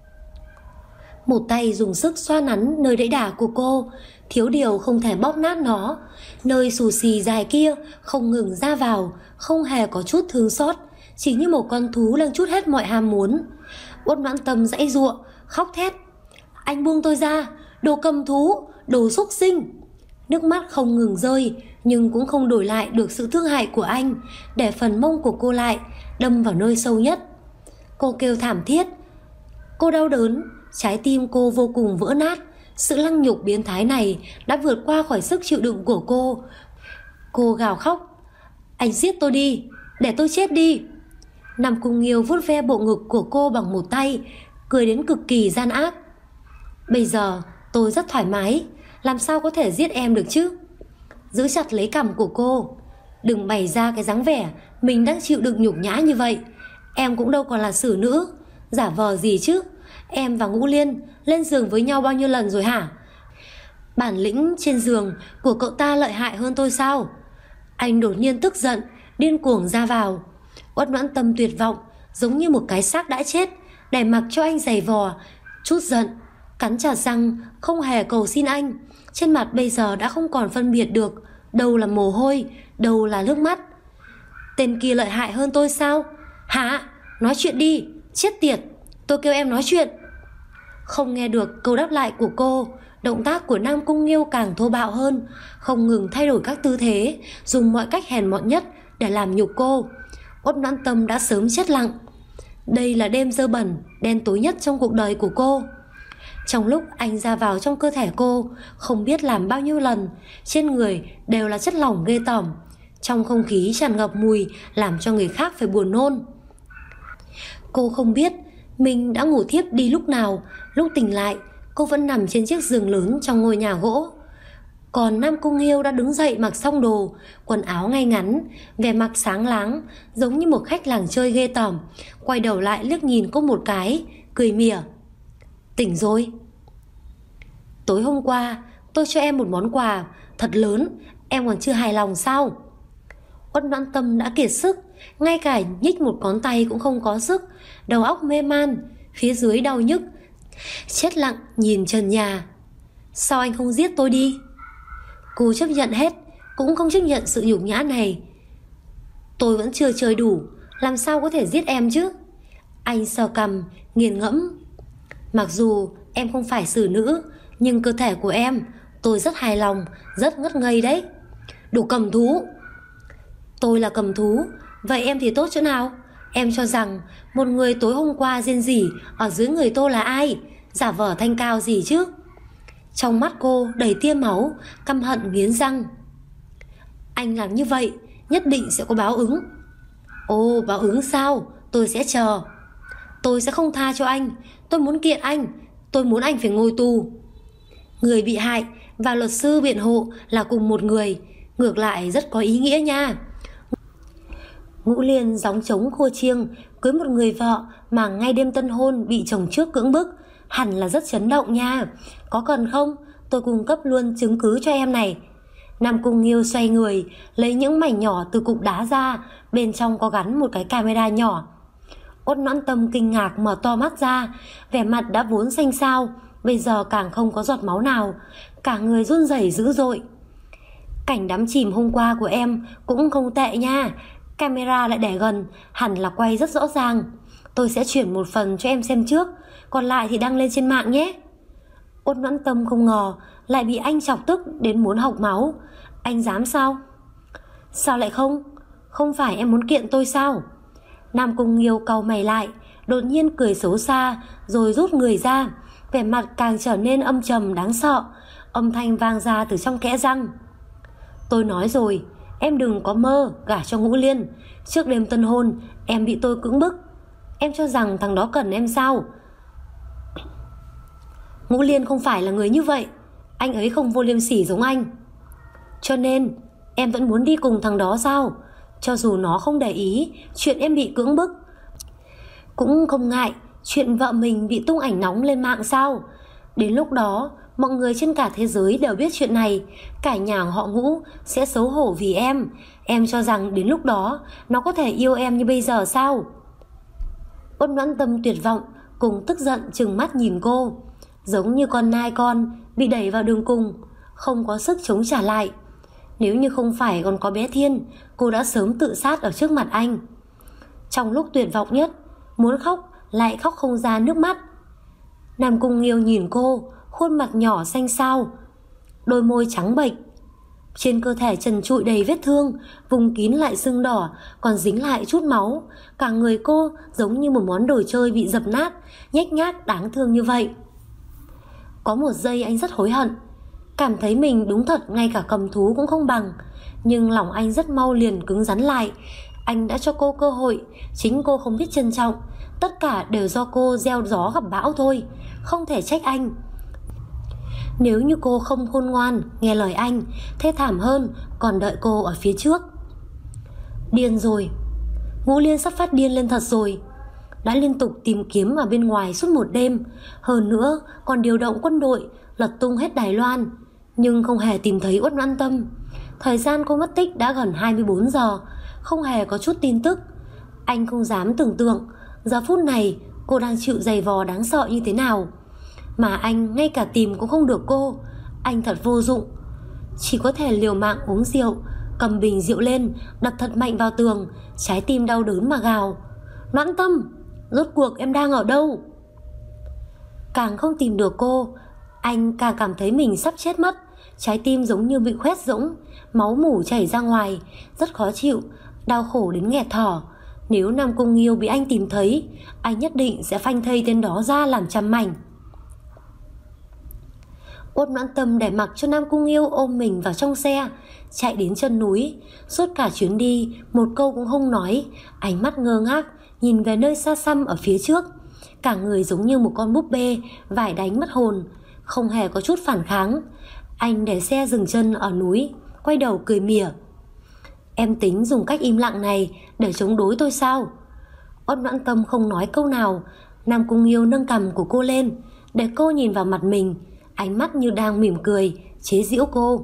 Một tay dùng sức xoa nắn nơi đẫy đà của cô, thiếu điều không thể bóp nát nó. Nơi xù xì dài kia không ngừng ra vào, không hề có chút thương xót, chỉ như một con thú đang trút hết mọi ham muốn. Uất Noãn Tâm giãy giụa, khóc thét. Anh buông tôi ra, đồ cầm thú, đồ xúc sinh. Nước mắt không ngừng rơi, nhưng cũng không đổi lại được sự thương hại của anh, để phần mông của cô lại đâm vào nơi sâu nhất. Cô kêu thảm thiết. Cô đau đớn, trái tim cô vô cùng vỡ nát. Sự lăng nhục biến thái này đã vượt qua khỏi sức chịu đựng của cô. Cô gào khóc. Anh giết tôi đi, để tôi chết đi. Nam Cung Nghiêu vuốt ve bộ ngực của cô bằng một tay, cười đến cực kỳ gian ác. Bây giờ tôi rất thoải mái, làm sao có thể giết em được chứ? Giữ chặt lấy cằm của cô. Đừng bày ra cái dáng vẻ mình đang chịu đựng nhục nhã như vậy. Em cũng đâu còn là xử nữ, giả vờ gì chứ? Em và Ngũ Liên lên giường với nhau bao nhiêu lần rồi hả? Bản lĩnh trên giường của cậu ta lợi hại hơn tôi sao? Anh đột nhiên tức giận, điên cuồng ra vào. Uất Noãn Tâm tuyệt vọng, giống như một cái xác đã chết, để mặc cho anh giày vò, chút giận, cắn chặt răng, không hề cầu xin anh. Trên mặt bây giờ đã không còn phân biệt được đâu là mồ hôi, đâu là nước mắt. Tên kia lợi hại hơn tôi sao? Hả? Nói chuyện đi, chết tiệt, tôi kêu em nói chuyện. Không nghe được câu đáp lại của cô, động tác của Nam Cung Nghiêu càng thô bạo hơn, không ngừng thay đổi các tư thế, dùng mọi cách hèn mọn nhất để làm nhục cô. Uất Noãn Tâm đã sớm chết lặng. Đây là đêm dơ bẩn, đen tối nhất trong cuộc đời của cô. Trong lúc anh ra vào trong cơ thể cô, không biết làm bao nhiêu lần, trên người đều là chất lỏng ghê tởm. Trong không khí tràn ngập mùi làm cho người khác phải buồn nôn. Cô không biết mình đã ngủ thiếp đi lúc nào. Lúc tỉnh lại, cô vẫn nằm trên chiếc giường lớn trong ngôi nhà gỗ. Còn Nam Cung Nghiêu đã đứng dậy mặc xong đồ, quần áo ngay ngắn, vẻ mặt sáng láng, giống như một khách làng chơi ghê tởm. Quay đầu lại liếc nhìn cô một cái, cười mỉa. Tỉnh rồi. Tối hôm qua tôi cho em một món quà thật lớn, em còn chưa hài lòng sao? Uất Noãn Tâm đã kiệt sức, ngay cả nhích một ngón tay cũng không có sức, đầu óc mê man, phía dưới đau nhức, chết lặng nhìn trần nhà. Sao anh không giết tôi đi? Cô chấp nhận hết, cũng không chấp nhận sự nhục nhã này. Tôi vẫn chưa chơi đủ, làm sao có thể giết em chứ? Anh sờ cằm, nghiền ngẫm. Mặc dù em không phải xử nữ, nhưng cơ thể của em tôi rất hài lòng, rất ngất ngây đấy. Đồ cầm thú. Tôi là cầm thú, vậy em thì tốt chỗ nào? Em cho rằng một người tối hôm qua rên rỉ ở dưới người tôi là ai? Giả vờ thanh cao gì chứ? Trong mắt cô đầy tia máu, căm hận nghiến răng. Anh làm như vậy nhất định sẽ có báo ứng. Ồ, báo ứng sao? Tôi sẽ chờ. Tôi sẽ không tha cho anh. Tôi muốn kiện anh. Tôi muốn anh phải ngồi tù. Người bị hại và luật sư biện hộ là cùng một người, ngược lại rất có ý nghĩa nha. Ngũ Liên gióng trống khua chiêng cưới một người vợ mà ngay đêm tân hôn bị chồng trước cưỡng bức, hẳn là rất chấn động nha. Có cần không? Tôi cung cấp luôn chứng cứ cho em này. Nam Cung Nghiêu xoay người, lấy những mảnh nhỏ từ cục đá ra, bên trong có gắn một cái camera nhỏ. Uất Noãn Tâm kinh ngạc mở to mắt ra, vẻ mặt đã vốn xanh xao, bây giờ càng không có giọt máu nào, cả người run rẩy dữ dội. Cảnh đắm chìm hôm qua của em cũng không tệ nha, camera lại để gần, hẳn là quay rất rõ ràng. Tôi sẽ chuyển một phần cho em xem trước, còn lại thì đăng lên trên mạng nhé. Uất Noãn Tâm không ngờ lại bị anh chọc tức đến muốn hộc máu. Anh dám sao? Sao lại không? Không phải em muốn kiện tôi sao? Nam Cung Nghiêu cau mày lại, đột nhiên cười xấu xa, rồi rút người ra, vẻ mặt càng trở nên âm trầm đáng sợ. Âm thanh vang ra từ trong kẽ răng. Tôi nói rồi, em đừng có mơ gả cho Ngũ Liên. Trước đêm tân hôn em bị tôi cưỡng bức. Em cho rằng thằng đó cần em sao? Ngũ Liên không phải là người như vậy. Anh ấy không vô liêm sỉ giống anh. Cho nên em vẫn muốn đi cùng thằng đó sao? Cho dù nó không để ý chuyện em bị cưỡng bức, cũng không ngại chuyện vợ mình bị tung ảnh nóng lên mạng sao? Đến lúc đó mọi người trên cả thế giới đều biết chuyện này, cả nhà họ Ngũ sẽ xấu hổ vì em. Em cho rằng đến lúc đó nó có thể yêu em như bây giờ sao? Uất Noãn Tâm tuyệt vọng cùng tức giận trừng mắt nhìn cô, giống như con nai con bị đẩy vào đường cùng, không có sức chống trả lại. Nếu như không phải còn có bé Thiên, cô đã sớm tự sát ở trước mặt anh. Trong lúc tuyệt vọng nhất, muốn khóc lại khóc không ra nước mắt. Nam Cung Nghiêu nhìn cô, khuôn mặt nhỏ xanh xao, đôi môi trắng bệch. Trên cơ thể trần trụi đầy vết thương, vùng kín lại sưng đỏ, còn dính lại chút máu. Cả người cô giống như một món đồ chơi bị dập nát, nhếch nhác đáng thương như vậy. Có một giây anh rất hối hận, cảm thấy mình đúng thật ngay cả cầm thú cũng không bằng. Nhưng lòng anh rất mau liền cứng rắn lại. Anh đã cho cô cơ hội, chính cô không biết trân trọng. Tất cả đều do cô gieo gió gặp bão thôi, không thể trách anh. Nếu như cô không khôn ngoan, nghe lời anh, thê thảm hơn còn đợi cô ở phía trước. Điên rồi, Ngũ Liên sắp phát điên lên thật rồi. Đã liên tục tìm kiếm ở bên ngoài suốt một đêm, hơn nữa còn điều động quân đội lật tung hết Đài Loan, nhưng không hề tìm thấy Uất Noãn Tâm. Thời gian cô mất tích đã gần 24 giờ, không hề có chút tin tức. Anh không dám tưởng tượng giờ phút này cô đang chịu giày vò đáng sợ như thế nào. Mà anh ngay cả tìm cũng không được cô. Anh thật vô dụng, chỉ có thể liều mạng uống rượu, cầm bình rượu lên đập thật mạnh vào tường, trái tim đau đớn mà gào: Noãn Tâm, rốt cuộc em đang ở đâu? Càng không tìm được cô, anh càng cảm thấy mình sắp chết mất. Trái tim giống như bị khoét rỗng, máu mủ chảy ra ngoài, rất khó chịu, đau khổ đến nghẹt thở. Nếu Nam Cung Nghiêu bị anh tìm thấy, anh nhất định sẽ phanh thây tên đó ra làm trăm mảnh. Uất Noãn Tâm để mặc cho Nam Cung Nghiêu ôm mình vào trong xe, chạy đến chân núi. Suốt cả chuyến đi một câu cũng không nói, ánh mắt ngơ ngác nhìn về nơi xa xăm ở phía trước. Cả người giống như một con búp bê vải đánh mất hồn, không hề có chút phản kháng. Anh để xe dừng chân ở núi, quay đầu cười mỉa: Em tính dùng cách im lặng này để chống đối tôi sao? Uất Noãn Tâm không nói câu nào. Nam Cung Nghiêu nâng cằm của cô lên để cô nhìn vào mặt mình, ánh mắt như đang mỉm cười chế giễu cô.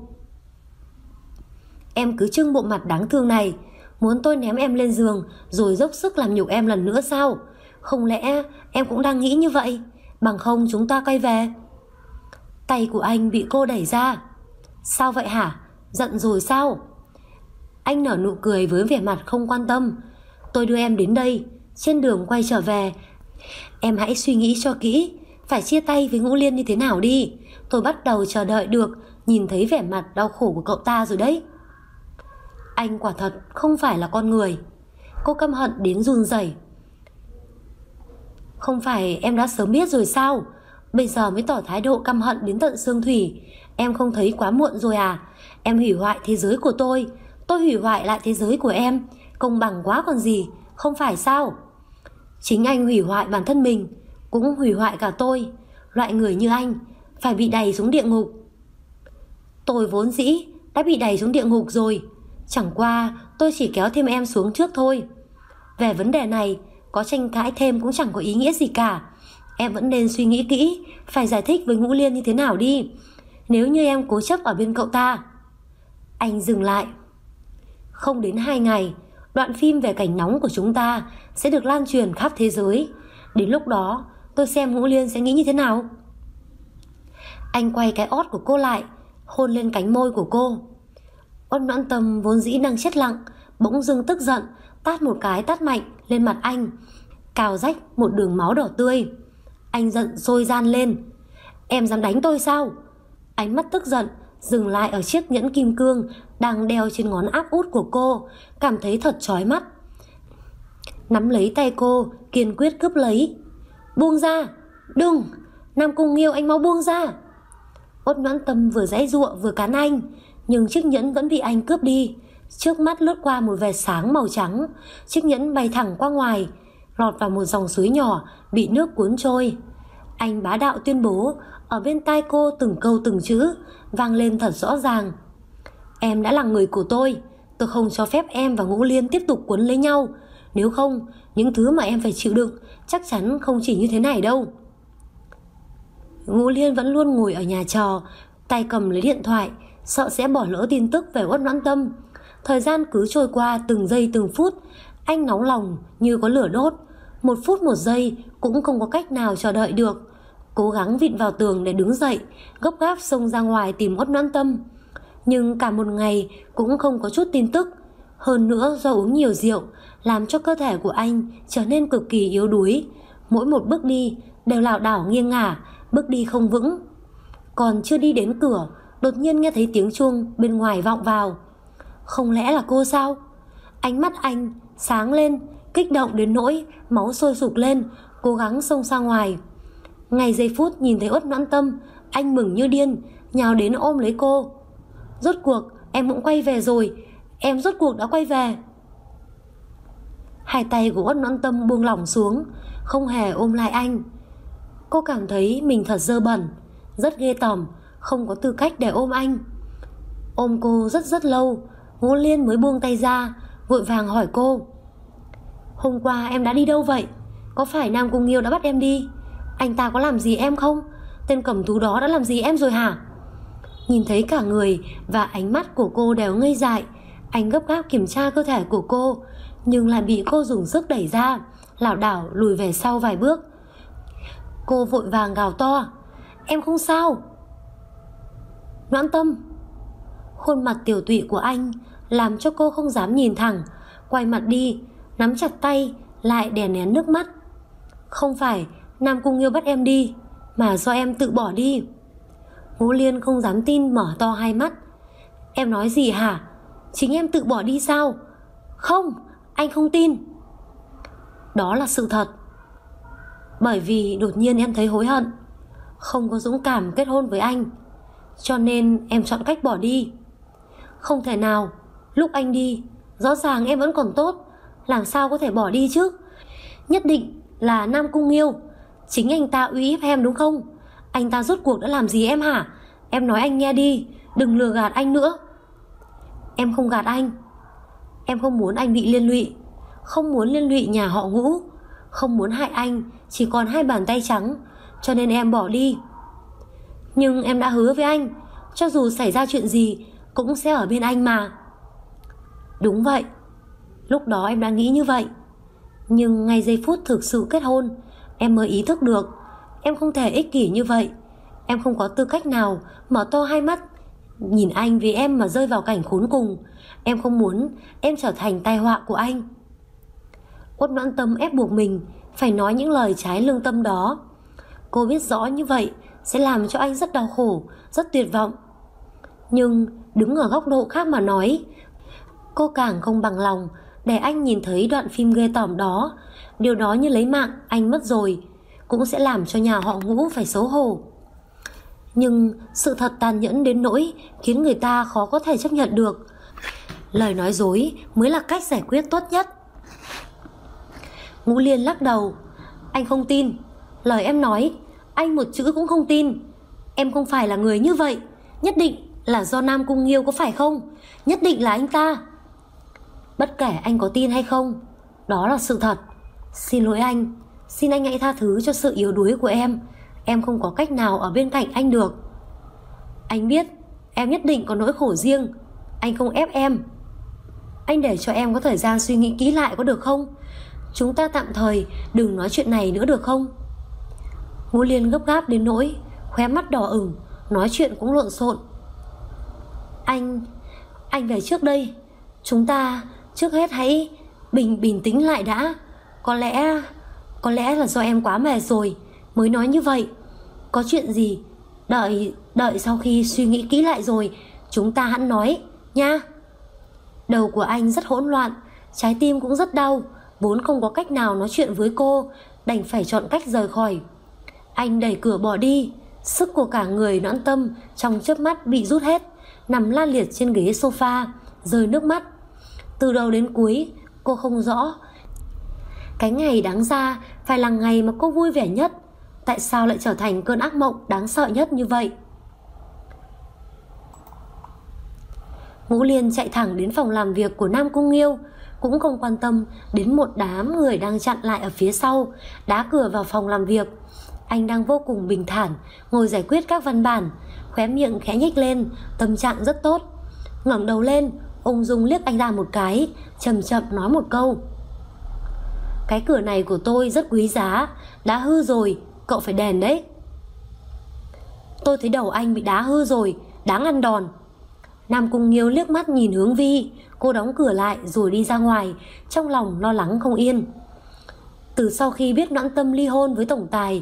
Em cứ trưng bộ mặt đáng thương này, muốn tôi ném em lên giường rồi dốc sức làm nhục em lần nữa sao? Không lẽ em cũng đang nghĩ như vậy? Bằng không chúng ta quay về. Tay của anh bị cô đẩy ra. Sao vậy hả? Giận rồi sao? Anh nở nụ cười với vẻ mặt không quan tâm. Tôi đưa em đến đây, trên đường quay trở về em hãy suy nghĩ cho kỹ phải chia tay với Ngũ Liên như thế nào đi. Tôi bắt đầu chờ đợi được nhìn thấy vẻ mặt đau khổ của cậu ta rồi đấy. Anh quả thật không phải là con người. Cô căm hận đến run rẩy. Không phải em đã sớm biết rồi sao? Bây giờ mới tỏ thái độ căm hận đến tận xương thủy. Em không thấy quá muộn rồi à? Em hủy hoại thế giới của tôi hủy hoại lại thế giới của em. Công bằng quá còn gì, không phải sao? Chính anh hủy hoại bản thân mình, cũng hủy hoại cả tôi. Loại người như anh phải bị đày xuống địa ngục. Tôi vốn dĩ đã bị đày xuống địa ngục rồi, chẳng qua tôi chỉ kéo thêm em xuống trước thôi. Về vấn đề này, có tranh cãi thêm cũng chẳng có ý nghĩa gì cả. Em vẫn nên suy nghĩ kỹ phải giải thích với Ngũ Liên như thế nào đi. Nếu như em cố chấp ở bên cậu ta. Anh dừng lại. Không đến 2 ngày, đoạn phim về cảnh nóng của chúng ta sẽ được lan truyền khắp thế giới. Đến lúc đó tôi xem Ngũ Liên sẽ nghĩ như thế nào. Anh quay cái ót của cô lại, hôn lên cánh môi của cô. Uất Noãn Tâm vốn dĩ đang chết lặng, bỗng dưng tức giận, tát một cái tát mạnh lên mặt anh, cào rách một đường máu đỏ tươi. Anh giận sôi gian lên. Em dám đánh tôi sao? Ánh mắt tức giận dừng lại ở chiếc nhẫn kim cương đang đeo trên ngón áp út của cô, cảm thấy thật chói mắt. Nắm lấy tay cô, kiên quyết cướp lấy. Buông ra! Đừng! Nam Cung Nghiêu, anh mau buông ra! Uất Noãn Tâm vừa giãy giụa vừa cắn anh, nhưng chiếc nhẫn vẫn bị anh cướp đi. Trước mắt lướt qua một vệt sáng màu trắng, chiếc nhẫn bay thẳng qua ngoài, lọt vào một dòng suối nhỏ bị nước cuốn trôi. Anh bá đạo tuyên bố ở bên tai cô từng câu từng chữ, vang lên thật rõ ràng. Em đã là người của tôi không cho phép em và Ngũ Liên tiếp tục quấn lấy nhau. Nếu không, những thứ mà em phải chịu đựng chắc chắn không chỉ như thế này đâu. Ngũ Liên vẫn luôn ngồi ở nhà trò, tay cầm lấy điện thoại, sợ sẽ bỏ lỡ tin tức về Uất Noãn Tâm. Thời gian cứ trôi qua từng giây từng phút, anh nóng lòng như có lửa đốt. Một phút một giây cũng không có cách nào chờ đợi được. Cố gắng vịn vào tường để đứng dậy, gấp gáp xông ra ngoài tìm Uất Noãn Tâm. Nhưng cả một ngày cũng không có chút tin tức. Hơn nữa do uống nhiều rượu, làm cho cơ thể của anh trở nên cực kỳ yếu đuối. Mỗi một bước đi đều lảo đảo nghiêng ngả, bước đi không vững. Còn chưa đi đến cửa, đột nhiên nghe thấy tiếng chuông bên ngoài vọng vào. Không lẽ là cô sao? Ánh mắt anh sáng lên, kích động đến nỗi máu sôi sục lên, cố gắng xông ra ngoài. Ngay giây phút nhìn thấy Uất Noãn Tâm, anh mừng như điên, nhào đến ôm lấy cô. Rốt cuộc em cũng quay về rồi, em rốt cuộc đã quay về. Hai tay của Uất Noãn Tâm buông lỏng xuống, không hề ôm lại anh. Cô cảm thấy mình thật dơ bẩn, rất ghê tởm, không có tư cách để ôm anh. Ôm cô rất lâu, Ngũ Liên mới buông tay ra, vội vàng hỏi cô: Hôm qua em đã đi đâu vậy? Có phải Nam Cung Nghiêu đã bắt em đi? Anh ta có làm gì em không? Tên cầm thú đó đã làm gì em rồi hả? Nhìn thấy cả người và ánh mắt của cô đều ngây dại, anh gấp gáp kiểm tra cơ thể của cô, nhưng lại bị cô dùng sức đẩy ra, lảo đảo lùi về sau vài bước. Cô vội vàng gào to: Em không sao. Noãn Tâm. Khuôn mặt tiểu tụy của anh làm cho cô không dám nhìn thẳng, quay mặt đi, nắm chặt tay, lại đè nén nước mắt. Không phải Nam Cung Nghiêu bắt em đi, mà do em tự bỏ đi. Ngũ Liên không dám tin, mở to hai mắt. Em nói gì hả? Chính em tự bỏ đi sao? Không, anh không tin. Đó là sự thật. Bởi vì đột nhiên em thấy hối hận, không có dũng cảm kết hôn với anh, cho nên em chọn cách bỏ đi. Không thể nào, lúc anh đi rõ ràng em vẫn còn tốt, làm sao có thể bỏ đi chứ? Nhất định là Nam Cung Nghiêu, chính anh ta uy hiếp em đúng không? Anh ta rốt cuộc đã làm gì em hả? Em nói anh nghe đi, đừng lừa gạt anh nữa. Em không gạt anh. Em không muốn anh bị liên lụy, không muốn liên lụy nhà họ Ngũ, không muốn hại anh chỉ còn hai bàn tay trắng, cho nên em bỏ đi. Nhưng em đã hứa với anh, cho dù xảy ra chuyện gì cũng sẽ ở bên anh mà. Đúng vậy, lúc đó em đã nghĩ như vậy. Nhưng ngay giây phút thực sự kết hôn, em mới ý thức được em không thể ích kỷ như vậy. Em không có tư cách nào mở to hai mắt nhìn anh vì em mà rơi vào cảnh khốn cùng. Em không muốn em trở thành tai họa của anh. Uất Noãn Tâm ép buộc mình phải nói những lời trái lương tâm đó. Cô biết rõ như vậy sẽ làm cho anh rất đau khổ, rất tuyệt vọng. Nhưng đứng ở góc độ khác mà nói, cô càng không bằng lòng để anh nhìn thấy đoạn phim ghê tởm đó. Điều đó như lấy mạng anh mất rồi, cũng sẽ làm cho nhà họ Ngũ phải xấu hổ. Nhưng sự thật tàn nhẫn đến nỗi khiến người ta khó có thể chấp nhận được. Lời nói dối mới là cách giải quyết tốt nhất. Ngũ Liên lắc đầu. Anh không tin lời em nói, anh một chữ cũng không tin. Em không phải là người như vậy. Nhất định là do Nam Cung Nghiêu, có phải không? Nhất định là anh ta. Bất kể anh có tin hay không, đó là sự thật. Xin lỗi anh, xin anh hãy tha thứ cho sự yếu đuối của em. Em không có cách nào ở bên cạnh anh được. Anh biết em nhất định có nỗi khổ riêng, anh không ép em. Anh để cho em có thời gian suy nghĩ kỹ lại có được không? Chúng ta tạm thời đừng nói chuyện này nữa được không? Ngũ Liên gấp gáp đến nỗi khóe mắt đỏ ửng, nói chuyện cũng lộn xộn. Anh về trước đây. Chúng ta trước hết hãy bình tĩnh lại đã. Có lẽ là do em quá mệt rồi mới nói như vậy. Có chuyện gì đợi sau khi suy nghĩ kỹ lại rồi chúng ta hẵng nói nha. Đầu của anh rất hỗn loạn, trái tim cũng rất đau, vốn không có cách nào nói chuyện với cô, đành phải chọn cách rời khỏi. Anh đẩy cửa bỏ đi, sức của cả người Noãn Tâm trong chớp mắt bị rút hết, nằm la liệt trên ghế sofa, rơi nước mắt. Từ đầu đến cuối cô không rõ cái ngày đáng ra phải là ngày mà cô vui vẻ nhất, tại sao lại trở thành cơn ác mộng đáng sợ nhất như vậy. Ngũ Liên chạy thẳng đến phòng làm việc của Nam Cung Nghiêu, cũng không quan tâm đến một đám người đang chặn lại ở phía sau, đá cửa vào phòng làm việc. Anh đang vô cùng bình thản ngồi giải quyết các văn bản, khóe miệng khẽ nhếch lên, tâm trạng rất tốt. Ngẩng đầu lên, ung dung liếc anh ta một cái, chậm chậm nói một câu. Cái cửa này của tôi rất quý giá, đá hư rồi, cậu phải đền đấy. Tôi thấy đầu anh bị đá hư rồi, đáng ăn đòn. Nam Cung Nghiêu liếc mắt nhìn Hướng Vi, cô đóng cửa lại rồi đi ra ngoài, trong lòng lo lắng không yên. Từ sau khi biết Noãn Tâm ly hôn với tổng tài,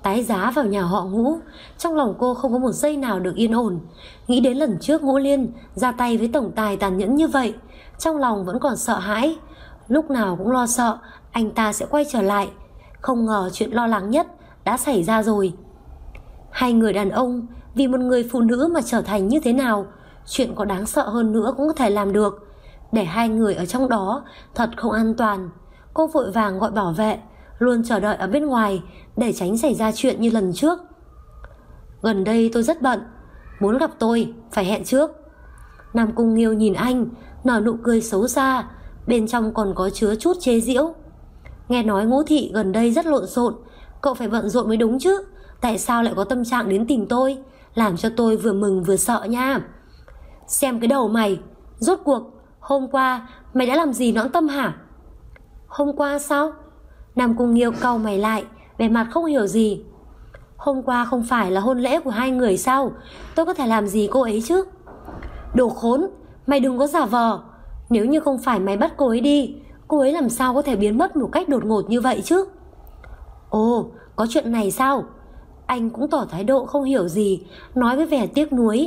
tái giá vào nhà họ Ngũ. Trong lòng cô không có một giây nào được yên ổn. Nghĩ đến lần trước Ngũ Liên ra tay với tổng tài tàn nhẫn như vậy, trong lòng vẫn còn sợ hãi. Lúc nào cũng lo sợ anh ta sẽ quay trở lại. Không ngờ chuyện lo lắng nhất đã xảy ra rồi. Hai người đàn ông vì một người phụ nữ mà trở thành như thế nào, chuyện có đáng sợ hơn nữa cũng có thể làm được. Để hai người ở trong đó thật không an toàn. Cô vội vàng gọi bảo vệ, luôn chờ đợi ở bên ngoài để tránh xảy ra chuyện như lần trước. Gần đây tôi rất bận, muốn gặp tôi phải hẹn trước. Nam Cung Nghiêu nhìn anh, nở nụ cười xấu xa, bên trong còn có chứa chút chế giễu. Nghe nói Ngũ thị gần đây rất lộn xộn, cậu phải bận rộn mới đúng chứ. Tại sao lại có tâm trạng đến tìm tôi, làm cho tôi vừa mừng vừa sợ nha. Xem cái đầu mày, rốt cuộc hôm qua mày đã làm gì nõn tâm hả? Hôm qua sao? Nam Cung Nghiêu cau mày lại, vẻ mặt không hiểu gì. Hôm qua không phải là hôn lễ của hai người sao? Tôi có thể làm gì cô ấy chứ? Đồ khốn, mày đừng có giả vờ. Nếu như không phải mày bắt cô ấy đi, cô ấy làm sao có thể biến mất một cách đột ngột như vậy chứ? Ồ, có chuyện này sao? Anh cũng tỏ thái độ không hiểu gì, nói với vẻ tiếc nuối.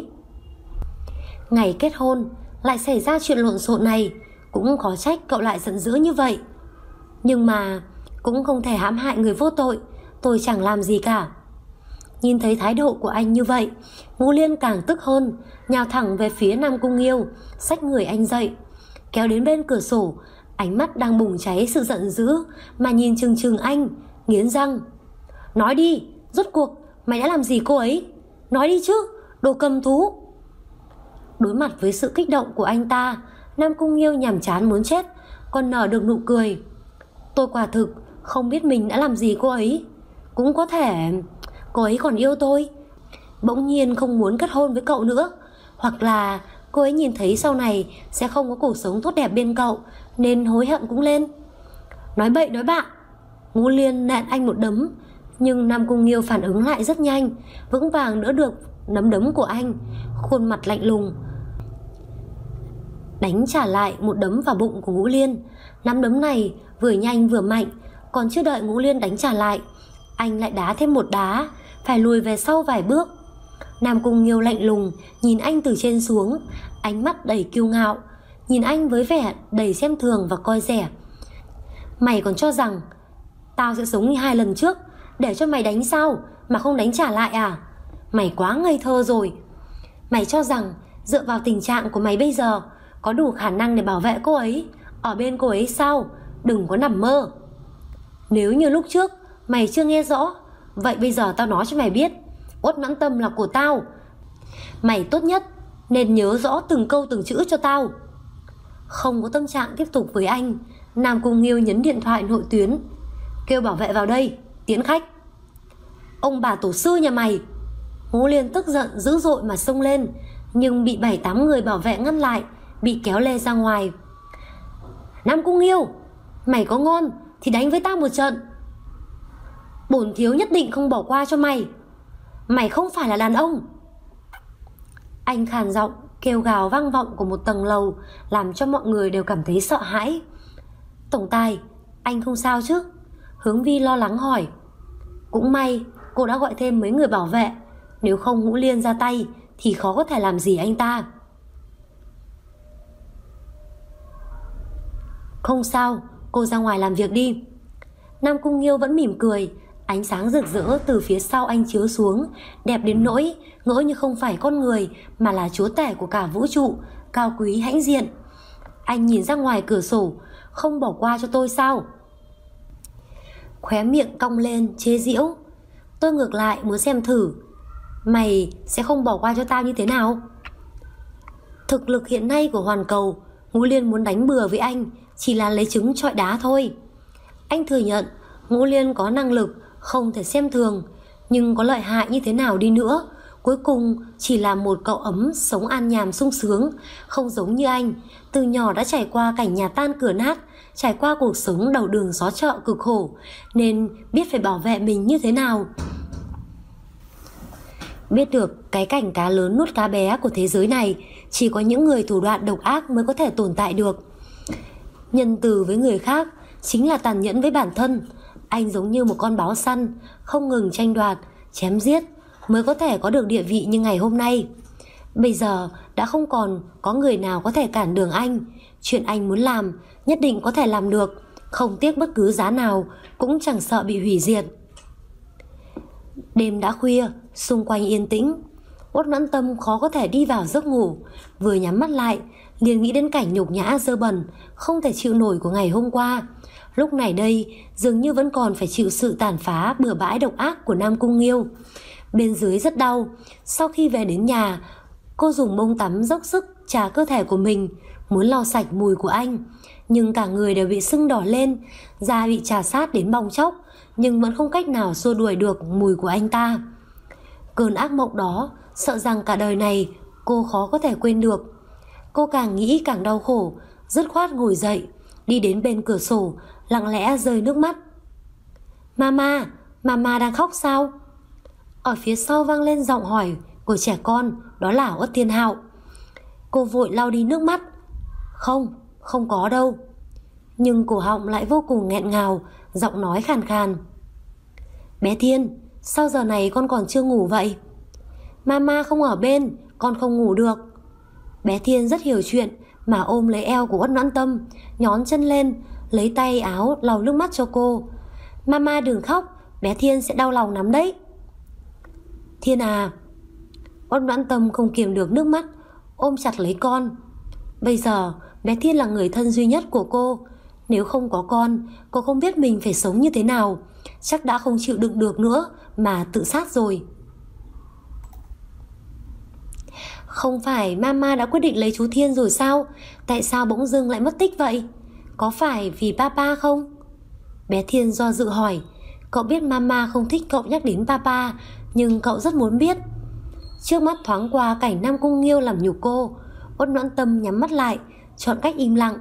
Ngày kết hôn lại xảy ra chuyện lộn xộn này, cũng khó trách cậu lại giận dữ như vậy. Nhưng mà cũng không thể hãm hại người vô tội, tôi chẳng làm gì cả. Nhìn thấy thái độ của anh như vậy, Ngũ Liên càng tức hơn, nhào thẳng về phía Nam Cung Nghiêu, xách người anh dậy, kéo đến bên cửa sổ, ánh mắt đang bùng cháy sự giận dữ mà nhìn chừng chừng anh, nghiến răng. Nói đi, rốt cuộc mày đã làm gì cô ấy? Nói đi chứ, đồ cầm thú. Đối mặt với sự kích động của anh ta, Nam Cung Nghiêu nhàm chán muốn chết, còn nở được nụ cười. Tôi quả thực không biết mình đã làm gì cô ấy. Cũng có thể cô ấy còn yêu tôi, bỗng nhiên không muốn kết hôn với cậu nữa. Hoặc là cô ấy nhìn thấy sau này sẽ không có cuộc sống tốt đẹp bên cậu, nên hối hận cũng lên. Nói bậy nói bạ. Ngũ Liên nện anh một đấm, nhưng Nam Cung Nghiêu phản ứng lại rất nhanh, vững vàng đỡ được nắm đấm của anh, khuôn mặt lạnh lùng đánh trả lại một đấm vào bụng của Ngũ Liên. Nắm đấm này vừa nhanh vừa mạnh, còn chưa đợi Ngũ Liên đánh trả lại, anh lại đá thêm một đá, phải lùi về sau vài bước. Nam Cung Nghiêu lạnh lùng nhìn anh từ trên xuống, ánh mắt đầy kiêu ngạo, nhìn anh với vẻ đầy xem thường và coi rẻ. Mày còn cho rằng tao sẽ sống như hai lần trước, để cho mày đánh sao mà không đánh trả lại à? Mày quá ngây thơ rồi. Mày cho rằng dựa vào tình trạng của mày bây giờ có đủ khả năng để bảo vệ cô ấy, ở bên cô ấy sao? Đừng có nằm mơ. Nếu như lúc trước mày chưa nghe rõ, vậy bây giờ tao nói cho mày biết, Uất Noãn Tâm là của tao. Mày tốt nhất nên nhớ rõ từng câu từng chữ cho tao. Không có tâm trạng tiếp tục với anh, Nam Cung Nghiêu nhấn điện thoại nội tuyến, kêu bảo vệ vào đây, tiến khách. Ông bà tổ sư nhà mày. Ngũ Liên tức giận dữ dội mà xông lên, nhưng bị 7-8 người bảo vệ ngăn lại, bị kéo lê ra ngoài. Nam Cung Nghiêu, mày có ngon thì đánh với tao một trận. Bổn thiếu nhất định không bỏ qua cho mày. Mày không phải là đàn ông. Anh khàn giọng kêu gào vang vọng của một tầng lầu, làm cho mọi người đều cảm thấy sợ hãi. Tổng tài, anh không sao chứ? Hướng Vi lo lắng hỏi. Cũng may cô đã gọi thêm mấy người bảo vệ, nếu không Ngũ Liên ra tay thì khó có thể làm gì anh ta. Không sao, cô ra ngoài làm việc đi. Nam Cung Nghiêu vẫn mỉm cười, ánh sáng rực rỡ từ phía sau anh chiếu xuống, đẹp đến nỗi ngỡ như không phải con người mà là chúa tể của cả vũ trụ, cao quý hãnh diện. Anh nhìn ra ngoài cửa sổ, không bỏ qua cho tôi sao? Khóe miệng cong lên chế giễu. Tôi ngược lại muốn xem thử mày sẽ không bỏ qua cho tao như thế nào. Thực lực hiện nay của hoàn cầu, Ngũ Liên muốn đánh bừa với anh chỉ là lấy trứng trọi đá thôi. Anh thừa nhận Ngũ Liên có năng lực không thể xem thường, nhưng có lợi hại như thế nào đi nữa, cuối cùng chỉ là một cậu ấm sống an nhàn sung sướng, không giống như anh, từ nhỏ đã trải qua cảnh nhà tan cửa nát, trải qua cuộc sống đầu đường xó chợ cực khổ, nên biết phải bảo vệ mình như thế nào. Biết được cái cảnh cá lớn nuốt cá bé của thế giới này chỉ có những người thủ đoạn độc ác mới có thể tồn tại được. Nhân từ với người khác chính là tàn nhẫn với bản thân. Anh giống như một con báo săn, không ngừng tranh đoạt, chém giết mới có thể có được địa vị như ngày hôm nay. Bây giờ đã không còn có người nào có thể cản đường anh. Chuyện anh muốn làm nhất định có thể làm được, không tiếc bất cứ giá nào, cũng chẳng sợ bị hủy diệt. Đêm đã khuya, xung quanh yên tĩnh. Uất Noãn Tâm khó có thể đi vào giấc ngủ. Vừa nhắm mắt lại liền nghĩ đến cảnh nhục nhã dơ bẩn không thể chịu nổi của ngày hôm qua. Lúc này đây dường như vẫn còn phải chịu sự tàn phá bừa bãi độc ác của Nam Cung Nghiêu. Bên dưới rất đau. Sau khi về đến nhà, cô dùng bông tắm dốc sức chà cơ thể của mình, muốn lau sạch mùi của anh. Nhưng cả người đều bị sưng đỏ lên, da bị chà sát đến bong tróc, nhưng vẫn không cách nào xua đuổi được mùi của anh ta. Cơn ác mộng đó sợ rằng cả đời này cô khó có thể quên được. Cô càng nghĩ càng đau khổ, dứt khoát ngồi dậy, đi đến bên cửa sổ, lặng lẽ rơi nước mắt. Mama, mama đang khóc sao? Ở phía sau vang lên giọng hỏi của trẻ con, đó là Uất Thiên Hạo. Cô vội lau đi nước mắt. Không, không có đâu. Nhưng cổ họng lại vô cùng nghẹn ngào, giọng nói khàn khàn. Bé Thiên, sao giờ này con còn chưa ngủ vậy? Mama không ở bên, con không ngủ được. Bé Thiên rất hiểu chuyện mà ôm lấy eo của Uất Noãn Tâm, nhón chân lên, lấy tay áo lau nước mắt cho cô. Mama đừng khóc, bé Thiên sẽ đau lòng lắm đấy. Thiên à. Uất Noãn Tâm không kiềm được nước mắt, ôm chặt lấy con. Bây giờ bé Thiên là người thân duy nhất của cô. Nếu không có con, cô không biết mình phải sống như thế nào. Chắc đã không chịu đựng được nữa mà tự sát rồi. Không phải mama đã quyết định lấy chú Thiên rồi sao? Tại sao bỗng dưng lại mất tích vậy? Có phải vì papa không? Bé Thiên do dự hỏi. Cậu biết mama không thích cậu nhắc đến papa, nhưng cậu rất muốn biết. Trước mắt thoáng qua cảnh Nam Cung Nghiêu làm nhục cô. Uất Noãn Tâm nhắm mắt lại, chọn cách im lặng.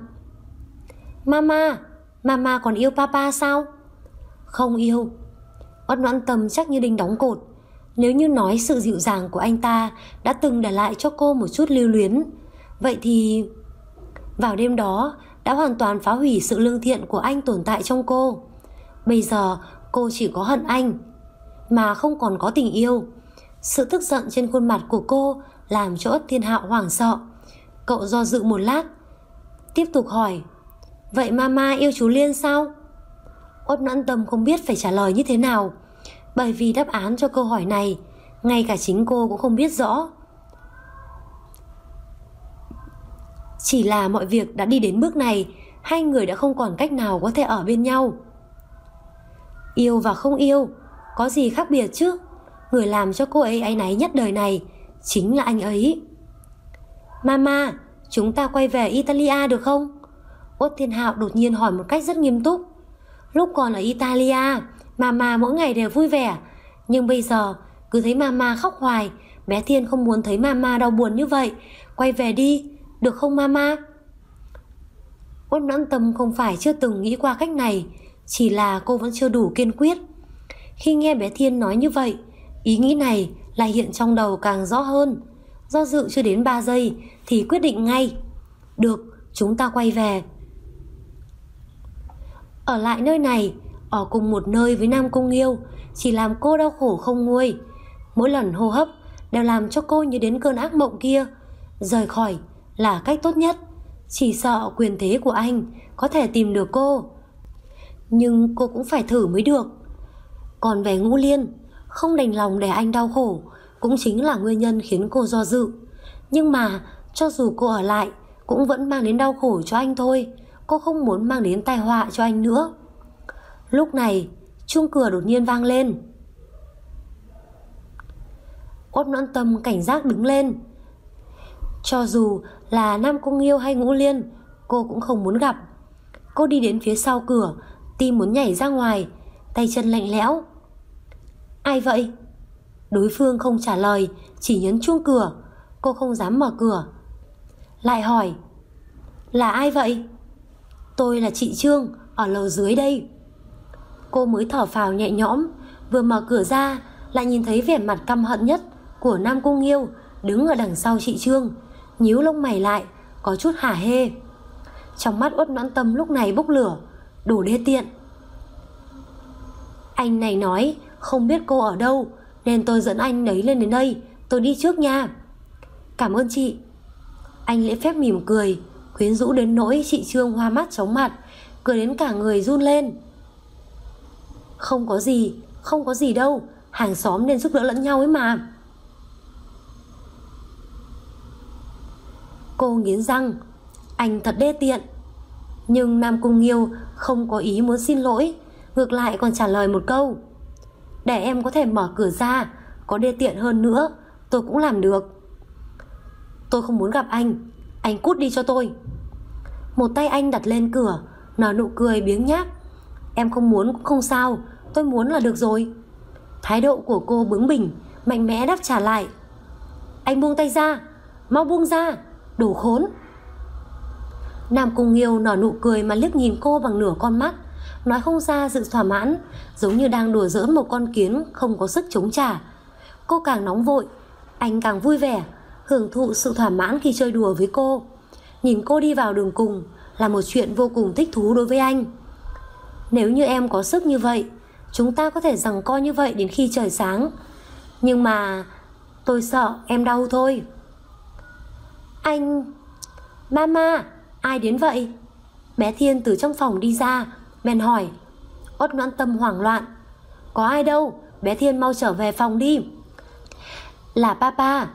Mama còn yêu papa sao? Không yêu. Uất Noãn Tâm chắc như đinh đóng cột. Nếu như nói sự dịu dàng của anh ta đã từng để lại cho cô một chút lưu luyến, vậy thì vào đêm đó đã hoàn toàn phá hủy sự lương thiện của anh tồn tại trong cô. Bây giờ cô chỉ có hận anh, mà không còn có tình yêu. Sự tức giận trên khuôn mặt của cô làm cho Uất Thiên Hạo hoảng sợ. Cậu do dự một lát, tiếp tục hỏi. Vậy mama yêu chú Liên sao? Uất Noãn Tâm không biết phải trả lời như thế nào, bởi vì đáp án cho câu hỏi này ngay cả chính cô cũng không biết rõ. Chỉ là mọi việc đã đi đến bước này, hai người đã không còn cách nào có thể ở bên nhau. Yêu và không yêu có gì khác biệt chứ? Người làm cho cô ấy áy náy nhất đời này chính là anh ấy. Mama, chúng ta quay về Italia được không? Uất Thiên Hạo đột nhiên hỏi một cách rất nghiêm túc. Lúc còn ở Italia, mama mỗi ngày đều vui vẻ, nhưng bây giờ cứ thấy mama khóc hoài. Bé Thiên không muốn thấy mama đau buồn như vậy. Quay về đi, được không mama? Uất Noãn Tâm không phải chưa từng nghĩ qua cách này, chỉ là cô vẫn chưa đủ kiên quyết. Khi nghe bé Thiên nói như vậy, ý nghĩ này lại hiện trong đầu càng rõ hơn. Do dự chưa đến 3 giây thì quyết định ngay. Được, chúng ta quay về. Ở lại nơi này, ở cùng một nơi với Nam Cung Nghiêu, chỉ làm cô đau khổ không nguôi. Mỗi lần hô hấp đều làm cho cô nhớ đến cơn ác mộng kia. Rời khỏi là cách tốt nhất. Chỉ sợ quyền thế của anh có thể tìm được cô, nhưng cô cũng phải thử mới được. Còn về Ngũ Liên, không đành lòng để anh đau khổ cũng chính là nguyên nhân khiến cô do dự. Nhưng mà cho dù cô ở lại cũng vẫn mang đến đau khổ cho anh thôi. Cô không muốn mang đến tai họa cho anh nữa. Lúc này chuông cửa đột nhiên vang lên. Uất Noãn Tâm cảnh giác đứng lên. Cho dù là Nam Cung Nghiêu hay Ngũ Liên, cô cũng không muốn gặp. Cô đi đến phía sau cửa, tim muốn nhảy ra ngoài, tay chân lạnh lẽo. Ai vậy? Đối phương không trả lời, chỉ nhấn chuông cửa. Cô không dám mở cửa, lại hỏi. Là ai vậy? Tôi là chị Trương, ở lầu dưới đây. Cô mới thở phào nhẹ nhõm, vừa mở cửa ra lại nhìn thấy vẻ mặt căm hận nhất của Nam Cung Nghiêu đứng ở đằng sau chị Trương, nhíu lông mày lại, có chút hả hê. Trong mắt Uất Noãn Tâm lúc này bốc lửa. Đồ đê tiện. Anh này nói không biết cô ở đâu nên tôi dẫn anh ấy lên đến đây. Tôi đi trước nha. Cảm ơn chị. Anh lễ phép mỉm cười, quyến rũ đến nỗi chị Trương hoa mắt chóng mặt, cười đến cả người run lên. Không có gì đâu, hàng xóm nên giúp đỡ lẫn nhau ấy mà. Cô nghiến răng, anh thật đê tiện. Nhưng Nam Cung Nghiêu không có ý muốn xin lỗi, ngược lại còn trả lời một câu: để em có thể mở cửa ra, có đê tiện hơn nữa tôi cũng làm được. Tôi không muốn gặp anh cút đi cho tôi. Một tay anh đặt lên cửa, nở nụ cười biếng nhác. Em không muốn cũng không sao, tôi muốn là được rồi. Thái độ của cô bướng bỉnh, mạnh mẽ đáp trả lại. Anh buông tay ra, mau buông ra, đồ khốn. Nam Cung Nghiêu nở nụ cười mà liếc nhìn cô bằng nửa con mắt, nói không ra sự thỏa mãn, giống như đang đùa giỡn một con kiến không có sức chống trả. Cô càng nóng vội, anh càng vui vẻ, hưởng thụ sự thỏa mãn khi chơi đùa với cô. Nhìn cô đi vào đường cùng là một chuyện vô cùng thích thú đối với anh. Nếu như em có sức như vậy, chúng ta có thể giằng co như vậy đến khi trời sáng. Nhưng mà tôi sợ em đau thôi. Anh... Mama, ai đến vậy? Bé Thiên từ trong phòng đi ra, bèn hỏi. Uất Noãn Tâm hoảng loạn. Có ai đâu, bé Thiên mau trở về phòng đi. Là papa.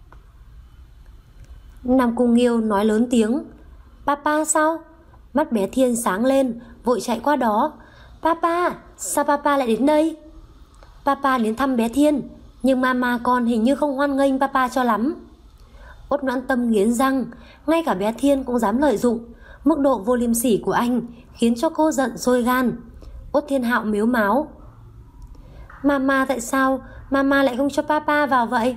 Nam Cung Nghiêu nói lớn tiếng. Papa sao? Mắt bé Thiên sáng lên, vội chạy qua đó. Papa, sao papa lại đến đây? Papa đến thăm bé Thiên, nhưng mama con hình như không hoan nghênh papa cho lắm. Uất Noãn Tâm nghiến răng, ngay cả bé Thiên cũng dám lợi dụng. Mức độ vô liêm sỉ của anh khiến cho cô giận sôi gan. Uất Thiên Hạo mếu máo. Mama, tại sao mama lại không cho papa vào vậy?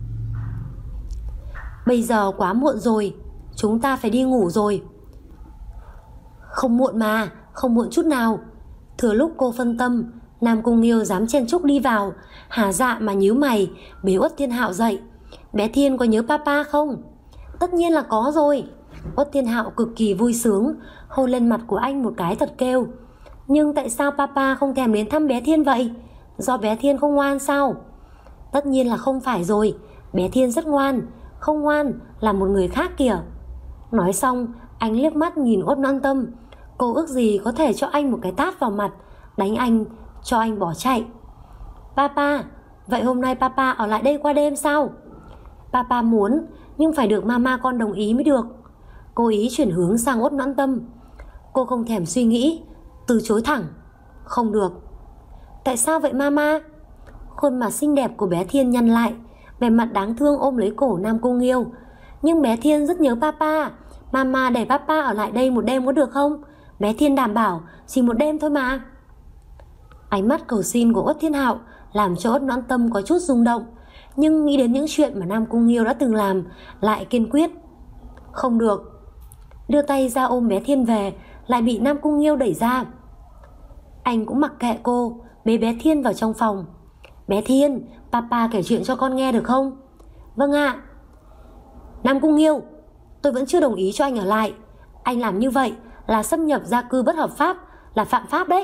Bây giờ quá muộn rồi, chúng ta phải đi ngủ rồi. Không muộn mà, không muộn chút nào. Thừa lúc cô phân tâm, Nam Cung Nghiêu dám chen chúc đi vào, hả dạ mà nhíu mày, bế Uất Thiên Hạo dậy. Bé Thiên có nhớ papa không? Tất nhiên là có rồi. Uất Thiên Hạo cực kỳ vui sướng, hôn lên mặt của anh một cái thật kêu. Nhưng tại sao papa không thèm đến thăm bé Thiên vậy? Do bé Thiên không ngoan sao? Tất nhiên là không phải rồi, bé Thiên rất ngoan. Không ngoan là một người khác kìa. Nói xong, anh liếc mắt nhìn Uất Noãn Tâm. Cô ước gì có thể cho anh một cái tát vào mặt, đánh anh, cho anh bỏ chạy. Papa, vậy hôm nay papa ở lại đây qua đêm sao? Papa muốn, nhưng phải được mama con đồng ý mới được. Cô ý chuyển hướng sang Uất Noãn Tâm. Cô không thèm suy nghĩ, từ chối thẳng. Không được. Tại sao vậy mama? Khuôn mặt xinh đẹp của bé Thiên nhăn lại, vẻ mặt đáng thương ôm lấy cổ Nam Cung Nghiêu. Nhưng bé Thiên rất nhớ papa. Mama để papa ở lại đây một đêm có được không? Bé Thiên đảm bảo chỉ một đêm thôi mà. Ánh mắt cầu xin của Uất Thiên Hạo làm cho Uất Noãn Tâm có chút rung động, nhưng nghĩ đến những chuyện mà Nam Cung Nghiêu đã từng làm, lại kiên quyết. Không được. Đưa tay ra ôm bé Thiên về, lại bị Nam Cung Nghiêu đẩy ra. Anh cũng mặc kệ cô, bế bé Thiên vào trong phòng. Bé Thiên, papa kể chuyện cho con nghe được không? Vâng ạ. Nam Cung Nghiêu, tôi vẫn chưa đồng ý cho anh ở lại. Anh làm như vậy là xâm nhập gia cư bất hợp pháp, là phạm pháp đấy.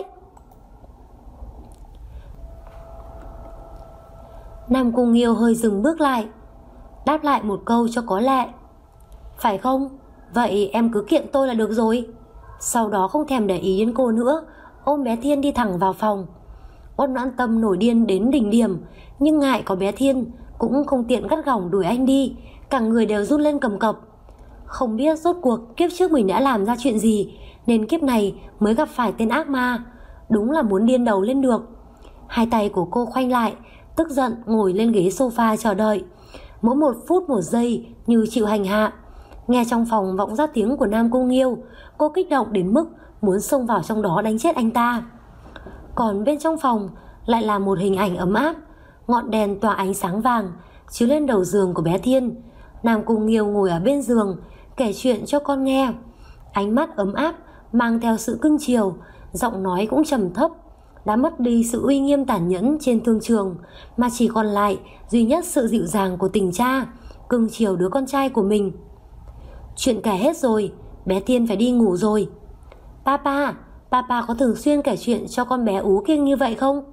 Nam Cung Nghiêu hơi dừng bước lại, đáp lại một câu cho có lệ. Phải không? Vậy em cứ kiện tôi là được rồi. Sau đó không thèm để ý đến cô nữa, ôm bé Thiên đi thẳng vào phòng. Uất Noãn Tâm nổi điên đến đỉnh điểm, nhưng ngại có bé Thiên, cũng không tiện gắt gỏng đuổi anh đi. Cả người đều run lên cầm cập. Không biết rốt cuộc kiếp trước mình đã làm ra chuyện gì, nên kiếp này mới gặp phải tên ác ma. Đúng là muốn điên đầu lên được. Hai tay của cô khoanh lại, tức giận ngồi lên ghế sofa chờ đợi. Mỗi một phút một giây như chịu hành hạ. Nghe trong phòng vọng ra tiếng của Nam Cung Nghiêu, cô kích động đến mức muốn xông vào trong đó đánh chết anh ta. Còn bên trong phòng lại là một hình ảnh ấm áp. Ngọn đèn tỏa ánh sáng vàng chiếu lên đầu giường của bé Thiên. Nam Cung Nghiêu ngồi ở bên giường kể chuyện cho con nghe. Ánh mắt ấm áp mang theo sự cưng chiều, giọng nói cũng trầm thấp. Đã mất đi sự uy nghiêm tàn nhẫn trên thương trường, mà chỉ còn lại duy nhất sự dịu dàng của tình cha, cưng chiều đứa con trai của mình. Chuyện kể hết rồi, bé Thiên phải đi ngủ rồi. Papa, Papa có thường xuyên kể chuyện cho con bé ú kiêng như vậy không?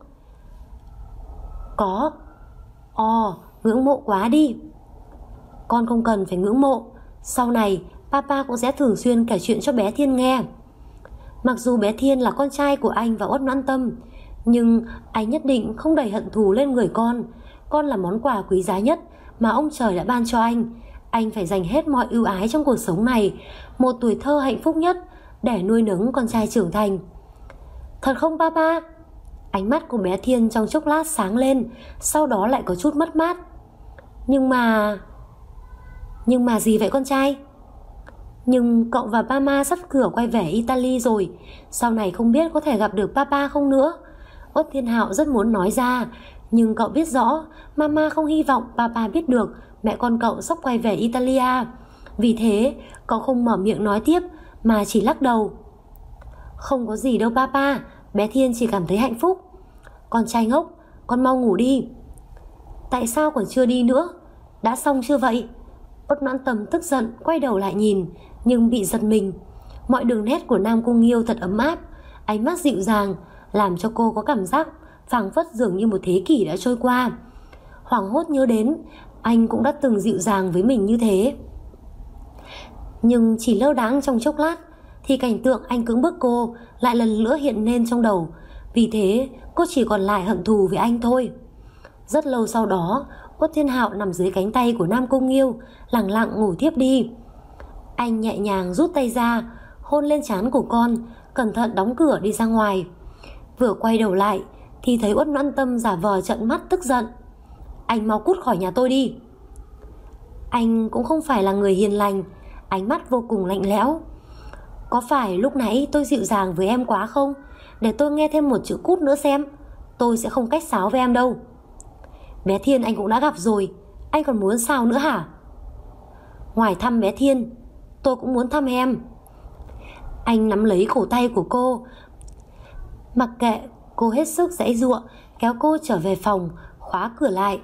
Có. Ngưỡng mộ quá đi. Con không cần phải ngưỡng mộ. Sau này Papa cũng sẽ thường xuyên kể chuyện cho bé Thiên nghe. Mặc dù bé Thiên là con trai của anh và Uất Noãn Tâm, nhưng anh nhất định không đẩy hận thù lên người con. Con là món quà quý giá nhất mà ông trời đã ban cho anh. Anh phải dành hết mọi ưu ái trong cuộc sống này, một tuổi thơ hạnh phúc nhất, để nuôi nấng con trai trưởng thành. Thật không Papa? Ánh mắt của bé Thiên trong chốc lát sáng lên, sau đó lại có chút mất mát. Nhưng mà gì vậy con trai? Nhưng cậu và Mama sắp sửa quay về Italy rồi, sau này không biết có thể gặp được Papa không nữa. Uất Thiên Hạo rất muốn nói ra, nhưng cậu biết rõ Mama không hy vọng Papa biết được mẹ con cậu sắp quay về Italia. Vì thế cậu không mở miệng nói tiếp mà chỉ lắc đầu. Không có gì đâu Papa, bé Thiên chỉ cảm thấy hạnh phúc. Con trai ngốc, con mau ngủ đi. Tại sao còn chưa đi nữa? Đã xong chưa vậy? Uất Noãn Tâm tức giận quay đầu lại nhìn, nhưng bị giật mình. Mọi đường nét của Nam Cung Nghiêu thật ấm áp, ánh mắt dịu dàng, làm cho cô có cảm giác phảng phất dường như một thế kỷ đã trôi qua. Hoảng hốt nhớ đến anh cũng đã từng dịu dàng với mình như thế. Nhưng chỉ lơ đãng trong chốc lát thì cảnh tượng anh cưỡng bức cô lại lần nữa hiện lên trong đầu. Vì thế cô chỉ còn lại hận thù với anh thôi. Rất lâu sau đó, Uất Thiên Hạo nằm dưới cánh tay của Nam Cung Nghiêu, lẳng lặng ngủ thiếp đi. Anh nhẹ nhàng rút tay ra, hôn lên trán của con, cẩn thận đóng cửa đi ra ngoài. Vừa quay đầu lại thì thấy Uất Noãn Tâm giả vờ trợn mắt tức giận. Anh mau cút khỏi nhà tôi đi. Anh cũng không phải là người hiền lành, ánh mắt vô cùng lạnh lẽo. Có phải lúc nãy tôi dịu dàng với em quá không? Để tôi nghe thêm một chữ cút nữa xem. Tôi sẽ không cách sáo với em đâu. Bé Thiên anh cũng đã gặp rồi, anh còn muốn sao nữa hả? Ngoài thăm bé Thiên, tôi cũng muốn thăm em. Anh nắm lấy cổ tay của cô, mặc kệ cô hết sức giãy giụa, kéo cô trở về phòng, khóa cửa lại.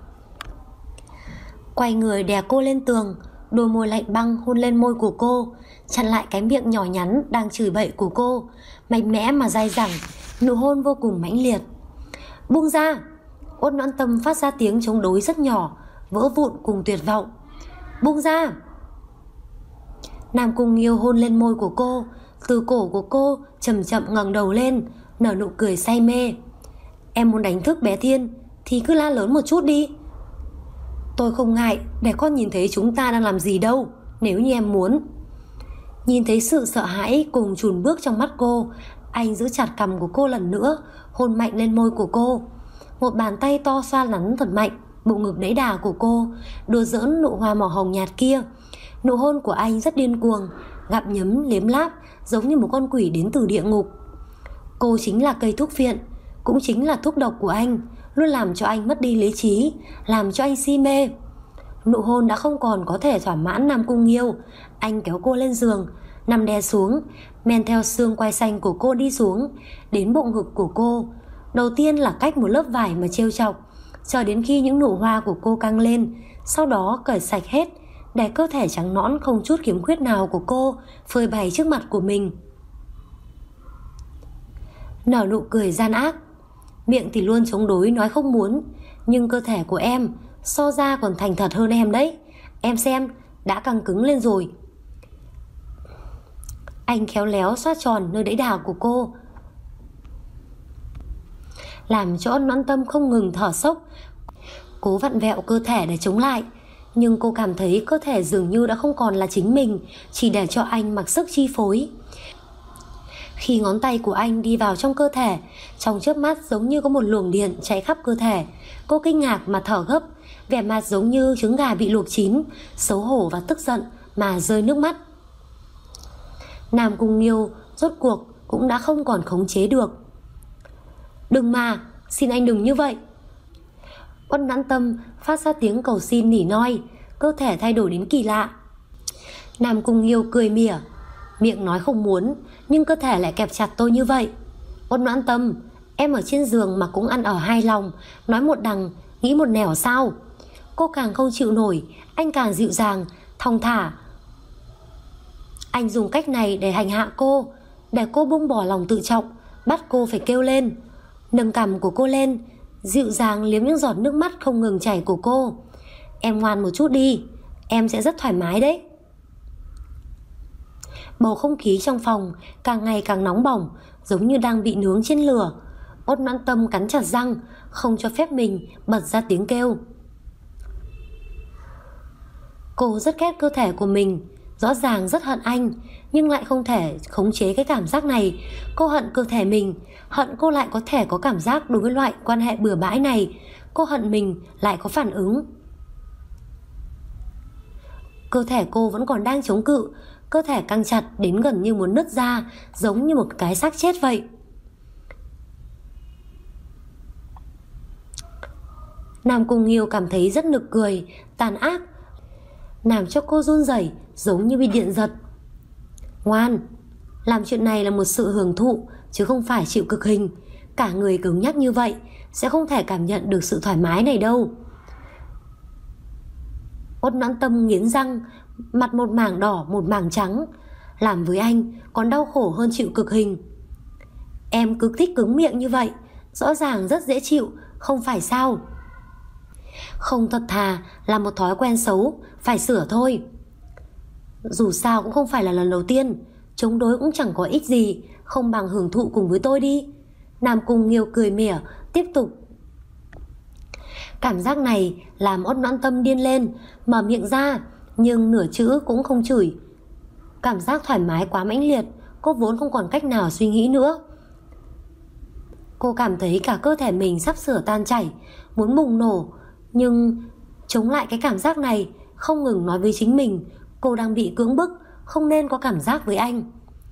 Quay người đè cô lên tường, đôi môi lạnh băng hôn lên môi của cô, chặn lại cái miệng nhỏ nhắn đang chửi bậy của cô, mạnh mẽ mà dai dẳng, nụ hôn vô cùng mãnh liệt. Buông ra! Uất Noãn Tâm phát ra tiếng chống đối rất nhỏ, vỡ vụn cùng tuyệt vọng. Buông ra! Nam Cung Nghiêu hôn lên môi của cô, từ cổ của cô chậm chậm ngẩng đầu lên, nở nụ cười say mê. Em muốn đánh thức bé Thiên thì cứ la lớn một chút đi. Tôi không ngại để con nhìn thấy chúng ta đang làm gì đâu, nếu như em muốn. Nhìn thấy sự sợ hãi cùng chùn bước trong mắt cô, anh giữ chặt cằm của cô lần nữa, hôn mạnh lên môi của cô. Một bàn tay to xoa nắn thật mạnh bụng ngực đẫy đà của cô, đùa giỡn nụ hoa màu hồng nhạt kia. Nụ hôn của anh rất điên cuồng, gặm nhấm liếm láp, giống như một con quỷ đến từ địa ngục. Cô chính là cây thuốc phiện, cũng chính là thuốc độc của anh, luôn làm cho anh mất đi lý trí, làm cho anh si mê. Nụ hôn đã không còn có thể thỏa mãn Nam Cung Nghiêu. Anh kéo cô lên giường, nằm đè xuống, men theo xương quai xanh của cô đi xuống, đến bụng ngực của cô. Đầu tiên là cách một lớp vải mà trêu chọc, chờ đến khi những nụ hoa của cô căng lên, sau đó cởi sạch hết, để cơ thể trắng nõn không chút khiếm khuyết nào của cô phơi bày trước mặt của mình. Nở nụ cười gian ác, miệng thì luôn chống đối nói không muốn, nhưng cơ thể của em so ra còn thành thật hơn em đấy. Em xem, đã căng cứng lên rồi. Anh khéo léo xoát tròn nơi đẫy đà của cô, làm cho Uất Noãn Tâm không ngừng thở sốc, cố vặn vẹo cơ thể để chống lại. Nhưng cô cảm thấy cơ thể dường như đã không còn là chính mình, chỉ để cho anh mặc sức chi phối. Khi ngón tay của anh đi vào trong cơ thể, trong chớp mắt giống như có một luồng điện chạy khắp cơ thể. Cô kinh ngạc mà thở gấp, vẻ mặt giống như trứng gà bị luộc chín, xấu hổ và tức giận mà rơi nước mắt. Nam Cung Nghiêu rốt cuộc cũng đã không còn khống chế được. Đừng mà, xin anh đừng như vậy. Uất Noãn Tâm phát ra tiếng cầu xin nỉ noi, cơ thể thay đổi đến kỳ lạ. Nam Cung Nghiêu cười mỉa, miệng nói không muốn, nhưng cơ thể lại kẹp chặt tôi như vậy. Uất Noãn Tâm, em ở trên giường mà cũng ăn ở hai lòng, nói một đằng nghĩ một nẻo sao? Cô càng không chịu nổi, anh càng dịu dàng, thong thả. Anh dùng cách này để hành hạ cô, để cô buông bỏ lòng tự trọng, bắt cô phải kêu lên. Nâng cằm của cô lên, dịu dàng liếm những giọt nước mắt không ngừng chảy của cô. Em ngoan một chút đi, em sẽ rất thoải mái đấy. Bầu không khí trong phòng càng ngày càng nóng bỏng, giống như đang bị nướng trên lửa. Ốt Noãn Tâm cắn chặt răng, không cho phép mình bật ra tiếng kêu. Cô rất ghét cơ thể của mình, rõ ràng rất hận anh, nhưng lại không thể khống chế cái cảm giác này. Cô hận cơ thể mình, hận cô lại có thể có cảm giác đối với loại quan hệ bừa bãi này. Cô hận mình lại có phản ứng. Cơ thể cô vẫn còn đang chống cự, cơ thể căng chặt đến gần như muốn nứt ra, giống như một cái xác chết vậy. Nam Cung Nghiêu cảm thấy rất nực cười, tàn ác, làm cho cô run rẩy giống như bị điện giật. Ngoan, làm chuyện này là một sự hưởng thụ chứ không phải chịu cực hình. Cả người cứng nhắc như vậy sẽ không thể cảm nhận được sự thoải mái này đâu. Ốt Noãn Tâm nghiến răng, mặt một mảng đỏ một mảng trắng. Làm với anh còn đau khổ hơn chịu cực hình. Em cứ thích cứng miệng như vậy, rõ ràng rất dễ chịu, không phải sao? Không, thật thà là một thói quen xấu, phải sửa thôi. Dù sao cũng không phải là lần đầu tiên, chống đối cũng chẳng có ích gì, không bằng hưởng thụ cùng với tôi đi. Nam Cung Nghiêu cười mỉa, tiếp tục. Cảm giác này làm Ốt Noãn Tâm điên lên, mở miệng ra, nhưng nửa chữ cũng không chửi. Cảm giác thoải mái quá mãnh liệt, cô vốn không còn cách nào suy nghĩ nữa. Cô cảm thấy cả cơ thể mình sắp sửa tan chảy, muốn bùng nổ, nhưng chống lại cái cảm giác này, không ngừng nói với chính mình cô đang bị cưỡng bức, không nên có cảm giác với anh.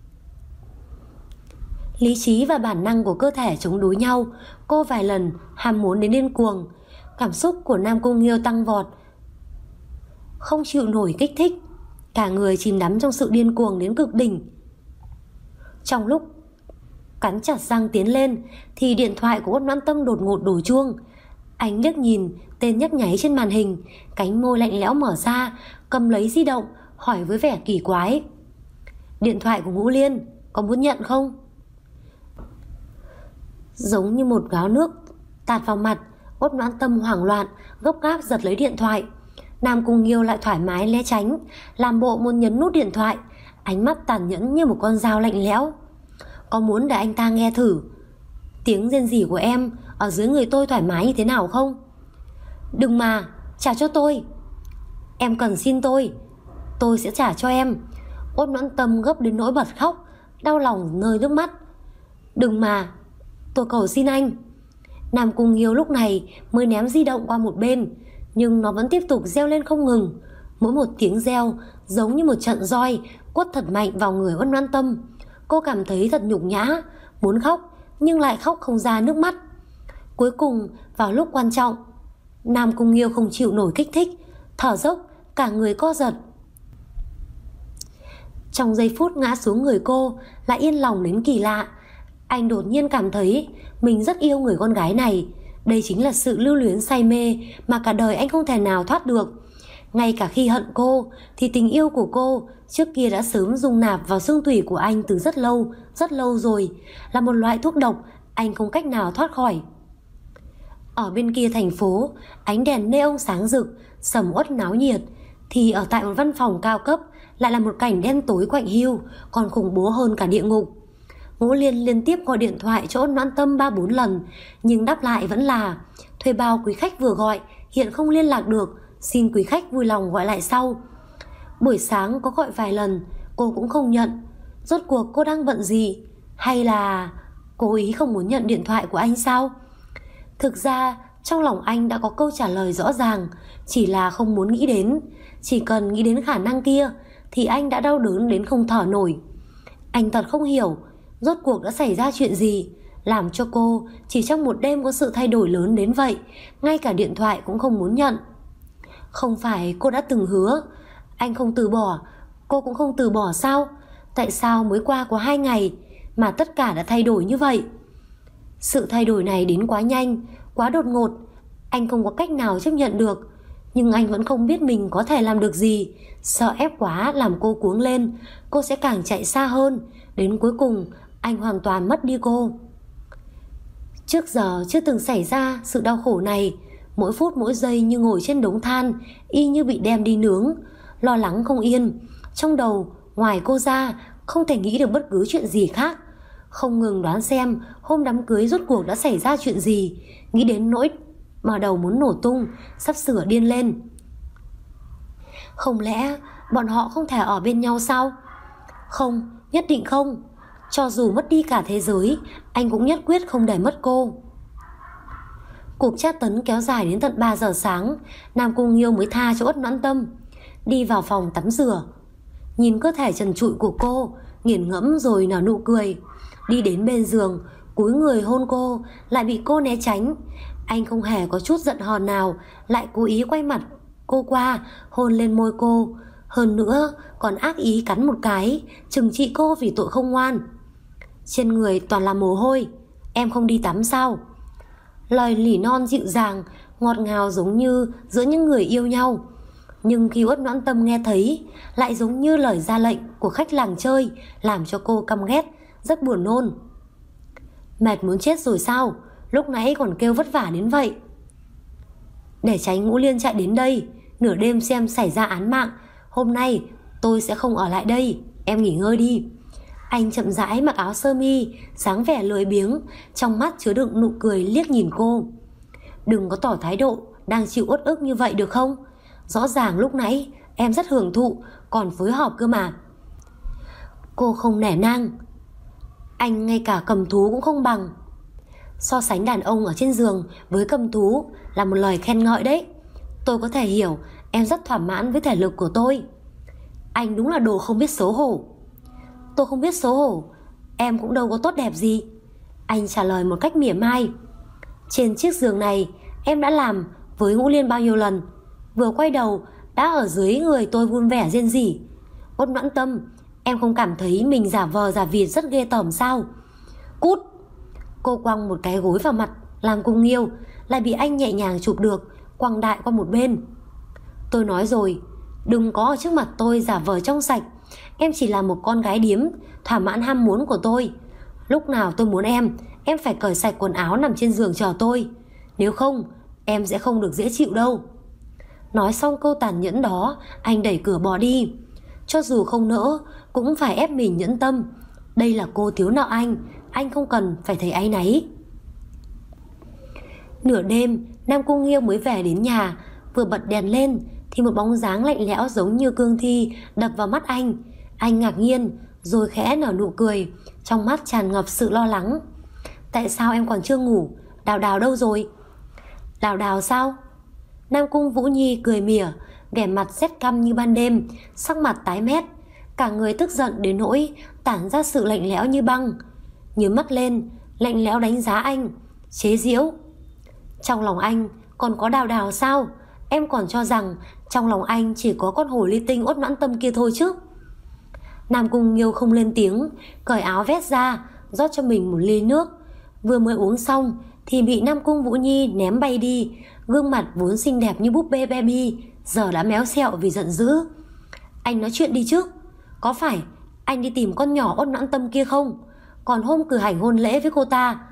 Lý trí và bản năng của cơ thể chống đối nhau. Cô vài lần ham muốn đến điên cuồng. Cảm xúc của Nam Cung Nghiêu tăng vọt, không chịu nổi kích thích, cả người chìm đắm trong sự điên cuồng đến cực đỉnh. Trong lúc cắn chặt răng tiến lên thì điện thoại của Ốt Noãn Tâm đột ngột đổ chuông. Anh liếc nhìn tên nhấp nháy trên màn hình, cánh môi lạnh lẽo mở ra, cầm lấy di động, hỏi với vẻ kỳ quái. Điện thoại của Ngũ Liên, có muốn nhận không? Giống như một gáo nước tạt vào mặt, Ốt Noãn Tâm hoảng loạn, gấp gáp giật lấy điện thoại. Nam Cung Nghiêu lại thoải mái né tránh, làm bộ muốn nhấn nút điện thoại, ánh mắt tàn nhẫn như một con dao lạnh lẽo. Có muốn để anh ta nghe thử tiếng rên rỉ của em ở dưới người tôi thoải mái như thế nào không? Đừng mà, trả cho tôi. Em cần xin tôi sẽ trả cho em. Ốt Noãn Tâm gấp đến nỗi bật khóc, đau lòng rơi nước mắt. Đừng mà, tôi cầu xin anh. Nam Cung Nghiêu lúc này mới ném di động qua một bên, nhưng nó vẫn tiếp tục reo lên không ngừng. Mỗi một tiếng reo giống như một trận roi quất thật mạnh vào người Ốt Noãn Tâm. Cô cảm thấy thật nhục nhã, muốn khóc nhưng lại khóc không ra nước mắt. Cuối cùng vào lúc quan trọng, Nam Cung Nghiêu không chịu nổi kích thích, thở dốc, cả người co giật. Trong giây phút ngã xuống người cô, lại yên lòng đến kỳ lạ. Anh đột nhiên cảm thấy mình rất yêu người con gái này. Đây chính là sự lưu luyến say mê mà cả đời anh không thể nào thoát được. Ngay cả khi hận cô thì tình yêu của cô trước kia đã sớm dung nạp vào xương tủy của anh từ rất lâu rồi, là một loại thuốc độc anh không cách nào thoát khỏi. Ở bên kia thành phố, ánh đèn neon sáng rực, sầm uất náo nhiệt, thì ở tại một văn phòng cao cấp lại là một cảnh đen tối quạnh hiu, còn khủng bố hơn cả địa ngục. Ngũ Liên liên tiếp gọi điện thoại cho Ốt Noãn Tâm 3-4 lần, nhưng đáp lại vẫn là thuê bao quý khách vừa gọi hiện không liên lạc được, xin quý khách vui lòng gọi lại sau. Buổi sáng có gọi vài lần, cô cũng không nhận. Rốt cuộc cô đang bận gì? Hay là cố ý không muốn nhận điện thoại của anh sao? Thực ra trong lòng anh đã có câu trả lời rõ ràng, chỉ là không muốn nghĩ đến. Chỉ cần nghĩ đến khả năng kia thì anh đã đau đớn đến không thở nổi. Anh thật không hiểu rốt cuộc đã xảy ra chuyện gì, làm cho cô chỉ trong một đêm có sự thay đổi lớn đến vậy, ngay cả điện thoại cũng không muốn nhận. Không phải cô đã từng hứa anh không từ bỏ, cô cũng không từ bỏ sao? Tại sao mới qua có 2 ngày mà tất cả đã thay đổi như vậy? Sự thay đổi này đến quá nhanh, quá đột ngột, anh không có cách nào chấp nhận được. Nhưng anh vẫn không biết mình có thể làm được gì. Sợ ép quá làm cô cuống lên, cô sẽ càng chạy xa hơn. Đến cuối cùng anh hoàn toàn mất đi cô. Trước giờ chưa từng xảy ra sự đau khổ này. Mỗi phút mỗi giây như ngồi trên đống than, y như bị đem đi nướng. Lo lắng không yên. Trong đầu ngoài cô ra không thể nghĩ được bất cứ chuyện gì khác. Không ngừng đoán xem hôm đám cưới rốt cuộc đã xảy ra chuyện gì. Nghĩ đến nỗi mà đầu muốn nổ tung, sắp sửa điên lên. Không lẽ bọn họ không thể ở bên nhau sao? Không, nhất định không. Cho dù mất đi cả thế giới, anh cũng nhất quyết không để mất cô. Cuộc tra tấn kéo dài đến tận 3 giờ sáng, Nam Cung Nghiêu mới tha cho Uất Noãn Tâm. Đi vào phòng tắm rửa, nhìn cơ thể trần trụi của cô, nghiền ngẫm rồi nở nụ cười. Đi đến bên giường, cúi người hôn cô, lại bị cô né tránh. Anh không hề có chút giận hờn nào, lại cố ý quay mặt cô qua, hôn lên môi cô. Hơn nữa còn ác ý cắn một cái, trừng trị cô vì tội không ngoan. Trên người toàn là mồ hôi. Em không đi tắm sao? Lời nỉ non dịu dàng, ngọt ngào giống như giữa những người yêu nhau. Nhưng khi Uất Noãn Tâm nghe thấy, lại giống như lời ra lệnh của khách làng chơi, làm cho cô căm ghét, rất buồn nôn. Mệt muốn chết rồi sao? Lúc nãy còn kêu vất vả đến vậy. Để tránh Ngũ Liên chạy đến đây nửa đêm xem xảy ra án mạng, hôm nay tôi sẽ không ở lại đây. Em nghỉ ngơi đi. Anh chậm rãi mặc áo sơ mi, dáng vẻ lười biếng, trong mắt chứa đựng nụ cười liếc nhìn cô. Đừng có tỏ thái độ đang chịu uất ức như vậy được không? Rõ ràng lúc nãy em rất hưởng thụ, còn phối hợp cơ mà. Cô không nể nang. Anh ngay cả cầm thú cũng không bằng. So sánh đàn ông ở trên giường với cầm thú là một lời khen ngợi đấy. Tôi có thể hiểu em rất thỏa mãn với thể lực của tôi. Anh đúng là đồ không biết xấu hổ. Tôi không biết xấu hổ, em cũng đâu có tốt đẹp gì. Anh trả lời một cách mỉa mai. Trên chiếc giường này em đã làm với Ngũ Liên bao nhiêu lần. Vừa quay đầu đã ở dưới người tôi vun vẻ rên rỉ. Uất Noãn Tâm, em không cảm thấy mình giả vờ giả vịt rất ghê tởm sao? Cút! Cô quăng một cái gối vào mặt Nam Cung Nghiêu, lại bị anh nhẹ nhàng chụp được, quăng đại qua một bên. Tôi nói rồi, đừng có ở trước mặt tôi giả vờ trong sạch. Em chỉ là một con gái điếm, thỏa mãn ham muốn của tôi. Lúc nào tôi muốn em phải cởi sạch quần áo nằm trên giường chờ tôi. Nếu không, em sẽ không được dễ chịu đâu. Nói xong câu tàn nhẫn đó, anh đẩy cửa bỏ đi. Cho dù không nỡ, cũng phải ép mình nhẫn tâm. Đây là cô thiếu nợ anh không cần phải thấy áy náy. Nửa đêm, Nam Cung Nghiêu mới về đến nhà. Vừa bật đèn lên thì một bóng dáng lạnh lẽo giống như cương thi đập vào mắt anh. Anh ngạc nhiên rồi khẽ nở nụ cười, trong mắt tràn ngập sự lo lắng. Tại sao em còn chưa ngủ? Đào Đào đâu rồi? Đào Đào sao? Nam Cung Vũ Nhi cười mỉa, vẻ mặt rét căm như ban đêm, sắc mặt tái mét, cả người tức giận đến nỗi tản ra sự lạnh lẽo như băng. Nhớ mắt lên, lạnh lẽo đánh giá anh, chế giễu. Trong lòng anh còn có Đào Đào sao? Em còn cho rằng trong lòng anh chỉ có con hồ ly tinh Uất Noãn Tâm kia thôi chứ. Nam Cung Nghiêu không lên tiếng, cởi áo vest ra, rót cho mình một ly nước. Vừa mới uống xong thì bị Nam Cung Vũ Nhi ném bay đi. Gương mặt vốn xinh đẹp như búp bê baby giờ đã méo xẹo vì giận dữ. Anh nói chuyện đi chứ. Có phải anh đi tìm con nhỏ Uất Noãn Tâm kia không? Còn hôm cử hành hôn lễ với cô ta,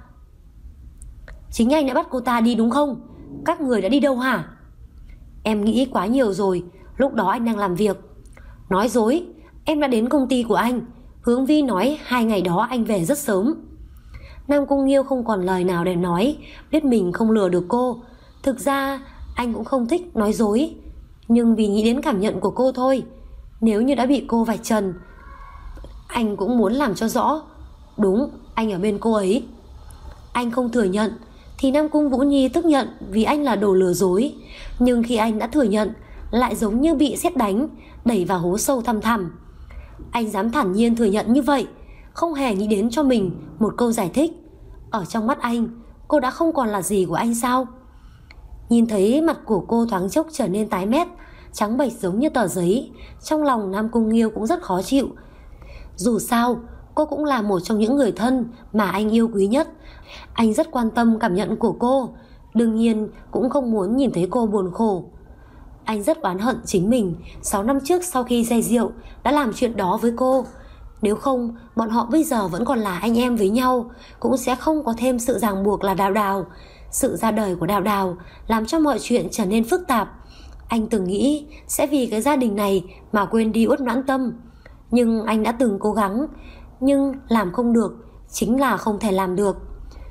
chính anh đã bắt cô ta đi đúng không? Các người đã đi đâu hả? Em nghĩ quá nhiều rồi, lúc đó anh đang làm việc. Nói dối, em đã đến công ty của anh. Hướng Vi nói 2 ngày đó anh về rất sớm. Nam Cung Nghiêu không còn lời nào để nói, biết mình không lừa được cô. Thực ra anh cũng không thích nói dối, nhưng vì nghĩ đến cảm nhận của cô thôi. Nếu như đã bị cô vạch trần, anh cũng muốn làm cho rõ. Đúng, anh ở bên cô ấy. Anh không thừa nhận thì Nam Cung Vũ Nhi tức giận vì anh là đồ lừa dối. Nhưng khi anh đã thừa nhận, lại giống như bị sét đánh, đẩy vào hố sâu thăm thẳm. Anh dám thản nhiên thừa nhận như vậy, không hề nghĩ đến cho mình một câu giải thích. Ở trong mắt anh, cô đã không còn là gì của anh sao? Nhìn thấy mặt của cô thoáng chốc trở nên tái mét, trắng bệch giống như tờ giấy, trong lòng Nam Cung Nghiêu cũng rất khó chịu. Dù sao, cô cũng là một trong những người thân mà anh yêu quý nhất. Anh rất quan tâm cảm nhận của cô, đương nhiên cũng không muốn nhìn thấy cô buồn khổ. Anh rất oán hận chính mình 6 năm trước sau khi say rượu đã làm chuyện đó với cô. Nếu không, bọn họ bây giờ vẫn còn là anh em với nhau, cũng sẽ không có thêm sự ràng buộc là Đào Đào. Sự ra đời của Đào Đào làm cho mọi chuyện trở nên phức tạp. Anh từng nghĩ sẽ vì cái gia đình này mà quên đi Uất Noãn Tâm. Nhưng anh đã từng cố gắng, nhưng làm không được, chính là không thể làm được.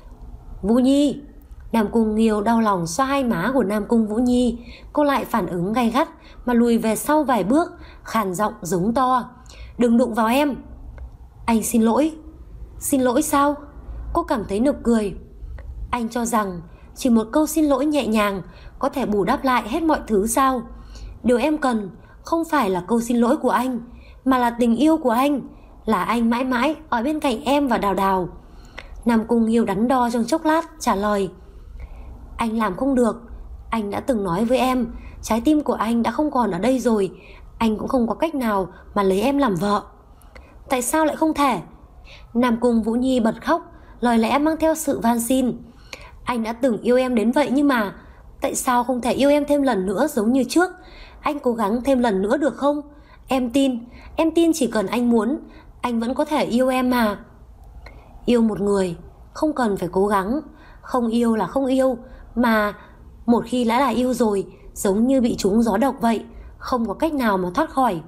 Vũ Nhi. Nam Cung Nghiêu đau lòng xoa hai má của Nam Cung Vũ Nhi. Cô lại phản ứng gay gắt mà lùi về sau vài bước, khàn giọng giống to: Đừng đụng vào em. Anh xin lỗi. Xin lỗi sao? Cô cảm thấy nực cười. Anh cho rằng chỉ một câu xin lỗi nhẹ nhàng có thể bù đắp lại hết mọi thứ sao? Điều em cần không phải là câu xin lỗi của anh, mà là tình yêu của anh, là anh mãi mãi ở bên cạnh em và Đào Đào. Nam Cung Nghiêu đắn đo trong chốc lát trả lời: Anh làm không được. Anh đã từng nói với em, trái tim của anh đã không còn ở đây rồi. Anh cũng không có cách nào mà lấy em làm vợ. Tại sao lại không thể? Nam Cung Vũ Nhi bật khóc, lời lẽ mang theo sự van xin. Anh đã từng yêu em đến vậy nhưng mà tại sao không thể yêu em thêm lần nữa giống như trước? Anh cố gắng thêm lần nữa được không? Em tin chỉ cần anh muốn, anh vẫn có thể yêu em mà. Yêu một người không cần phải cố gắng. Không yêu là không yêu, mà một khi đã là yêu rồi, giống như bị trúng gió độc vậy, không có cách nào mà thoát khỏi.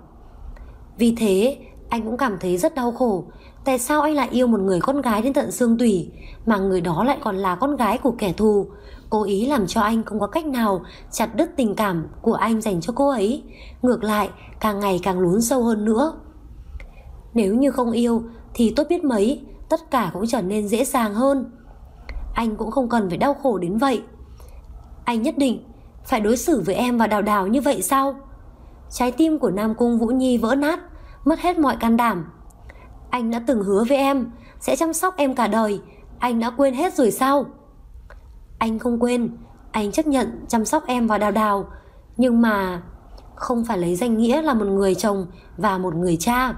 Vì thế anh cũng cảm thấy rất đau khổ. Tại sao anh lại yêu một người con gái đến tận xương tủy, mà người đó lại còn là con gái của kẻ thù, cố ý làm cho anh không có cách nào chặt đứt tình cảm của anh dành cho cô ấy. Ngược lại càng ngày càng lún sâu hơn nữa. Nếu như không yêu thì tốt biết mấy, tất cả cũng trở nên dễ dàng hơn. Anh cũng không cần phải đau khổ đến vậy. Anh nhất định phải đối xử với em và Đào Đào như vậy sao? Trái tim của Nam Cung Vũ Nhi vỡ nát, mất hết mọi can đảm. Anh đã từng hứa với em sẽ chăm sóc em cả đời. Anh đã quên hết rồi sao? Anh không quên. Anh chấp nhận chăm sóc em và Đào Đào, nhưng mà không phải lấy danh nghĩa là một người chồng và một người cha.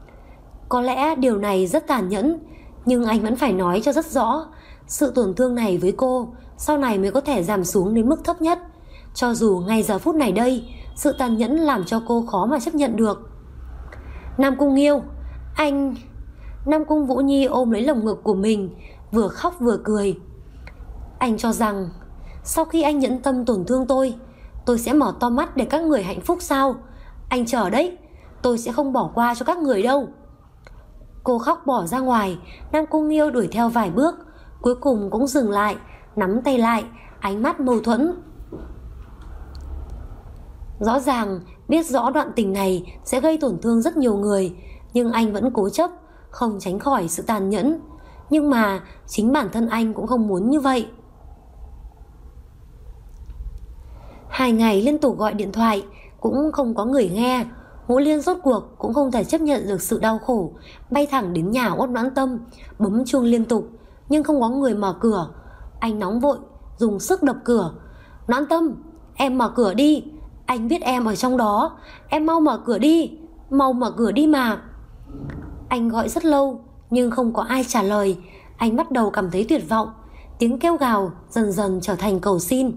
Có lẽ điều này rất tàn nhẫn, nhưng anh vẫn phải nói cho rất rõ. Sự tổn thương này với cô sau này mới có thể giảm xuống đến mức thấp nhất. Cho dù ngay giờ phút này đây, sự tàn nhẫn làm cho cô khó mà chấp nhận được. Nam Cung Nghiêu, anh... Nam Cung Vũ Nhi ôm lấy lồng ngực của mình, vừa khóc vừa cười. Anh cho rằng sau khi anh nhẫn tâm tổn thương tôi sẽ mở to mắt để các người hạnh phúc sao? Anh chờ đấy, tôi sẽ không bỏ qua cho các người đâu. Cô khóc bỏ ra ngoài. Nam Cung Nghiêu đuổi theo vài bước, cuối cùng cũng dừng lại, nắm tay lại, ánh mắt mâu thuẫn. Rõ ràng biết rõ đoạn tình này sẽ gây tổn thương rất nhiều người, nhưng anh vẫn cố chấp, không tránh khỏi sự tàn nhẫn. Nhưng mà chính bản thân anh cũng không muốn như vậy. 2 ngày liên tục gọi điện thoại cũng không có người nghe. Ngũ Liên rốt cuộc cũng không thể chấp nhận được sự đau khổ, bay thẳng đến nhà Uất Noãn Tâm, bấm chuông liên tục nhưng không có người mở cửa. Anh nóng vội dùng sức đập cửa. Noãn Tâm, em mở cửa đi. Anh biết em ở trong đó. Em mau mở cửa đi. Mau mở cửa đi mà. Anh gọi rất lâu nhưng không có ai trả lời. Anh bắt đầu cảm thấy tuyệt vọng. Tiếng kêu gào dần dần trở thành cầu xin.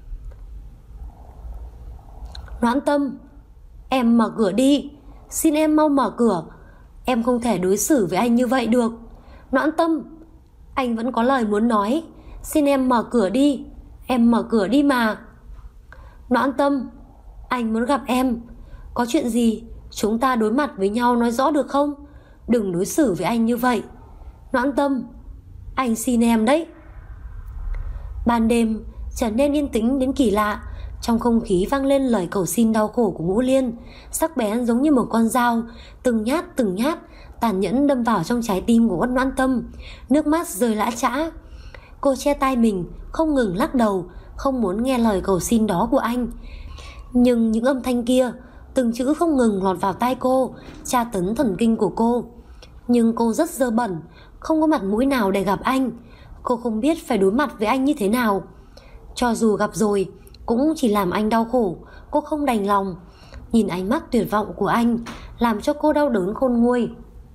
Noãn Tâm, em mở cửa đi. Xin em mau mở cửa. Em không thể đối xử với anh như vậy được. Noãn Tâm, anh vẫn có lời muốn nói. Xin em mở cửa đi. Em mở cửa đi mà. Noãn Tâm, anh muốn gặp em. Có chuyện gì chúng ta đối mặt với nhau nói rõ được không? Đừng đối xử với anh như vậy. Noãn Tâm, anh xin em đấy. Ban đêm trở nên yên tĩnh đến kỳ lạ. Trong không khí vang lên lời cầu xin đau khổ của Ngũ Liên, sắc bén giống như một con dao, từng nhát tàn nhẫn đâm vào trong trái tim của Uất Noãn Tâm. Nước mắt rơi lã chã. Cô che tai mình, không ngừng lắc đầu, không muốn nghe lời cầu xin đó của anh. Nhưng những âm thanh kia, từng chữ không ngừng lọt vào tai cô, tra tấn thần kinh của cô. Nhưng cô rất dơ bẩn, không có mặt mũi nào để gặp anh. Cô không biết phải đối mặt với anh như thế nào. Cho dù gặp rồi cũng chỉ làm anh đau khổ. Cô không đành lòng. Nhìn ánh mắt tuyệt vọng của anh làm cho cô đau đớn khôn nguôi.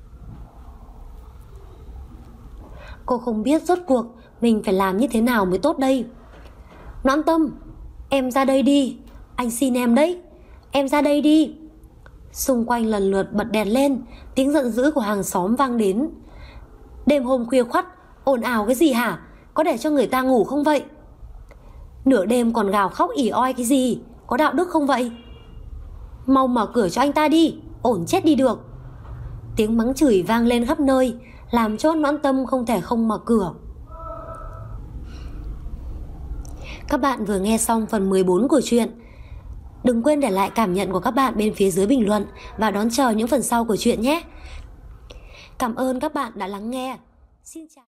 Cô không biết rốt cuộc mình phải làm như thế nào mới tốt đây. Noãn Tâm, em ra đây đi. Anh xin em đấy, em ra đây đi. Xung quanh lần lượt bật đèn lên, tiếng giận dữ của hàng xóm vang đến. Đêm hôm khuya khoắt, ồn ào cái gì hả? Có để cho người ta ngủ không vậy? Nửa đêm còn gào khóc ỉ oi cái gì? Có đạo đức không vậy? Mau mở cửa cho anh ta đi, ổn chết đi được. Tiếng mắng chửi vang lên khắp nơi, làm cho Noãn Tâm không thể không mở cửa. Các bạn vừa nghe xong phần 14 của truyện. Đừng quên để lại cảm nhận của các bạn bên phía dưới bình luận và đón chờ những phần sau của truyện nhé. Cảm ơn các bạn đã lắng nghe. Xin chào.